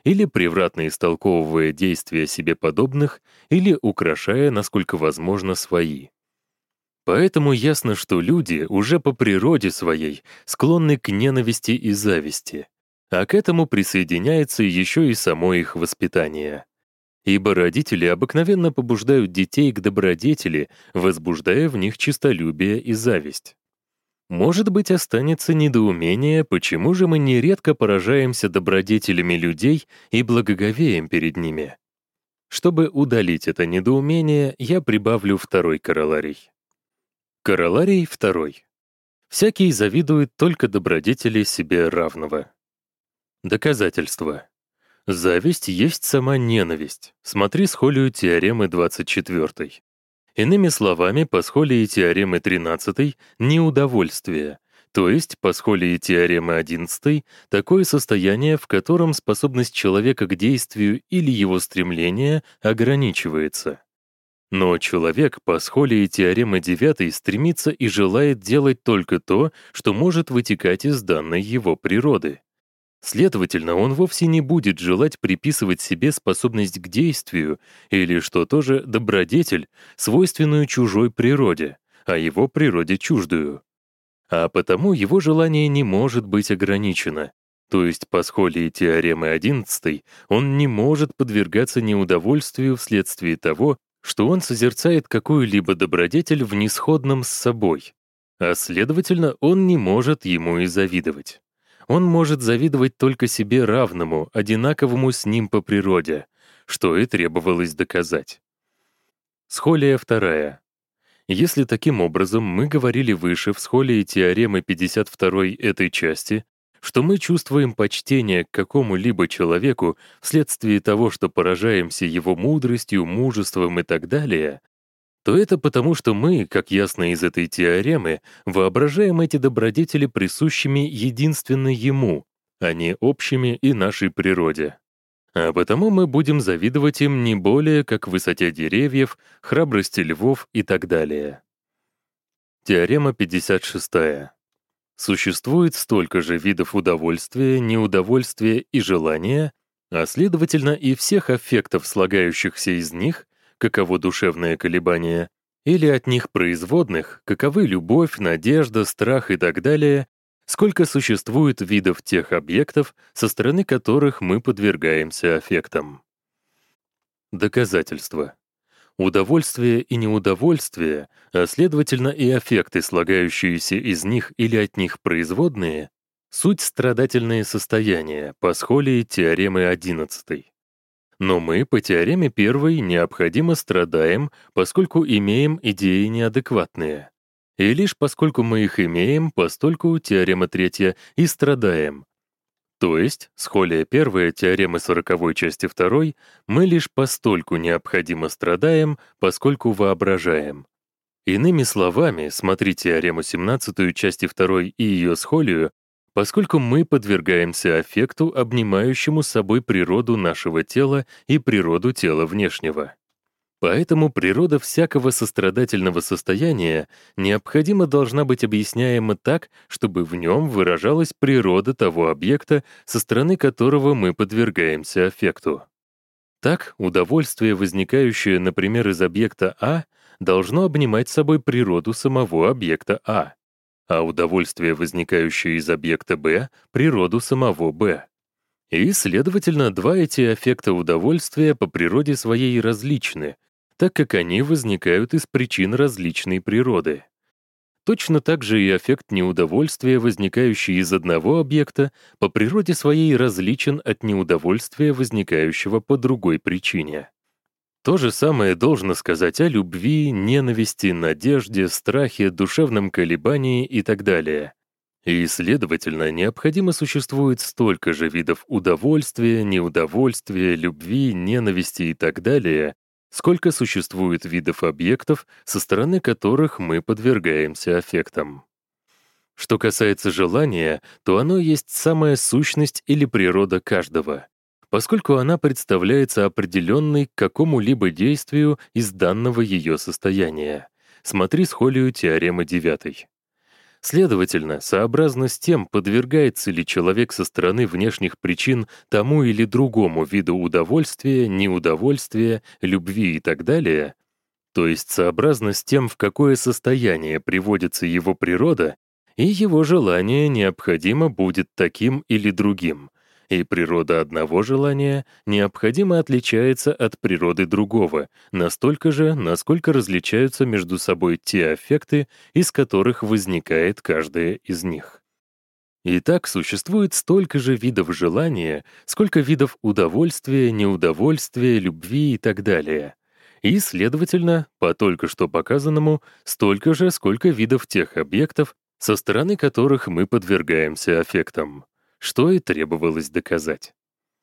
или превратно истолковывая действия себе подобных, или украшая, насколько возможно, свои. Поэтому ясно, что люди уже по природе своей склонны к ненависти и зависти, а к этому присоединяется еще и само их воспитание. Ибо родители обыкновенно побуждают детей к добродетели, возбуждая в них честолюбие и зависть. Может быть, останется недоумение, почему же мы нередко поражаемся добродетелями людей и благоговеем перед ними. Чтобы удалить это недоумение, я прибавлю второй короларий. Короларий второй. Всякий завидует только добродетели себе равного. Доказательство. Зависть есть сама ненависть. Смотри схолию теоремы двадцать четвёртой. Иными словами, по схолии теоремы тринадцатой — неудовольствие, то есть по схолии теоремы одиннадцатой — такое состояние, в котором способность человека к действию или его стремление ограничивается. Но человек по схолии теоремы девятой стремится и желает делать только то, что может вытекать из данной его природы. Следовательно, он вовсе не будет желать приписывать себе способность к действию или, что тоже, добродетель, свойственную чужой природе, а его природе чуждую. А потому его желание не может быть ограничено, то есть по схолии теоремы одиннадцатой он не может подвергаться неудовольствию вследствие того, что он созерцает какую-либо добродетель в несходном с собой, а следовательно, он не может ему и завидовать. Он может завидовать только себе равному, одинаковому с ним по природе, что и требовалось доказать. Схолия вторая. Если таким образом мы говорили выше в схолии теоремы пятьдесят второй этой части, что мы чувствуем почтение к какому-либо человеку вследствие того, что поражаемся его мудростью, мужеством и так далее, то это потому, что мы, как ясно из этой теоремы, воображаем эти добродетели присущими единственно ему, а не общими и нашей природе. А потому мы будем завидовать им не более как высоте деревьев, храбрости львов и так далее. Теорема пятьдесят шестая. Существует столько же видов удовольствия, неудовольствия и желания, а следовательно и всех аффектов, слагающихся из них, каково душевное колебание, или от них производных, каковы любовь, надежда, страх и так далее, сколько существует видов тех объектов, со стороны которых мы подвергаемся аффектам. Доказательство. Удовольствие и неудовольствие, а следовательно и аффекты, слагающиеся из них или от них производные, суть страдательные состояния по схолии теоремы одиннадцатой. Но мы по теореме первой необходимо страдаем, поскольку имеем идеи неадекватные. И лишь поскольку мы их имеем, постольку теорема третья и страдаем. То есть, схолия первая теоремы сороковой части второй, мы лишь постольку необходимо страдаем, поскольку воображаем. Иными словами, смотри теорему семнадцатую части второй и ее схолию, поскольку мы подвергаемся аффекту, обнимающему собой природу нашего тела и природу тела внешнего. Поэтому природа всякого сострадательного состояния необходимо должна быть объясняема так, чтобы в нем выражалась природа того объекта, со стороны которого мы подвергаемся аффекту. Так, удовольствие, возникающее, например, из объекта А, должно обнимать собой природу самого объекта А, а удовольствие, возникающее из объекта Б, природу самого Б. И, следовательно, два эти аффекта удовольствия по природе своей различны, так как они возникают из причин различной природы. Точно так же и аффект неудовольствия, возникающий из одного объекта, по природе своей различен от неудовольствия, возникающего по другой причине. То же самое должно сказать о любви, ненависти, надежде, страхе, душевном колебании и так далее. И, следовательно, необходимо существует столько же видов удовольствия, неудовольствия, любви, ненависти и так далее, сколько существует видов объектов, со стороны которых мы подвергаемся аффектам. Что касается желания, то оно есть самая сущность или природа каждого, поскольку она представляется определенной к какому-либо действию из данного ее состояния. Смотри схолию теоремы девятой. Следовательно, сообразно с тем, подвергается ли человек со стороны внешних причин тому или другому виду удовольствия, неудовольствия, любви и так далее, то есть сообразно с тем, в какое состояние приводится его природа, и его желание необходимо будет таким или другим, и природа одного желания необходимо отличается от природы другого, настолько же, насколько различаются между собой те аффекты, из которых возникает каждая из них. Итак, существует столько же видов желания, сколько видов удовольствия, неудовольствия, любви и так далее. И, следовательно, по только что показанному, столько же, сколько видов тех объектов, со стороны которых мы подвергаемся аффектам, что и требовалось доказать.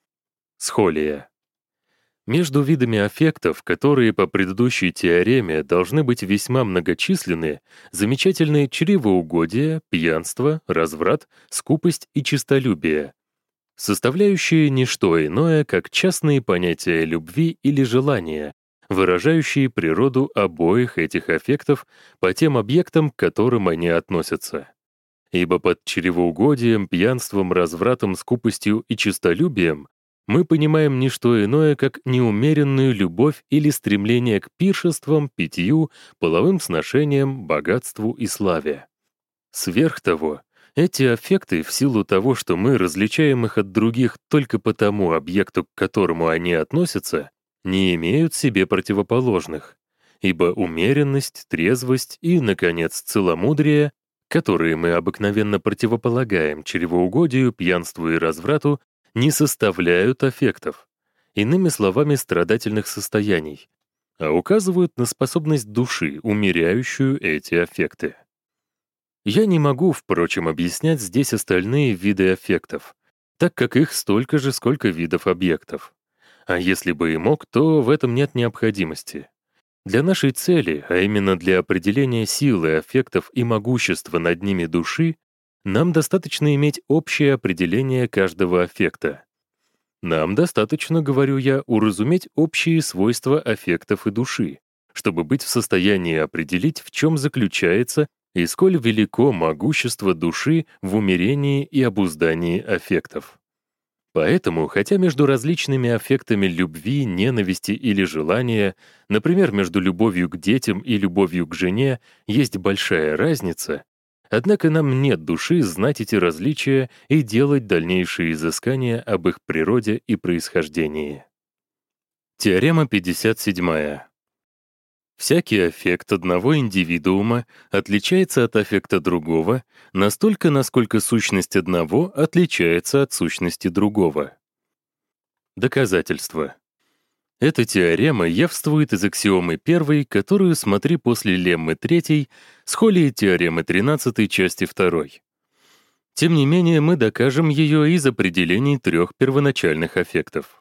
Схолия. Между видами аффектов, которые по предыдущей теореме должны быть весьма многочисленны, замечательны чревоугодие, пьянство, разврат, скупость и честолюбие, составляющие не что иное, как частные понятия любви или желания, выражающие природу обоих этих аффектов по тем объектам, к которым они относятся. Ибо под чревоугодием, пьянством, развратом, скупостью и честолюбием мы понимаем не что иное, как неумеренную любовь или стремление к пиршествам, питью, половым сношениям, богатству и славе. Сверх того, эти аффекты, в силу того, что мы различаем их от других только по тому объекту, к которому они относятся, не имеют себе противоположных, ибо умеренность, трезвость и, наконец, целомудрие, которые мы обыкновенно противополагаем чревоугодию, пьянству и разврату, не составляют аффектов, иными словами, страдательных состояний, а указывают на способность души, умеряющую эти аффекты. Я не могу, впрочем, объяснять здесь остальные виды аффектов, так как их столько же, сколько видов объектов. А если бы и мог, то в этом нет необходимости. Для нашей цели, а именно для определения силы аффектов и могущества над ними души, нам достаточно иметь общее определение каждого аффекта. Нам достаточно, говорю я, уразуметь общие свойства аффектов и души, чтобы быть в состоянии определить, в чем заключается и сколь велико могущество души в умерении и обуздании аффектов. Поэтому, хотя между различными аффектами любви, ненависти или желания, например, между любовью к детям и любовью к жене, есть большая разница, однако нам нет души знать эти различия и делать дальнейшие изыскания об их природе и происхождении. Теорема пятьдесят семь. Всякий аффект одного индивидуума отличается от аффекта другого настолько, насколько сущность одного отличается от сущности другого. Доказательство. Эта теорема явствует из аксиомы первой, которую смотри после леммы третьей, схолии теоремы тринадцатой части второй. Тем не менее, мы докажем ее из определений трех первоначальных аффектов.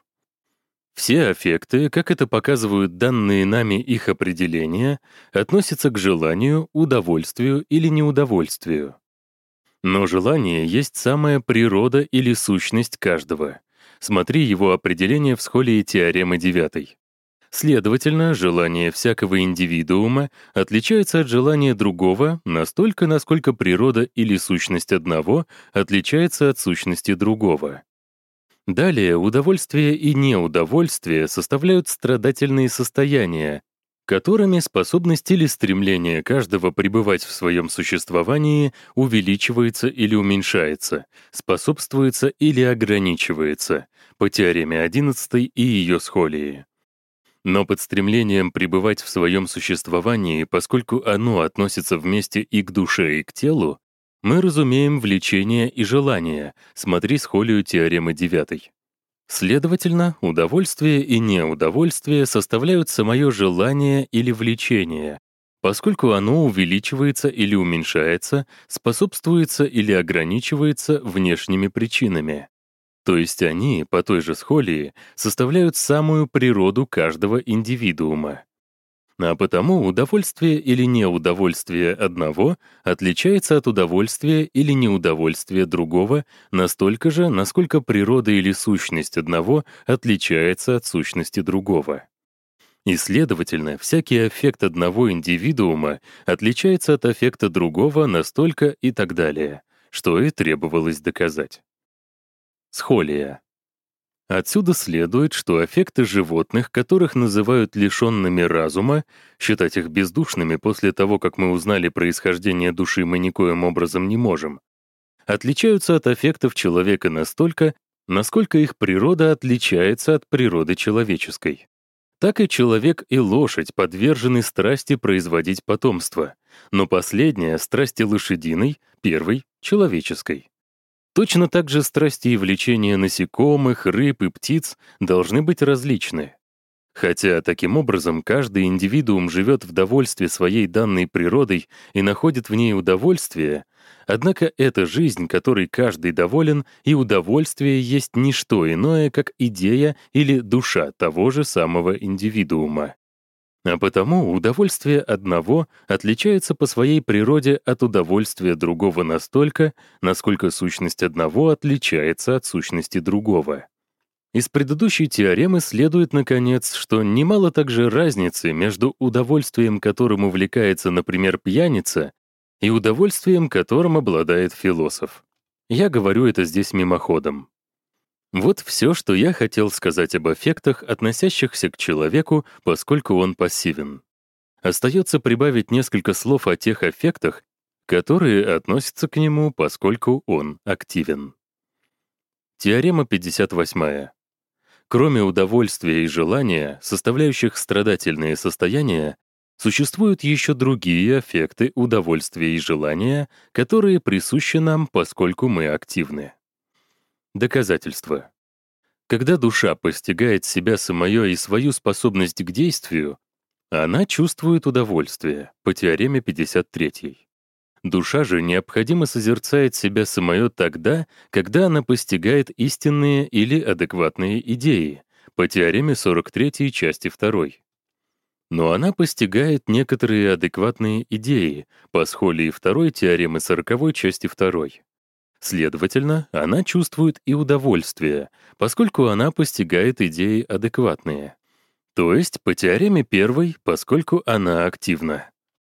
Все аффекты, как это показывают данные нами их определения, относятся к желанию, удовольствию или неудовольствию. Но желание есть самая природа или сущность каждого. Смотри его определение в схолии теоремы девятой. Следовательно, желание всякого индивидуума отличается от желания другого настолько, насколько природа или сущность одного отличается от сущности другого. Далее, удовольствие и неудовольствие составляют страдательные состояния, которыми способность или стремление каждого пребывать в своем существовании увеличивается или уменьшается, способствуется или ограничивается, по теореме одиннадцатой и ее схолии. Но под стремлением пребывать в своем существовании, поскольку оно относится вместе и к душе, и к телу, мы разумеем влечение и желание, смотри схолию теоремы девятой. Следовательно, удовольствие и неудовольствие составляют самое желание или влечение, поскольку оно увеличивается или уменьшается, способствуется или ограничивается внешними причинами. То есть они, по той же схолии, составляют самую природу каждого индивидуума. А потому удовольствие или неудовольствие одного отличается от удовольствия или неудовольствия другого настолько же, насколько природа или сущность одного отличается от сущности другого. И, следовательно, всякий аффект одного индивидуума отличается от аффекта другого настолько и так далее, что и требовалось доказать. Схолия. Отсюда следует, что аффекты животных, которых называют лишенными разума, считать их бездушными после того, как мы узнали происхождение души, мы никоим образом не можем, отличаются от аффектов человека настолько, насколько их природа отличается от природы человеческой. Так и человек и лошадь подвержены страсти производить потомство, но последняя — страсти лошадиной, первой — человеческой. Точно так же страсти и влечения насекомых, рыб и птиц должны быть различны. Хотя таким образом каждый индивидуум живет в довольстве своей данной природой и находит в ней удовольствие, однако эта жизнь, которой каждый доволен, и удовольствие есть не что иное, как идея или душа того же самого индивидуума. А потому удовольствие одного отличается по своей природе от удовольствия другого настолько, насколько сущность одного отличается от сущности другого. Из предыдущей теоремы следует, наконец, что немало также разницы между удовольствием, которым увлекается, например, пьяница, и удовольствием, которым обладает философ. Я говорю это здесь мимоходом. Вот все, что я хотел сказать об аффектах, относящихся к человеку, поскольку он пассивен. Остается прибавить несколько слов о тех аффектах, которые относятся к нему, поскольку он активен. Теорема пятьдесят восьмая. Кроме удовольствия и желания, составляющих страдательные состояния, существуют еще другие аффекты удовольствия и желания, которые присущи нам, поскольку мы активны. Доказательство. Когда душа постигает себя самое и свою способность к действию, она чувствует удовольствие, по теореме пятьдесят третьей. Душа же необходимо созерцает себя самое тогда, когда она постигает истинные или адекватные идеи, по теореме сорок третьей части второй. Но она постигает некоторые адекватные идеи, по схолии второй теоремы сороковой части второй. Следовательно, она чувствует и удовольствие, поскольку она постигает идеи адекватные. То есть по теореме первой, поскольку она активна.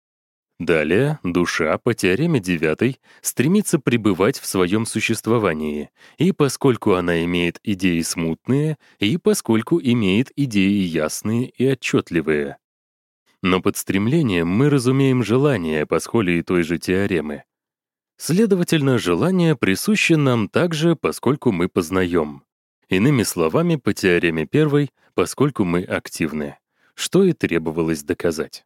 Далее душа по теореме девятой стремится пребывать в своем существовании, и поскольку она имеет идеи смутные, и поскольку имеет идеи ясные и отчетливые. Но под стремлением мы разумеем желание по схолии той же теоремы. Следовательно, желание присуще нам также, поскольку мы познаем. Иными словами, по теореме первой, поскольку мы активны, что и требовалось доказать.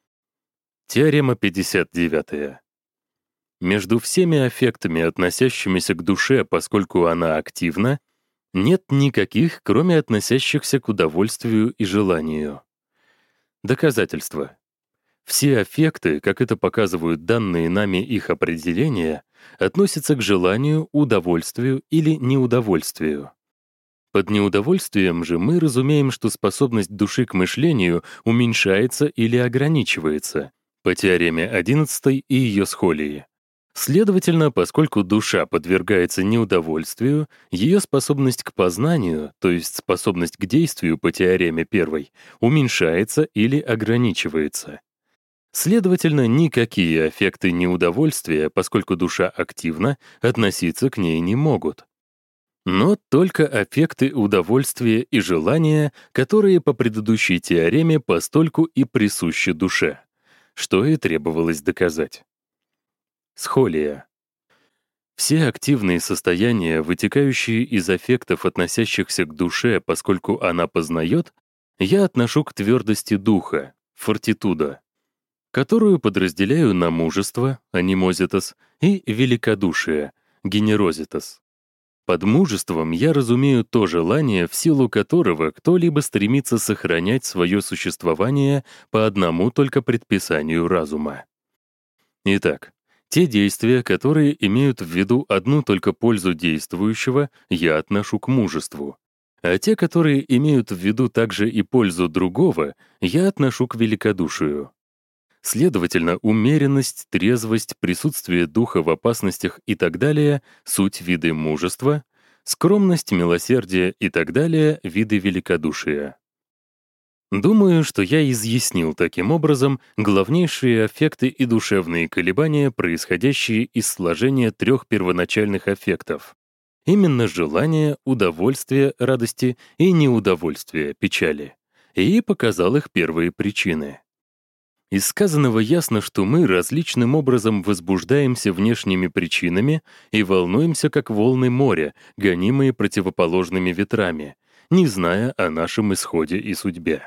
Теорема пятьдесят девятая. Между всеми аффектами, относящимися к душе, поскольку она активна, нет никаких, кроме относящихся к удовольствию и желанию. Доказательство. Все аффекты, как это показывают данные нами их определения, относятся к желанию, удовольствию или неудовольствию. Под неудовольствием же мы разумеем, что способность души к мышлению уменьшается или ограничивается, по теореме одиннадцатой и ее схолии. Следовательно, поскольку душа подвергается неудовольствию, ее способность к познанию, то есть способность к действию по теореме первой, уменьшается или ограничивается. Следовательно, никакие аффекты неудовольствия, поскольку душа активна, относиться к ней не могут. Но только аффекты удовольствия и желания, которые по предыдущей теореме постольку и присущи душе, что и требовалось доказать. Схолия. Все активные состояния, вытекающие из аффектов, относящихся к душе, поскольку она познает, я отношу к твердости духа, фортитуда, которую подразделяю на мужество, анимозитас, и великодушие, генерозитас. Под мужеством я разумею то желание, в силу которого кто-либо стремится сохранять свое существование по одному только предписанию разума. Итак, те действия, которые имеют в виду одну только пользу действующего, я отношу к мужеству, а те, которые имеют в виду также и пользу другого, я отношу к великодушию. Следовательно, умеренность, трезвость, присутствие духа в опасностях и так далее — суть виды мужества, скромность, милосердие и так далее — виды великодушия. Думаю, что я изъяснил таким образом главнейшие аффекты и душевные колебания, происходящие из сложения трех первоначальных аффектов. Именно желания, удовольствия, радости и неудовольствия, печали. И показал их первые причины. Из сказанного ясно, что мы различным образом возбуждаемся внешними причинами и волнуемся, как волны моря, гонимые противоположными ветрами, не зная о нашем исходе и судьбе.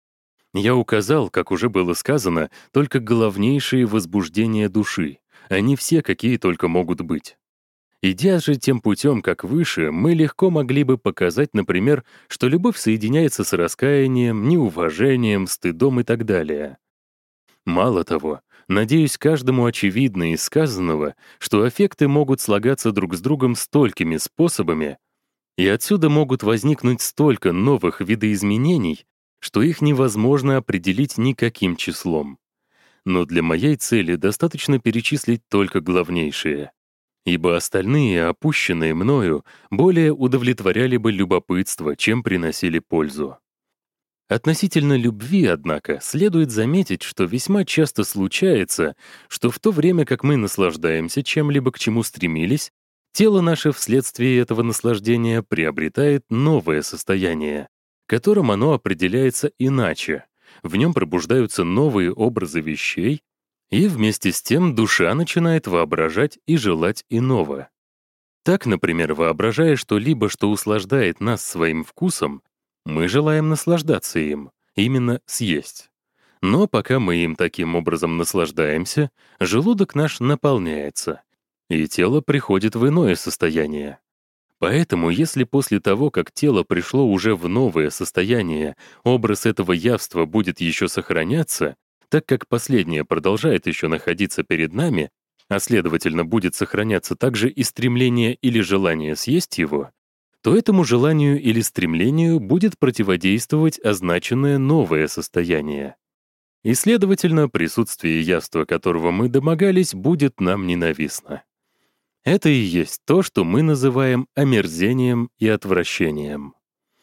Я указал, как уже было сказано, только главнейшие возбуждения души, а не все, какие только могут быть. Идя же тем путем, как выше, мы легко могли бы показать, например, что любовь соединяется с раскаянием, неуважением, стыдом и так далее. Мало того, надеюсь, каждому очевидно из сказанного, что аффекты могут слагаться друг с другом столькими способами, и отсюда могут возникнуть столько новых видоизменений, что их невозможно определить никаким числом. Но для моей цели достаточно перечислить только главнейшие, ибо остальные, опущенные мною, более удовлетворяли бы любопытство, чем приносили пользу. Относительно любви, однако, следует заметить, что весьма часто случается, что в то время как мы наслаждаемся чем-либо, к чему стремились, тело наше вследствие этого наслаждения приобретает новое состояние, которым оно определяется иначе. В нем пробуждаются новые образы вещей, и вместе с тем душа начинает воображать и желать иного. Так, например, воображая что-либо, что услаждает нас своим вкусом, мы желаем наслаждаться им, именно съесть. Но пока мы им таким образом наслаждаемся, желудок наш наполняется, и тело приходит в иное состояние. Поэтому, если после того, как тело пришло уже в новое состояние, образ этого явства будет еще сохраняться, так как последнее продолжает еще находиться перед нами, а следовательно будет сохраняться также и стремление или желание съесть его, то этому желанию или стремлению будет противодействовать означенное новое состояние. И, следовательно, присутствие явства, которого мы домогались, будет нам ненавистно. Это и есть то, что мы называем омерзением и отвращением.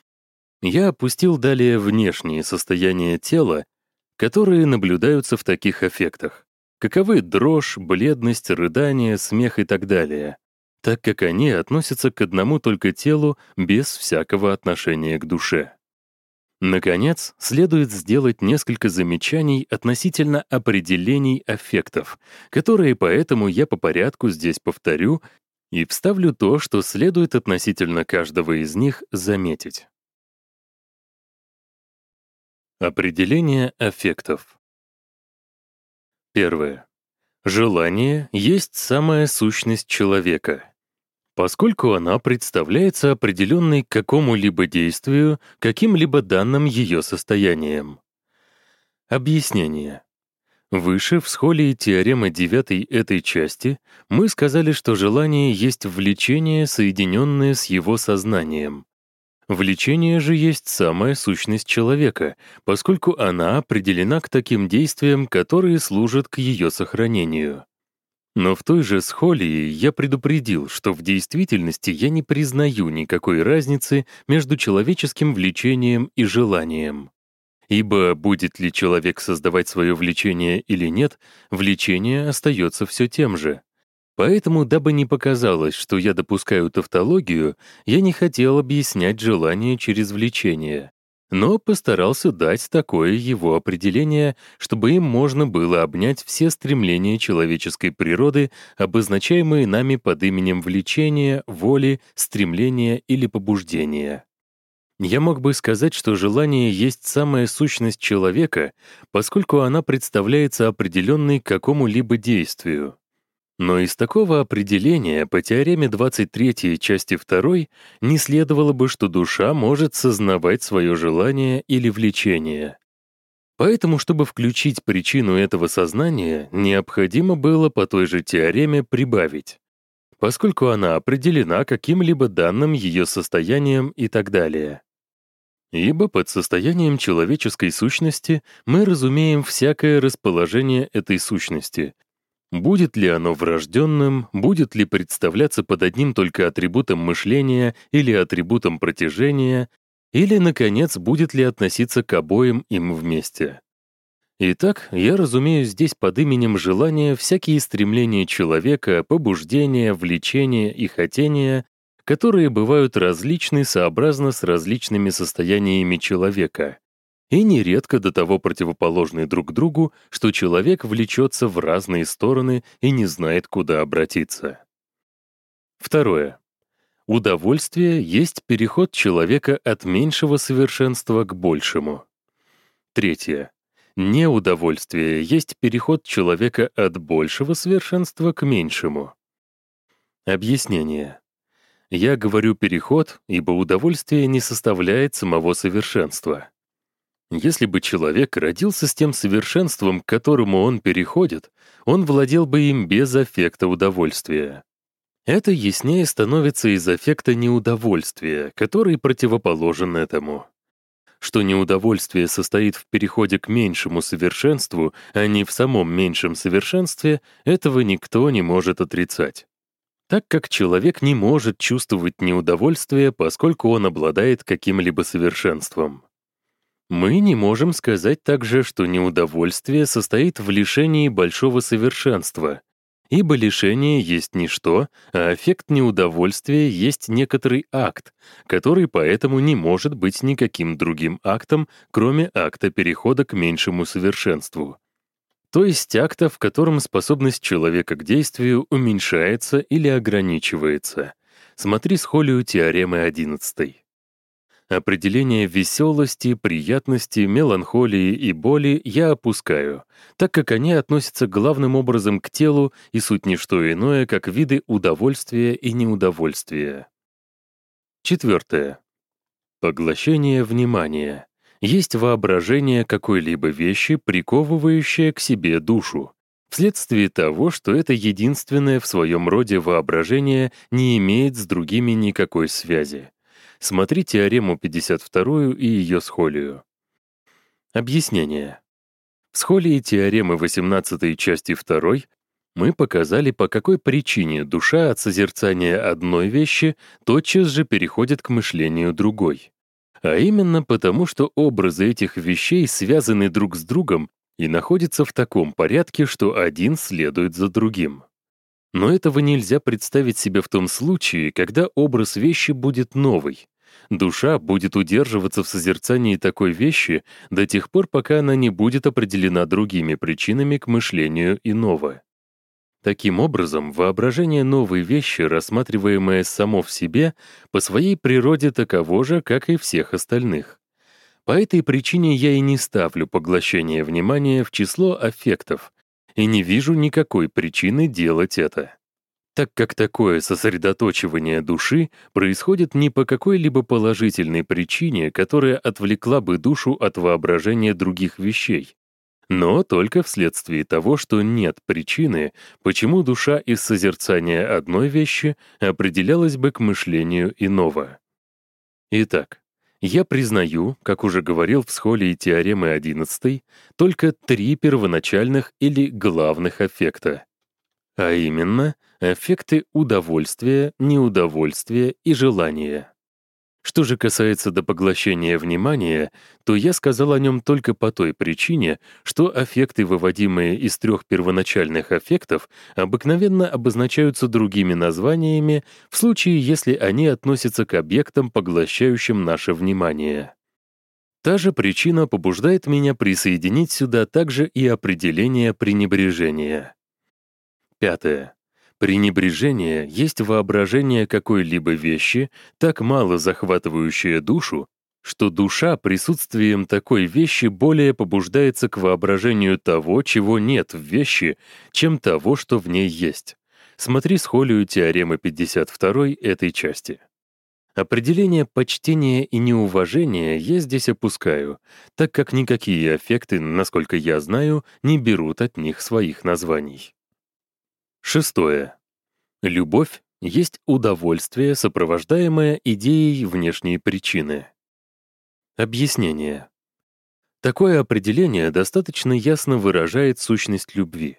Я опустил далее внешние состояния тела, которые наблюдаются в таких аффектах, каковы дрожь, бледность, рыдание, смех и так далее, так как они относятся к одному только телу без всякого отношения к душе. Наконец, следует сделать несколько замечаний относительно определений аффектов, которые поэтому я по порядку здесь повторю и вставлю то, что следует относительно каждого из них заметить. Определение аффектов. Первое. Желание есть самая сущность человека, поскольку она представляется определенной к какому-либо действию, каким-либо данным ее состоянием. Объяснение. Выше, в схолии теоремы девятой этой части, мы сказали, что желание есть влечение, соединенное с его сознанием. Влечение же есть самая сущность человека, поскольку она определена к таким действиям, которые служат к ее сохранению. Но в той же схолии я предупредил, что в действительности я не признаю никакой разницы между человеческим влечением и желанием. Ибо будет ли человек создавать свое влечение или нет, влечение остается все тем же. Поэтому, дабы не показалось, что я допускаю тавтологию, я не хотел объяснять желание через влечение, но постарался дать такое его определение, чтобы им можно было обнять все стремления человеческой природы, обозначаемые нами под именем влечения, воли, стремления или побуждения. Я мог бы сказать, что желание есть самая сущность человека, поскольку она представляется определенной к какому-либо действию. Но из такого определения по теореме двадцать третьей части второй не следовало бы, что душа может сознавать свое желание или влечение. Поэтому, чтобы включить причину этого сознания, необходимо было по той же теореме прибавить, поскольку она определена каким-либо данным ее состоянием и так далее. Ибо под состоянием человеческой сущности мы разумеем всякое расположение этой сущности. Будет ли оно врожденным, будет ли представляться под одним только атрибутом мышления или атрибутом протяжения, Или, наконец, будет ли относиться к обоим им вместе. Итак, я разумею здесь под именем желания всякие стремления человека, побуждения, влечения и хотения, которые бывают различны сообразно с различными состояниями человека, и нередко до того противоположны друг другу, что человек влечется в разные стороны и не знает, куда обратиться. Второе. Удовольствие есть переход человека от меньшего совершенства к большему. Третье. Неудовольствие есть переход человека от большего совершенства к меньшему. Объяснение. Я говорю «переход», ибо удовольствие не составляет самого совершенства. Если бы человек родился с тем совершенством, к которому он переходит, он владел бы им без аффекта удовольствия. Это яснее становится из аффекта неудовольствия, который противоположен этому. Что неудовольствие состоит в переходе к меньшему совершенству, а не в самом меньшем совершенстве, этого никто не может отрицать. Так как человек не может чувствовать неудовольствие, поскольку он обладает каким-либо совершенством. Мы не можем сказать также, что неудовольствие состоит в лишении большого совершенства, ибо лишение есть не что, а аффект неудовольствия есть некоторый акт, который поэтому не может быть никаким другим актом, кроме акта перехода к меньшему совершенству. То есть акта, в котором способность человека к действию уменьшается или ограничивается. Смотри схолию теоремы одиннадцатой. Определение веселости, приятности, меланхолии и боли я опускаю, так как они относятся главным образом к телу и суть не что иное, как виды удовольствия и неудовольствия. Четвертое. Поглощение внимания есть воображение какой-либо вещи, приковывающее к себе душу, вследствие того, что это единственное в своем роде воображение не имеет с другими никакой связи. Смотри теорему пятьдесят вторую и ее схолию. Объяснение. В схолии теоремы восемнадцатой части второй мы показали, по какой причине душа от созерцания одной вещи тотчас же переходит к мышлению другой. А именно потому, что образы этих вещей связаны друг с другом и находятся в таком порядке, что один следует за другим. Но этого нельзя представить себе в том случае, когда образ вещи будет новый. Душа будет удерживаться в созерцании такой вещи до тех пор, пока она не будет определена другими причинами к мышлению иного. Таким образом, воображение новой вещи, рассматриваемое само в себе, по своей природе таково же, как и всех остальных. По этой причине я и не ставлю поглощение внимания в число аффектов, и не вижу никакой причины делать это. Так как такое сосредоточивание души происходит не по какой-либо положительной причине, которая отвлекла бы душу от воображения других вещей, но только вследствие того, что нет причины, почему душа из созерцания одной вещи определялась бы к мышлению иного. Итак, я признаю, как уже говорил в схолии теоремы одиннадцатой, только три первоначальных или главных аффекта. А именно, аффекты удовольствия, неудовольствия и желания. Что же касается до поглощения внимания, то я сказал о нем только по той причине, что аффекты, выводимые из трех первоначальных аффектов, обыкновенно обозначаются другими названиями в случае, если они относятся к объектам, поглощающим наше внимание. Та же причина побуждает меня присоединить сюда также и определение пренебрежения. Пятое. Пренебрежение есть воображение какой-либо вещи, так мало захватывающее душу, что душа присутствием такой вещи более побуждается к воображению того, чего нет в вещи, чем того, что в ней есть. Смотри схолию теоремы пятьдесят второй этой части. Определение почтения и неуважения я здесь опускаю, так как никакие аффекты, насколько я знаю, не берут от них своих названий. Шестое. Любовь есть удовольствие, сопровождаемое идеей внешней причины. Объяснение. Такое определение достаточно ясно выражает сущность любви.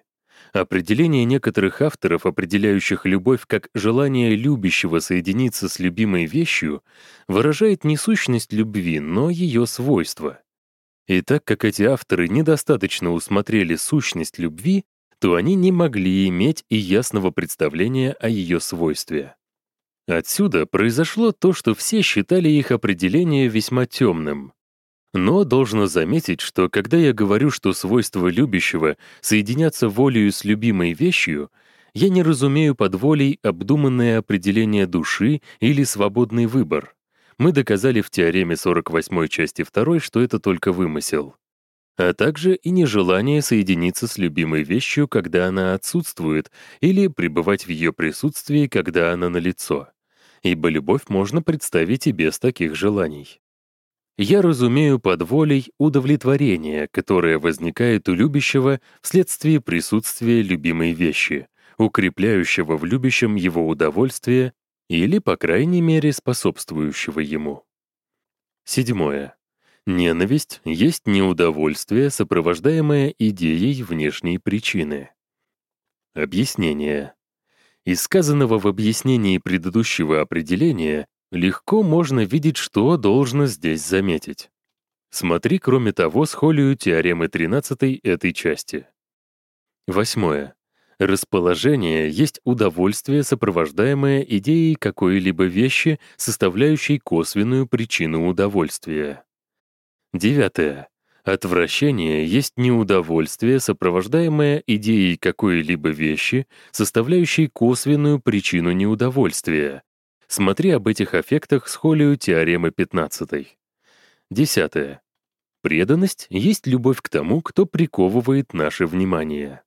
Определение некоторых авторов, определяющих любовь как желание любящего соединиться с любимой вещью, выражает не сущность любви, но ее свойства. И так как эти авторы недостаточно усмотрели сущность любви, то они не могли иметь и ясного представления о ее свойстве. Отсюда произошло то, что все считали их определение весьма темным. Но должно заметить, что когда я говорю, что свойства любящего соединятся волею с любимой вещью, я не разумею под волей обдуманное определение души или свободный выбор. Мы доказали в теореме сорок восьмой части второй, что это только вымысел. А также и нежелание соединиться с любимой вещью, когда она отсутствует, или пребывать в ее присутствии, когда она налицо. Ибо любовь можно представить и без таких желаний. Я разумею под волей удовлетворение, которое возникает у любящего вследствие присутствия любимой вещи, укрепляющего в любящем его удовольствие или, по крайней мере, способствующего ему. Седьмое. Ненависть есть неудовольствие, сопровождаемое идеей внешней причины. Объяснение. Из сказанного в объяснении предыдущего определения легко можно видеть, что должно здесь заметить. Смотри, кроме того, схолию теоремы тринадцатой этой части. Восьмое. Расположение есть удовольствие, сопровождаемое идеей какой-либо вещи, составляющей косвенную причину удовольствия. Девятое. Отвращение есть неудовольствие, сопровождаемое идеей какой-либо вещи, составляющей косвенную причину неудовольствия. Смотри об этих аффектах схолию теоремы пятнадцатой. Десятое. Преданность есть любовь к тому, кто приковывает наше внимание.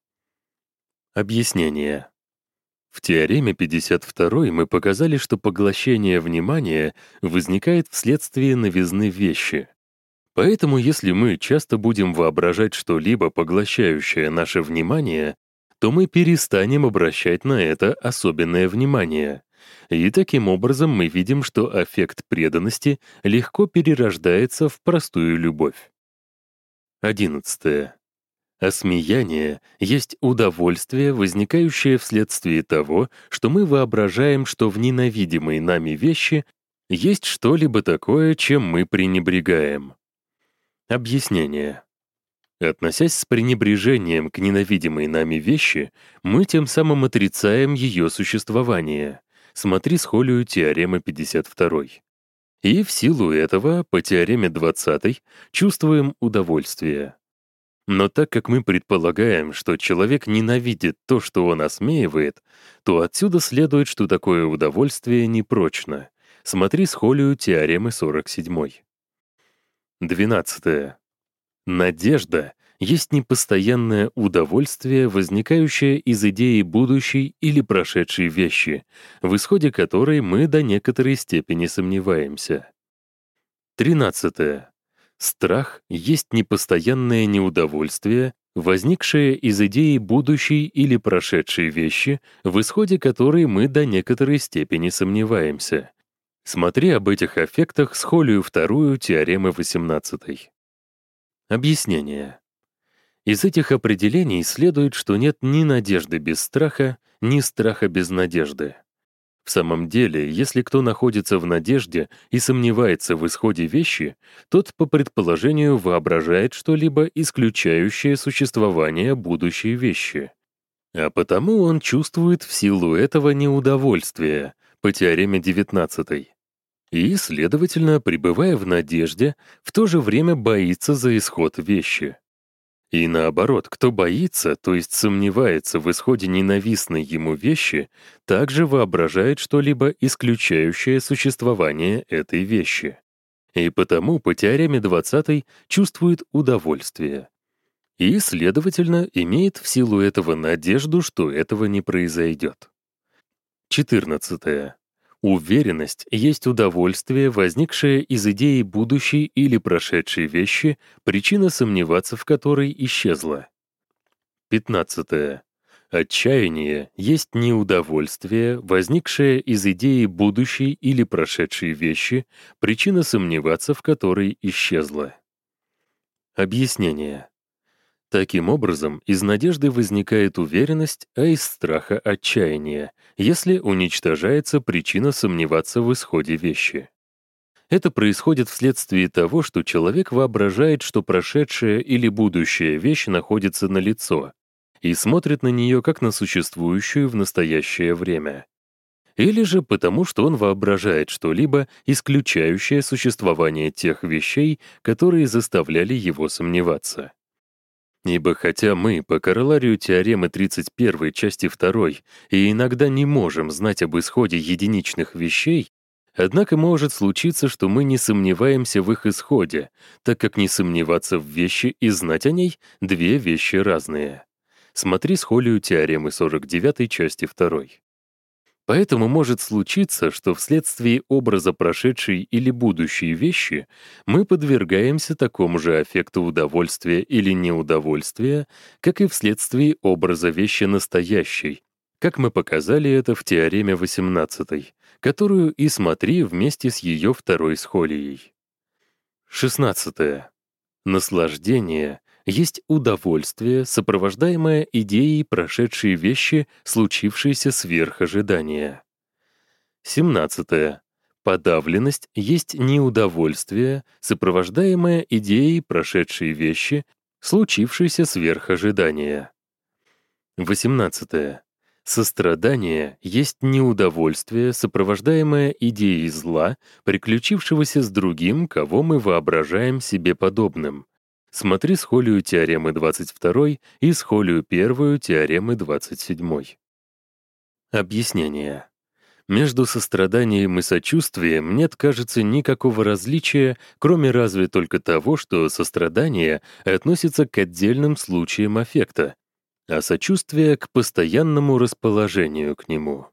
Объяснение. В теореме пятьдесят второй мы показали, что поглощение внимания возникает вследствие новизны вещи. Поэтому если мы часто будем воображать что-либо, поглощающее наше внимание, то мы перестанем обращать на это особенное внимание. И таким образом мы видим, что аффект преданности легко перерождается в простую любовь. Одиннадцатое. Осмеяние есть удовольствие, возникающее вследствие того, что мы воображаем, что в ненавидимой нами вещи есть что-либо такое, чем мы пренебрегаем. Объяснение. Относясь с пренебрежением к ненавидимой нами вещи, мы тем самым отрицаем ее существование. Смотри схолию теоремы пятьдесят второй. И в силу этого, по теореме двадцатой, чувствуем удовольствие. Но так как мы предполагаем, что человек ненавидит то, что он осмеивает, то отсюда следует, что такое удовольствие непрочно. Смотри схолию теоремы сорок седьмой. Двенадцатое. Надежда есть непостоянное удовольствие, возникающее из идеи будущей или прошедшей вещи, в исходе которой мы до некоторой степени сомневаемся. Тринадцатое. Страх есть непостоянное неудовольствие, возникшее из идеи будущей или прошедшей вещи, в исходе которой мы до некоторой степени сомневаемся. Смотри об этих аффектах схолию вторую теоремы восемнадцатой. Объяснение. Из этих определений следует, что нет ни надежды без страха, ни страха без надежды. В самом деле, если кто находится в надежде и сомневается в исходе вещи, тот, по предположению, воображает что-либо, исключающее существование будущей вещи. А потому он чувствует в силу этого неудовольствие, по теореме девятнадцатой. И, следовательно, пребывая в надежде, в то же время боится за исход вещи. И наоборот, кто боится, то есть сомневается в исходе ненавистной ему вещи, также воображает что-либо, исключающее существование этой вещи. И потому по теореме двадцатой чувствует удовольствие. И, следовательно, имеет в силу этого надежду, что этого не произойдет. четырнадцатое. Уверенность есть удовольствие, возникшее из идеи будущей или прошедшей вещи, причина сомневаться в которой исчезла. пятнадцатое. Отчаяние есть неудовольствие, возникшее из идеи будущей или прошедшей вещи, причина сомневаться в которой исчезла. Объяснение. Таким образом, из надежды возникает уверенность, а из страха — отчаяние, если уничтожается причина сомневаться в исходе вещи. Это происходит вследствие того, что человек воображает, что прошедшая или будущая вещь находится налицо, и смотрит на нее как на существующую в настоящее время. Или же потому, что он воображает что-либо, исключающее существование тех вещей, которые заставляли его сомневаться. Ибо хотя мы по короларию теоремы тридцать первой части второй и иногда не можем знать об исходе единичных вещей, однако может случиться, что мы не сомневаемся в их исходе, так как не сомневаться в вещи и знать о ней — две вещи разные. Смотри схолию теоремы сорок девятой части второй. Поэтому может случиться, что вследствие образа прошедшей или будущей вещи мы подвергаемся такому же аффекту удовольствия или неудовольствия, как и вследствие образа вещи настоящей, как мы показали это в теореме восемнадцатой, которую и смотри вместе с ее второй схолией. шестнадцатое. Наслаждение есть удовольствие, сопровождаемое идеей прошедшей вещи, случившейся сверх ожидания. семнадцатое. Подавленность есть неудовольствие, сопровождаемое идеей прошедшей вещи, случившейся сверх ожидания. восемнадцатое. Сострадание есть неудовольствие, сопровождаемое идеей зла, приключившегося с другим, кого мы воображаем себе подобным. Смотри схолию теоремы двадцать второй и схолию первую теоремы двадцать седьмой. Объяснение. Между состраданием и сочувствием нет, кажется, никакого различия, кроме разве только того, что сострадание относится к отдельным случаям аффекта, а сочувствие — к постоянному расположению к нему.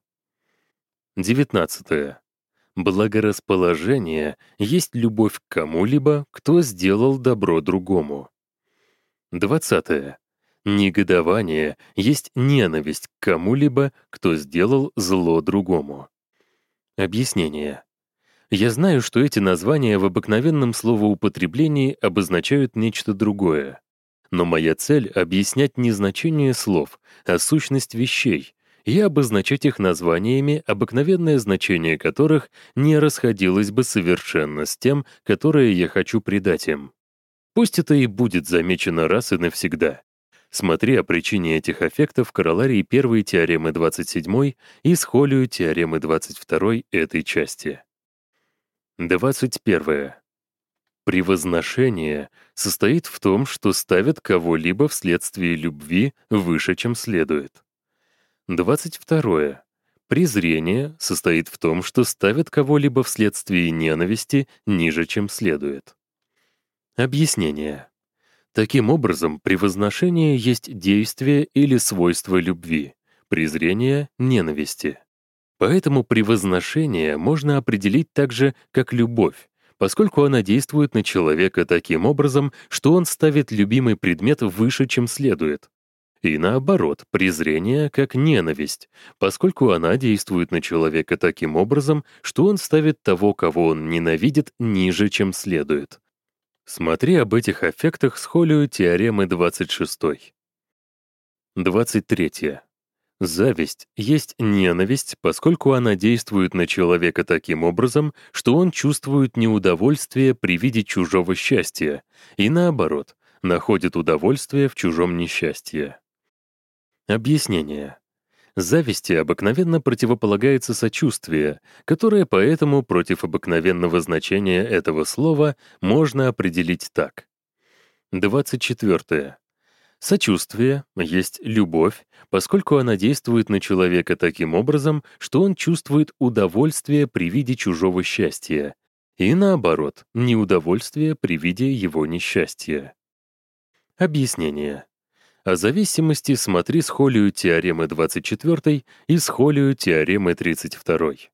девятнадцатое. Благорасположение есть любовь к кому-либо, кто сделал добро другому. двадцатое. Негодование есть ненависть к кому-либо, кто сделал зло другому. Объяснение. Я знаю, что эти названия в обыкновенном словоупотреблении обозначают нечто другое. Но моя цель — объяснять не значение слов, а сущность вещей, и обозначать их названиями, обыкновенное значение которых не расходилось бы совершенно с тем, которое я хочу придать им. Пусть это и будет замечено раз и навсегда. Смотри о причине этих аффектов в короларии первой теоремы двадцать седьмой и схолию теоремы двадцать второй этой части. двадцать первое. Превозношение состоит в том, что ставят кого-либо вследствие любви выше, чем следует. двадцать второе. Презрение состоит в том, что ставят кого-либо вследствие ненависти ниже, чем следует. Объяснение. Таким образом, превозношение есть действие или свойство любви, презрение — ненависти. Поэтому превозношение можно определить также как любовь, поскольку она действует на человека таким образом, что он ставит любимый предмет выше, чем следует. И наоборот, презрение как ненависть, поскольку она действует на человека таким образом, что он ставит того, кого он ненавидит, ниже, чем следует. Смотри об этих аффектах схолию теоремы двадцать шестой. двадцать третье. Зависть есть ненависть, поскольку она действует на человека таким образом, что он чувствует неудовольствие при виде чужого счастья, и наоборот, находит удовольствие в чужом несчастье. Объяснение. Зависти обыкновенно противополагается сочувствие, которое поэтому против обыкновенного значения этого слова можно определить так. двадцать четвертое. Сочувствие есть любовь, поскольку она действует на человека таким образом, что он чувствует удовольствие при виде чужого счастья, и наоборот, неудовольствие при виде его несчастья. Объяснение. О зависимости смотри схолию теоремы двадцать четвёртой и схолию теоремы тридцать второй.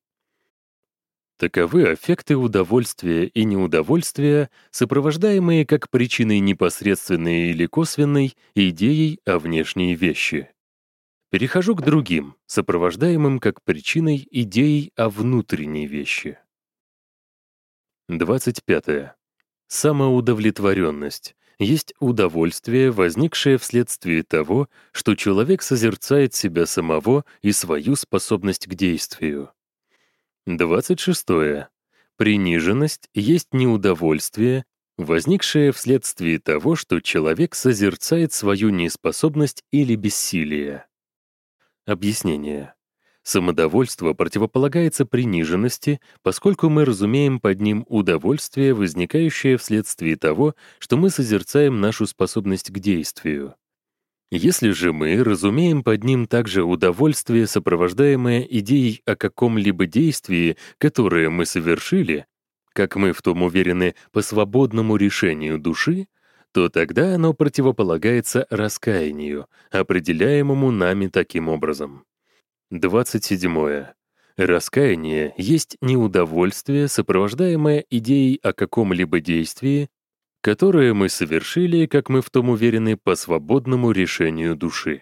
Таковы аффекты удовольствия и неудовольствия, сопровождаемые как причиной непосредственной или косвенной идеей о внешней вещи. Перехожу к другим, сопровождаемым как причиной идеей о внутренней вещи. двадцать пятое. Самоудовлетворенность есть удовольствие, возникшее вследствие того, что человек созерцает себя самого и свою способность к действию. двадцать шестое. Приниженность есть неудовольствие, возникшее вследствие того, что человек созерцает свою неспособность или бессилие. Объяснение. Самодовольство противополагается приниженности, поскольку мы разумеем под ним удовольствие, возникающее вследствие того, что мы созерцаем нашу способность к действию. Если же мы разумеем под ним также удовольствие, сопровождаемое идеей о каком-либо действии, которое мы совершили, как мы в том уверены по свободному решению души, то тогда оно противополагается раскаянию, определяемому нами таким образом. двадцать седьмое. Раскаяние есть неудовольствие, сопровождаемое идеей о каком-либо действии, которое мы совершили, как мы в том уверены, по свободному решению души.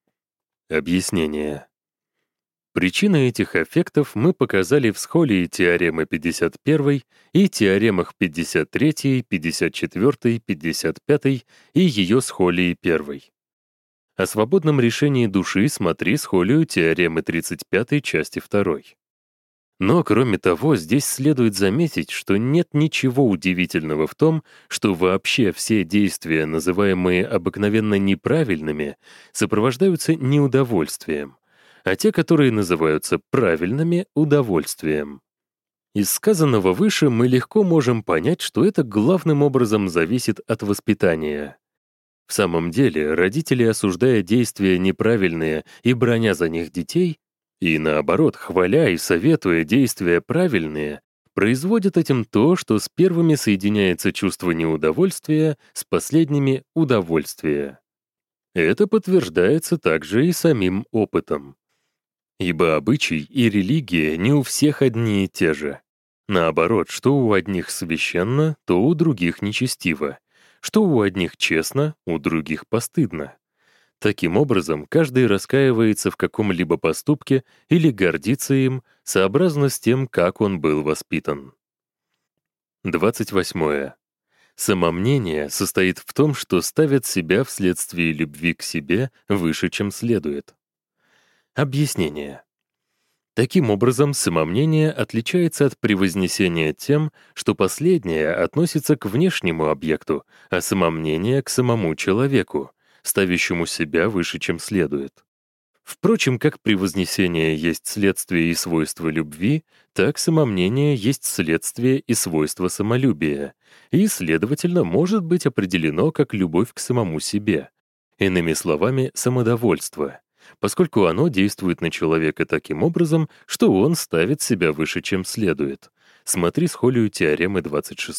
Объяснение. Причины этих аффектов мы показали в схолии теоремы пятьдесят один и теоремах пятьдесят три, пятьдесят четыре, пятьдесят пять и ее схолии первой. О свободном решении души смотри схолию теоремы тридцать пять части второй. Но, кроме того, здесь следует заметить, что нет ничего удивительного в том, что вообще все действия, называемые обыкновенно неправильными, сопровождаются неудовольствием, а те, которые называются правильными — удовольствием. Из сказанного выше мы легко можем понять, что это главным образом зависит от воспитания. В самом деле, родители, осуждая действия неправильные и браня за них детей, и наоборот, хваля и советуя действия правильные, производят этим то, что с первыми соединяется чувство неудовольствия, с последними — удовольствие. Это подтверждается также и самим опытом. Ибо обычай и религия не у всех одни и те же. Наоборот, что у одних священно, то у других нечестиво. Что у одних честно, у других постыдно. Таким образом, каждый раскаивается в каком-либо поступке или гордится им, сообразно с тем, как он был воспитан. двадцать восьмое. Самомнение состоит в том, что ставят себя вследствие любви к себе выше, чем следует. Объяснение. Таким образом, самомнение отличается от превознесения тем, что последнее относится к внешнему объекту, а самомнение — к самому человеку, ставящему себя выше, чем следует. Впрочем, как превознесение есть следствие и свойство любви, так самомнение есть следствие и свойство самолюбия, и, следовательно, может быть определено как любовь к самому себе. Иными словами, самодовольство, поскольку оно действует на человека таким образом, что он ставит себя выше, чем следует. Смотри схолию теоремы двадцать шесть.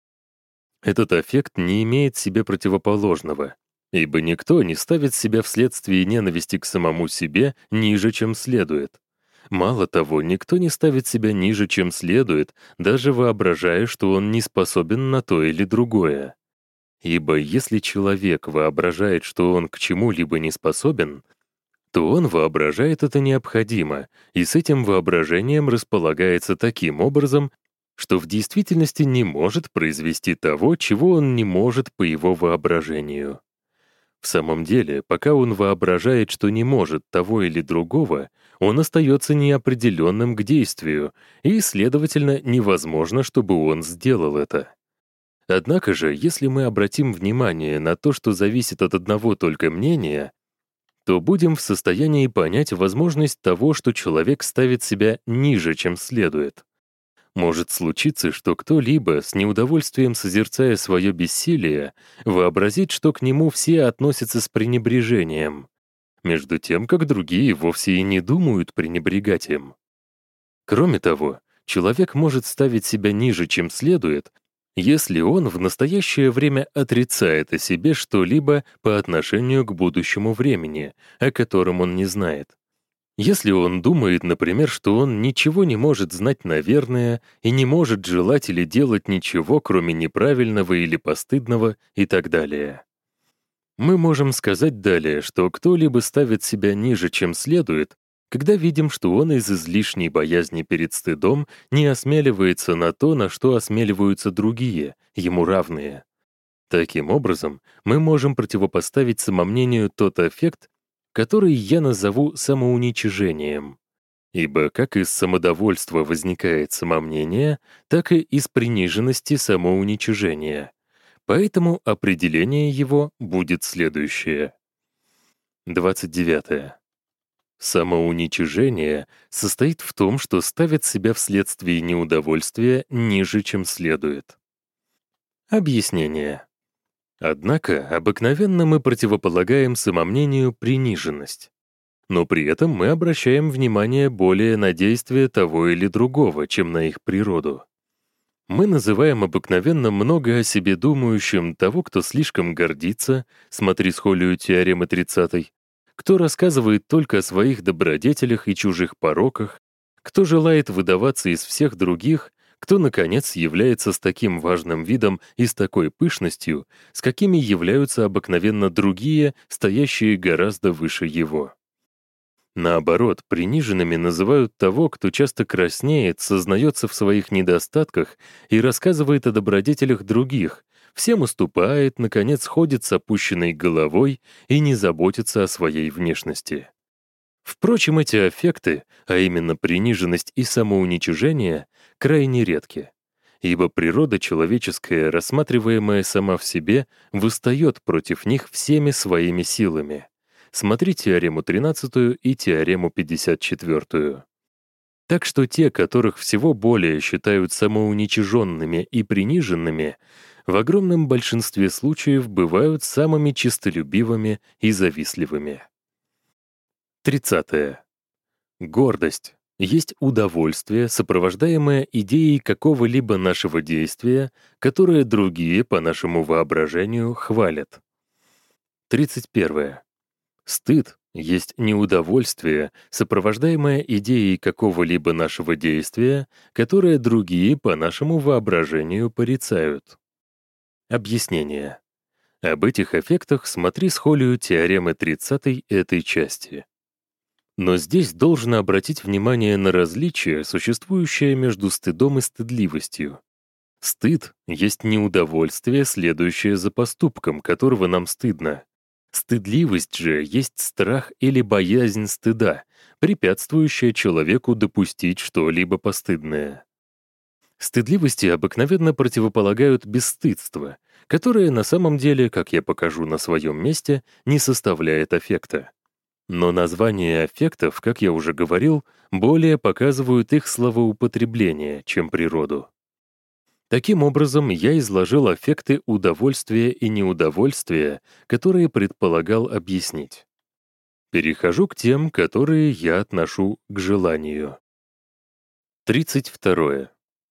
Этот аффект не имеет себе противоположного, ибо никто не ставит себя вследствие ненависти к самому себе ниже, чем следует. Мало того, никто не ставит себя ниже, чем следует, даже воображая, что он не способен на то или другое. Ибо если человек воображает, что он к чему-либо не способен, то он воображает это необходимо, и с этим воображением располагается таким образом, что в действительности не может произвести того, чего он не может по его воображению. В самом деле, пока он воображает, что не может того или другого, он остается неопределенным к действию, и, следовательно, невозможно, чтобы он сделал это. Однако же, если мы обратим внимание на то, что зависит от одного только мнения, то будем в состоянии понять возможность того, что человек ставит себя ниже, чем следует. Может случиться, что кто-либо, с неудовольствием созерцая свое бессилие, вообразит, что к нему все относятся с пренебрежением, между тем, как другие вовсе и не думают пренебрегать им. Кроме того, человек может ставить себя ниже, чем следует, если он в настоящее время отрицает о себе что-либо по отношению к будущему времени, о котором он не знает. Если он думает, например, что он ничего не может знать наверное и не может желать или делать ничего, кроме неправильного или постыдного и так далее. Мы можем сказать далее, что кто-либо ставит себя ниже, чем следует, когда видим, что он из излишней боязни перед стыдом не осмеливается на то, на что осмеливаются другие, ему равные. Таким образом, мы можем противопоставить самомнению тот аффект, который я назову самоуничижением. Ибо как из самодовольства возникает самомнение, так и из приниженности самоуничижение. Поэтому определение его будет следующее. двадцать девятое. Самоуничижение состоит в том, что ставит себя вследствие неудовольствия ниже, чем следует. Объяснение. Однако обыкновенно мы противополагаем самомнению приниженность. Но при этом мы обращаем внимание более на действия того или другого, чем на их природу. Мы называем обыкновенно много о себе думающим того, кто слишком гордится, смотри схолию теоремы тридцатой, кто рассказывает только о своих добродетелях и чужих пороках, кто желает выдаваться из всех других, кто, наконец, является с таким важным видом и с такой пышностью, с какими являются обыкновенно другие, стоящие гораздо выше его. Наоборот, приниженными называют того, кто часто краснеет, сознается в своих недостатках и рассказывает о добродетелях других, всем уступает, наконец, ходит с опущенной головой и не заботится о своей внешности. Впрочем, эти аффекты, а именно приниженность и самоуничижение, крайне редки, ибо природа человеческая, рассматриваемая сама в себе, восстает против них всеми своими силами. Смотри теорему тринадцатую и теорему пятьдесят четвёртую. Так что те, которых всего более считают самоуничиженными и приниженными, в огромном большинстве случаев бывают самыми честолюбивыми и завистливыми. тридцатое. Гордость есть удовольствие, сопровождаемое идеей какого-либо нашего действия, которое другие, по нашему воображению, хвалят. тридцать первое. Стыд есть неудовольствие, сопровождаемое идеей какого-либо нашего действия, которое другие, по нашему воображению, порицают. Объяснение. Об этих эффектах смотри схолию теоремы тридцатой этой части. Но здесь должно обратить внимание на различие, существующее между стыдом и стыдливостью. Стыд есть неудовольствие, следующее за поступком, которого нам стыдно. Стыдливость же есть страх или боязнь стыда, препятствующая человеку допустить что-либо постыдное. Стыдливости обыкновенно противополагают бесстыдство, которое на самом деле, как я покажу на своем месте, не составляет аффекта. Но названия аффектов, как я уже говорил, более показывают их словоупотребление, чем природу. Таким образом, я изложил аффекты удовольствия и неудовольствия, которые предполагал объяснить. Перехожу к тем, которые я отношу к желанию. тридцать второе.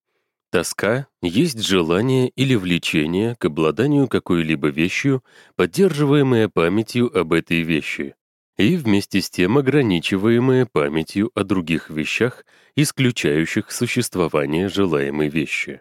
Тоска есть желание или влечение к обладанию какой-либо вещью, поддерживаемое памятью об этой вещи, и вместе с тем ограничиваемое памятью о других вещах, исключающих существование желаемой вещи.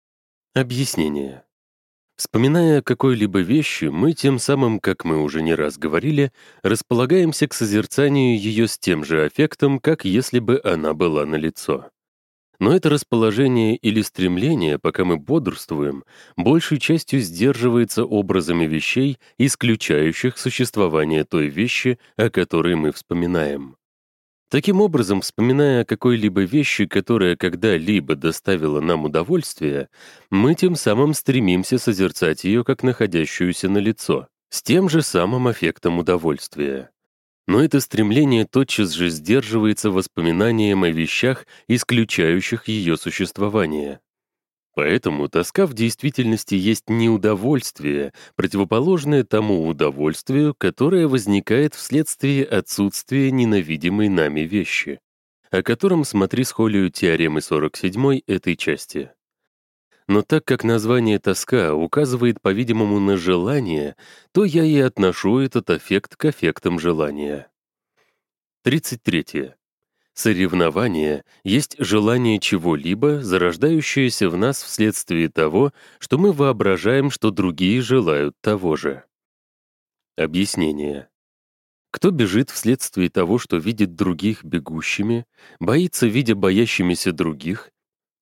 Объяснение. Вспоминая о какой-либо вещи, мы тем самым, как мы уже не раз говорили, располагаемся к созерцанию ее с тем же аффектом, как если бы она была налицо. Но это расположение или стремление, пока мы бодрствуем, большей частью сдерживается образами вещей, исключающих существование той вещи, о которой мы вспоминаем. Таким образом, вспоминая о какой-либо вещи, которая когда-либо доставила нам удовольствие, мы тем самым стремимся созерцать ее как находящуюся налицо, с тем же самым аффектом удовольствия. Но это стремление тотчас же сдерживается воспоминанием о вещах, исключающих ее существование. Поэтому тоска в действительности есть неудовольствие, противоположное тому удовольствию, которое возникает вследствие отсутствия ненавидимой нами вещи, о котором смотри схолию теоремы сорок седьмой этой части. Но так как название «тоска» указывает, по-видимому, на желание, то я и отношу этот аффект к аффектам желания. тридцать третье. Соревнование есть желание чего-либо, зарождающееся в нас вследствие того, что мы воображаем, что другие желают того же. Объяснение. Кто бежит вследствие того, что видит других бегущими, боится, видя боящимися других,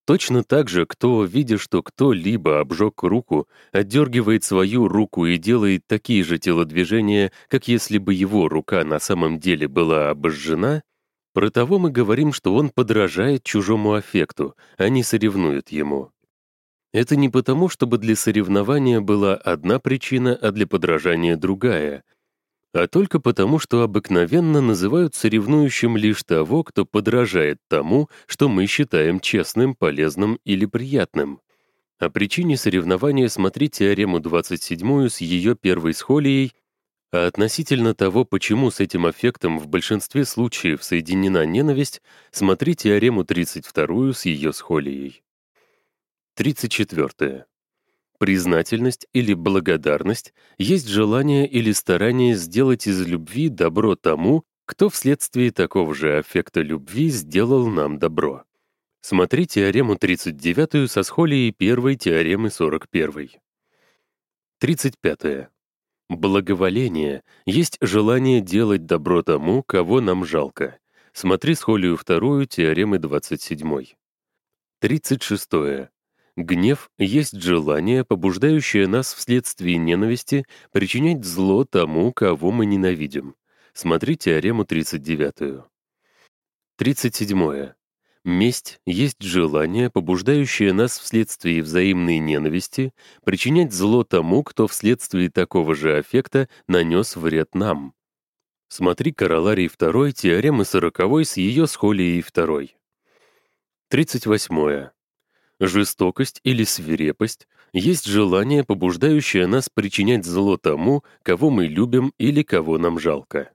Точно так же, кто, видя, что кто-либо обжег руку, отдергивает свою руку и делает такие же телодвижения, как если бы его рука на самом деле была обожжена, про того мы говорим, что он подражает чужому аффекту, а не соревнует ему. Это не потому, чтобы для соревнования была одна причина, а для подражания другая, а только потому, что обыкновенно называют соревнующим лишь того, кто подражает тому, что мы считаем честным, полезным или приятным. О причине соревнования смотри теорему двадцать седьмую с ее первой схолией, а относительно того, почему с этим аффектом в большинстве случаев соединена ненависть, смотри теорему тридцать вторую с ее схолией. тридцать четвёртое. Признательность или благодарность есть желание или старание сделать из любви добро тому, кто вследствие такого же аффекта любви сделал нам добро. Смотри теорему тридцать девятую со схолией первой теоремы сорок первой. тридцать пятое. Благоволение есть желание делать добро тому, кого нам жалко. Смотри схолию вторую теоремы двадцать седьмой. тридцать шестое. Гнев есть желание, побуждающее нас вследствие ненависти причинять зло тому, кого мы ненавидим. Смотри теорему тридцать девятую. тридцать седьмое. Месть есть желание, побуждающее нас вследствие взаимной ненависти причинять зло тому, кто вследствие такого же аффекта нанес вред нам. Смотри короларий второй теоремы сороковой с ее схолией второй. тридцать восьмое. Жестокость или свирепость есть желание, побуждающее нас причинять зло тому, кого мы любим или кого нам жалко.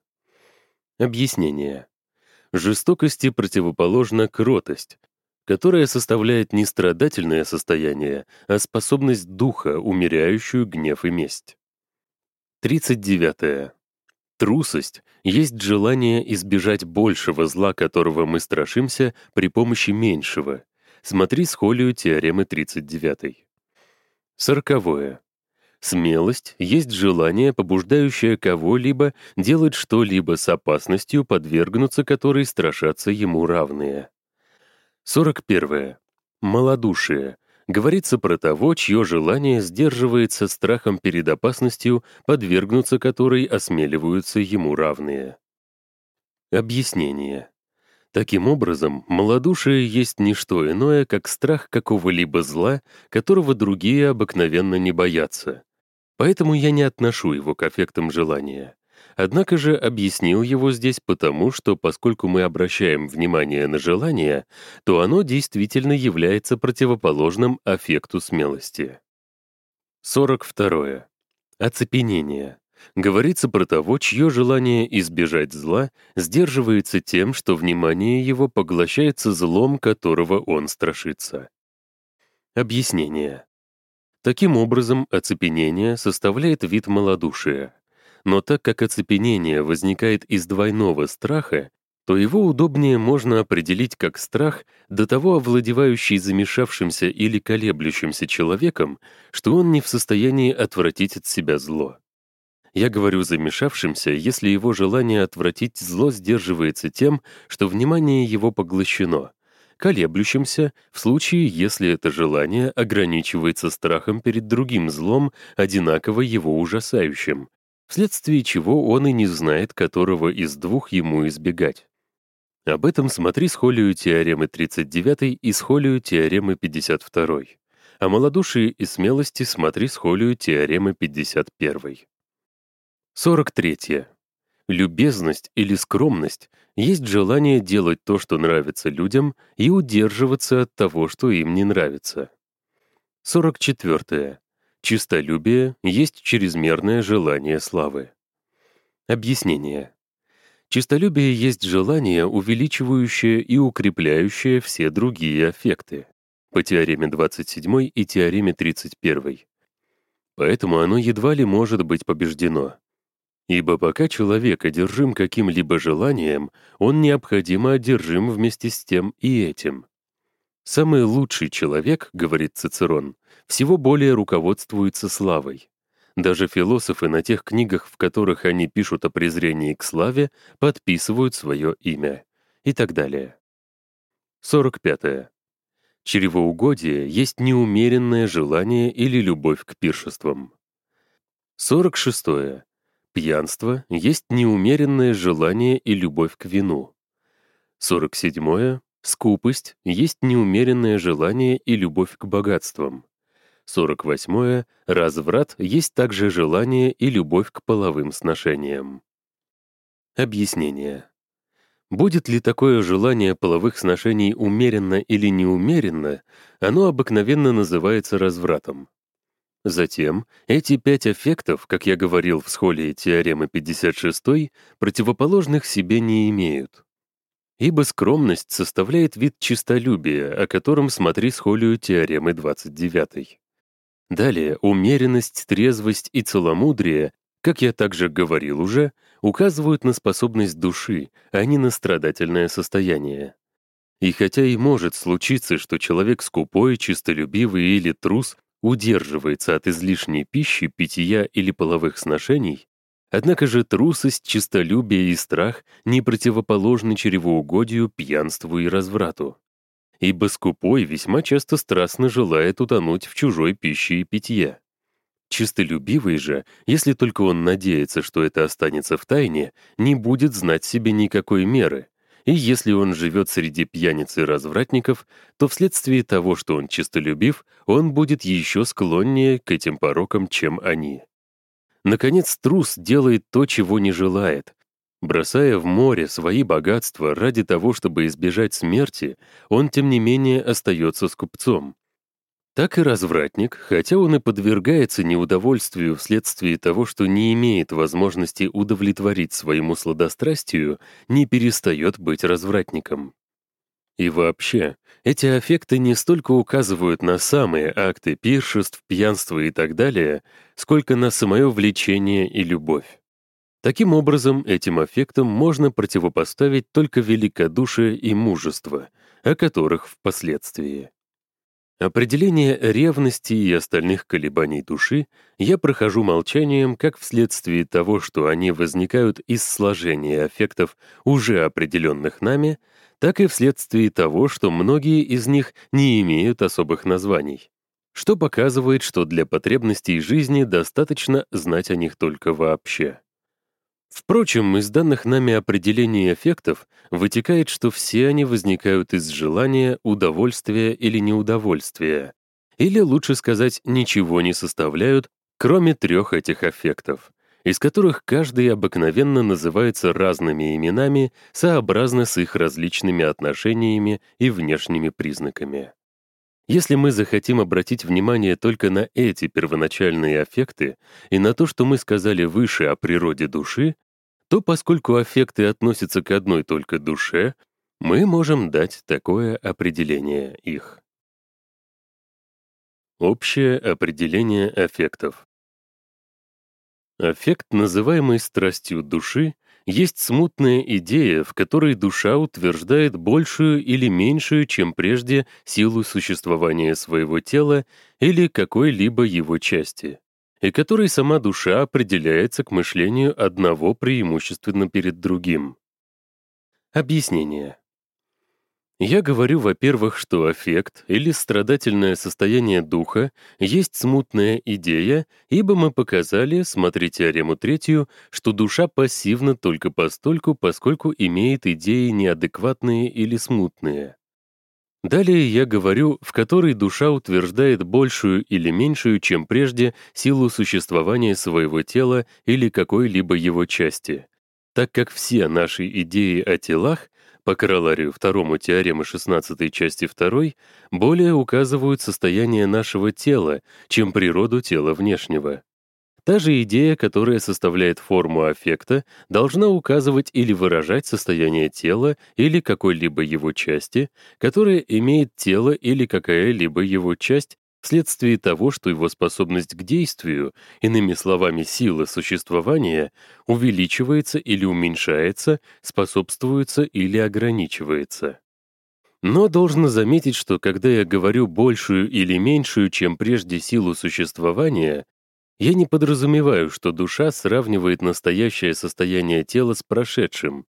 Объяснение. Жестокости противоположна кротость, которая составляет не страдательное состояние, а способность духа, умеряющую гнев и месть. тридцать девятое. Трусость есть желание избежать большего зла, которого мы страшимся, при помощи меньшего. Смотри схолию теоремы тридцать девятой. Сороковое. Смелость есть желание, побуждающее кого-либо делать что-либо с опасностью, подвергнуться которой страшатся ему равные. сорок первое. Малодушие. Говорится про того, чье желание сдерживается страхом перед опасностью, подвергнуться которой осмеливаются ему равные. Объяснение. Таким образом, малодушие есть не что иное, как страх какого-либо зла, которого другие обыкновенно не боятся. Поэтому я не отношу его к аффектам желания. Однако же объяснил его здесь потому, что поскольку мы обращаем внимание на желание, то оно действительно является противоположным аффекту смелости. сорок второе. Оцепенение. Говорится про того, чье желание избежать зла сдерживается тем, что внимание его поглощается злом, которого он страшится. Объяснение. Таким образом, оцепенение составляет вид малодушия. Но так как оцепенение возникает из двойного страха, то его удобнее можно определить как страх, до того овладевающий замешавшимся или колеблющимся человеком, что он не в состоянии отвратить от себя зло. Я говорю замешавшимся, если его желание отвратить зло сдерживается тем, что внимание его поглощено, колеблющимся в случае, если это желание ограничивается страхом перед другим злом, одинаково его ужасающим, вследствие чего он и не знает, которого из двух ему избегать. Об этом смотри схолию теоремы тридцать девятой и схолию теоремы пятьдесят второй. О малодушии и смелости смотри схолию теоремы пятьдесят первой. сорок третье. Любезность или скромность есть желание делать то, что нравится людям, и удерживаться от того, что им не нравится. сорок четвёртое. Честолюбие есть чрезмерное желание славы. Объяснение. Честолюбие есть желание, увеличивающее и укрепляющее все другие аффекты. По теореме двадцать седьмой и теореме тридцать первой. Поэтому оно едва ли может быть побеждено. Ибо пока человек одержим каким-либо желанием, он необходимо одержим вместе с тем и этим. Самый лучший человек, говорит Цицерон, всего более руководствуется славой. Даже философы на тех книгах, в которых они пишут о презрении к славе, подписывают свое имя. И так далее. сорок пятое. Чревоугодие есть неумеренное желание или любовь к пиршествам. сорок шестое. Пьянство есть неумеренное желание и любовь к вину. сорок седьмое. Скупость есть неумеренное желание и любовь к богатствам. сорок восьмое. Разврат есть также желание и любовь к половым сношениям. Объяснение. Будет ли такое желание половых сношений умеренно или неумеренно, оно обыкновенно называется развратом. Затем, эти пять аффектов, как я говорил в схоле теоремы пятьдесят шесть, противоположных себе не имеют. Ибо скромность составляет вид честолюбия, о котором смотри схолию теоремы двадцать девять. Далее, умеренность, трезвость и целомудрие, как я также говорил уже, указывают на способность души, а не на страдательное состояние. И хотя и может случиться, что человек скупой, честолюбивый или трус удерживается от излишней пищи, питья или половых сношений, однако же трусость, честолюбие и страх не противоположны чревоугодию, пьянству и разврату. Ибо скупой весьма часто страстно желает утонуть в чужой пище и питье. Честолюбивый же, если только он надеется, что это останется в тайне, не будет знать себе никакой меры. И если он живет среди пьяниц и развратников, то вследствие того, что он честолюбив, он будет еще склоннее к этим порокам, чем они. Наконец, трус делает то, чего не желает. Бросая в море свои богатства ради того, чтобы избежать смерти, он, тем не менее, остается скупцом. Так и развратник, хотя он и подвергается неудовольствию вследствие того, что не имеет возможности удовлетворить своему сладострастию, не перестает быть развратником. И вообще, эти аффекты не столько указывают на самые акты пиршеств, пьянства и так далее, сколько на самое влечение и любовь. Таким образом, этим аффектам можно противопоставить только великодушие и мужество, о которых впоследствии. Определение ревности и остальных колебаний души я прохожу молчанием как вследствие того, что они возникают из сложения аффектов, уже определенных нами, так и вследствие того, что многие из них не имеют особых названий, что показывает, что для потребностей жизни достаточно знать о них только вообще. Впрочем, из данных нами определений эффектов вытекает, что все они возникают из желания, удовольствия или неудовольствия, или, лучше сказать, ничего не составляют, кроме трех этих аффектов, из которых каждый обыкновенно называется разными именами сообразно с их различными отношениями и внешними признаками. Если мы захотим обратить внимание только на эти первоначальные аффекты и на то, что мы сказали выше о природе души, то поскольку аффекты относятся к одной только душе, мы можем дать такое определение их. Общее определение аффектов. Аффект, называемый страстью души, есть смутная идея, в которой душа утверждает большую или меньшую, чем прежде, силу существования своего тела или какой-либо его части, и которой сама душа определяется к мышлению одного преимущественно перед другим. Объяснение. Я говорю, во-первых, что аффект или страдательное состояние духа есть смутная идея, ибо мы показали, смотри теорему третью, что душа пассивна только постольку, поскольку имеет идеи неадекватные или смутные. Далее я говорю, в которой душа утверждает большую или меньшую, чем прежде, силу существования своего тела или какой-либо его части, так как все наши идеи о телах по короларию второму теоремы шестнадцатой части второй более указывают состояние нашего тела, чем природу тела внешнего. Та же идея, которая составляет форму аффекта, должна указывать или выражать состояние тела или какой-либо его части, которая имеет тело или какая-либо его часть вследствие того, что его способность к действию, иными словами, сила существования, увеличивается или уменьшается, способствуется или ограничивается. Но должно заметить, что когда я говорю большую или меньшую, чем прежде силу существования, я не подразумеваю, что душа сравнивает настоящее состояние тела с прошедшим,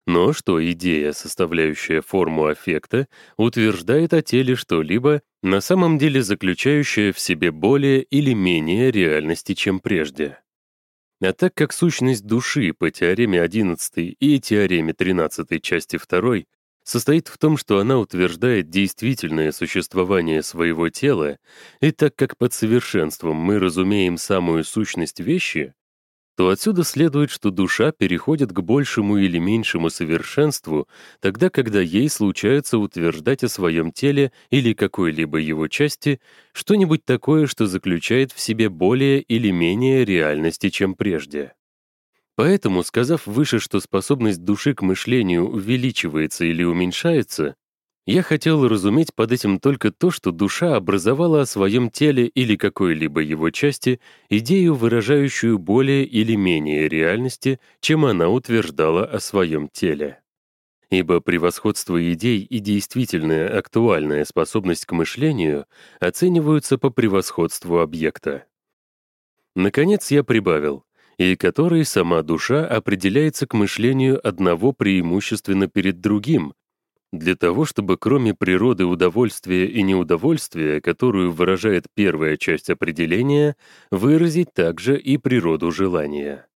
Но что идея, составляющая форму аффекта, утверждает о теле что-либо, на самом деле заключающее в себе более или менее реальности, чем прежде. А так как сущность души по теореме одиннадцатой и теореме тринадцатой части второй состоит в том, что она утверждает действительное существование своего тела, и так как под совершенством мы разумеем самую сущность вещи, то отсюда следует, что душа переходит к большему или меньшему совершенству, тогда, когда ей случается утверждать о своем теле или какой-либо его части что-нибудь такое, что заключает в себе более или менее реальности, чем прежде. Поэтому, сказав выше, что способность души к мышлению увеличивается или уменьшается, я хотел разуметь под этим только то, что душа образовала о своем теле или какой-либо его части идею, выражающую более или менее реальности, чем она утверждала о своем теле. Ибо превосходство идей и действительная актуальная способность к мышлению оцениваются по превосходству объекта. Наконец я прибавил, и который сама душа определяется к мышлению одного преимущественно перед другим, для того, чтобы кроме природы удовольствия и неудовольствия, которую выражает первая часть определения, выразить также и природу желания.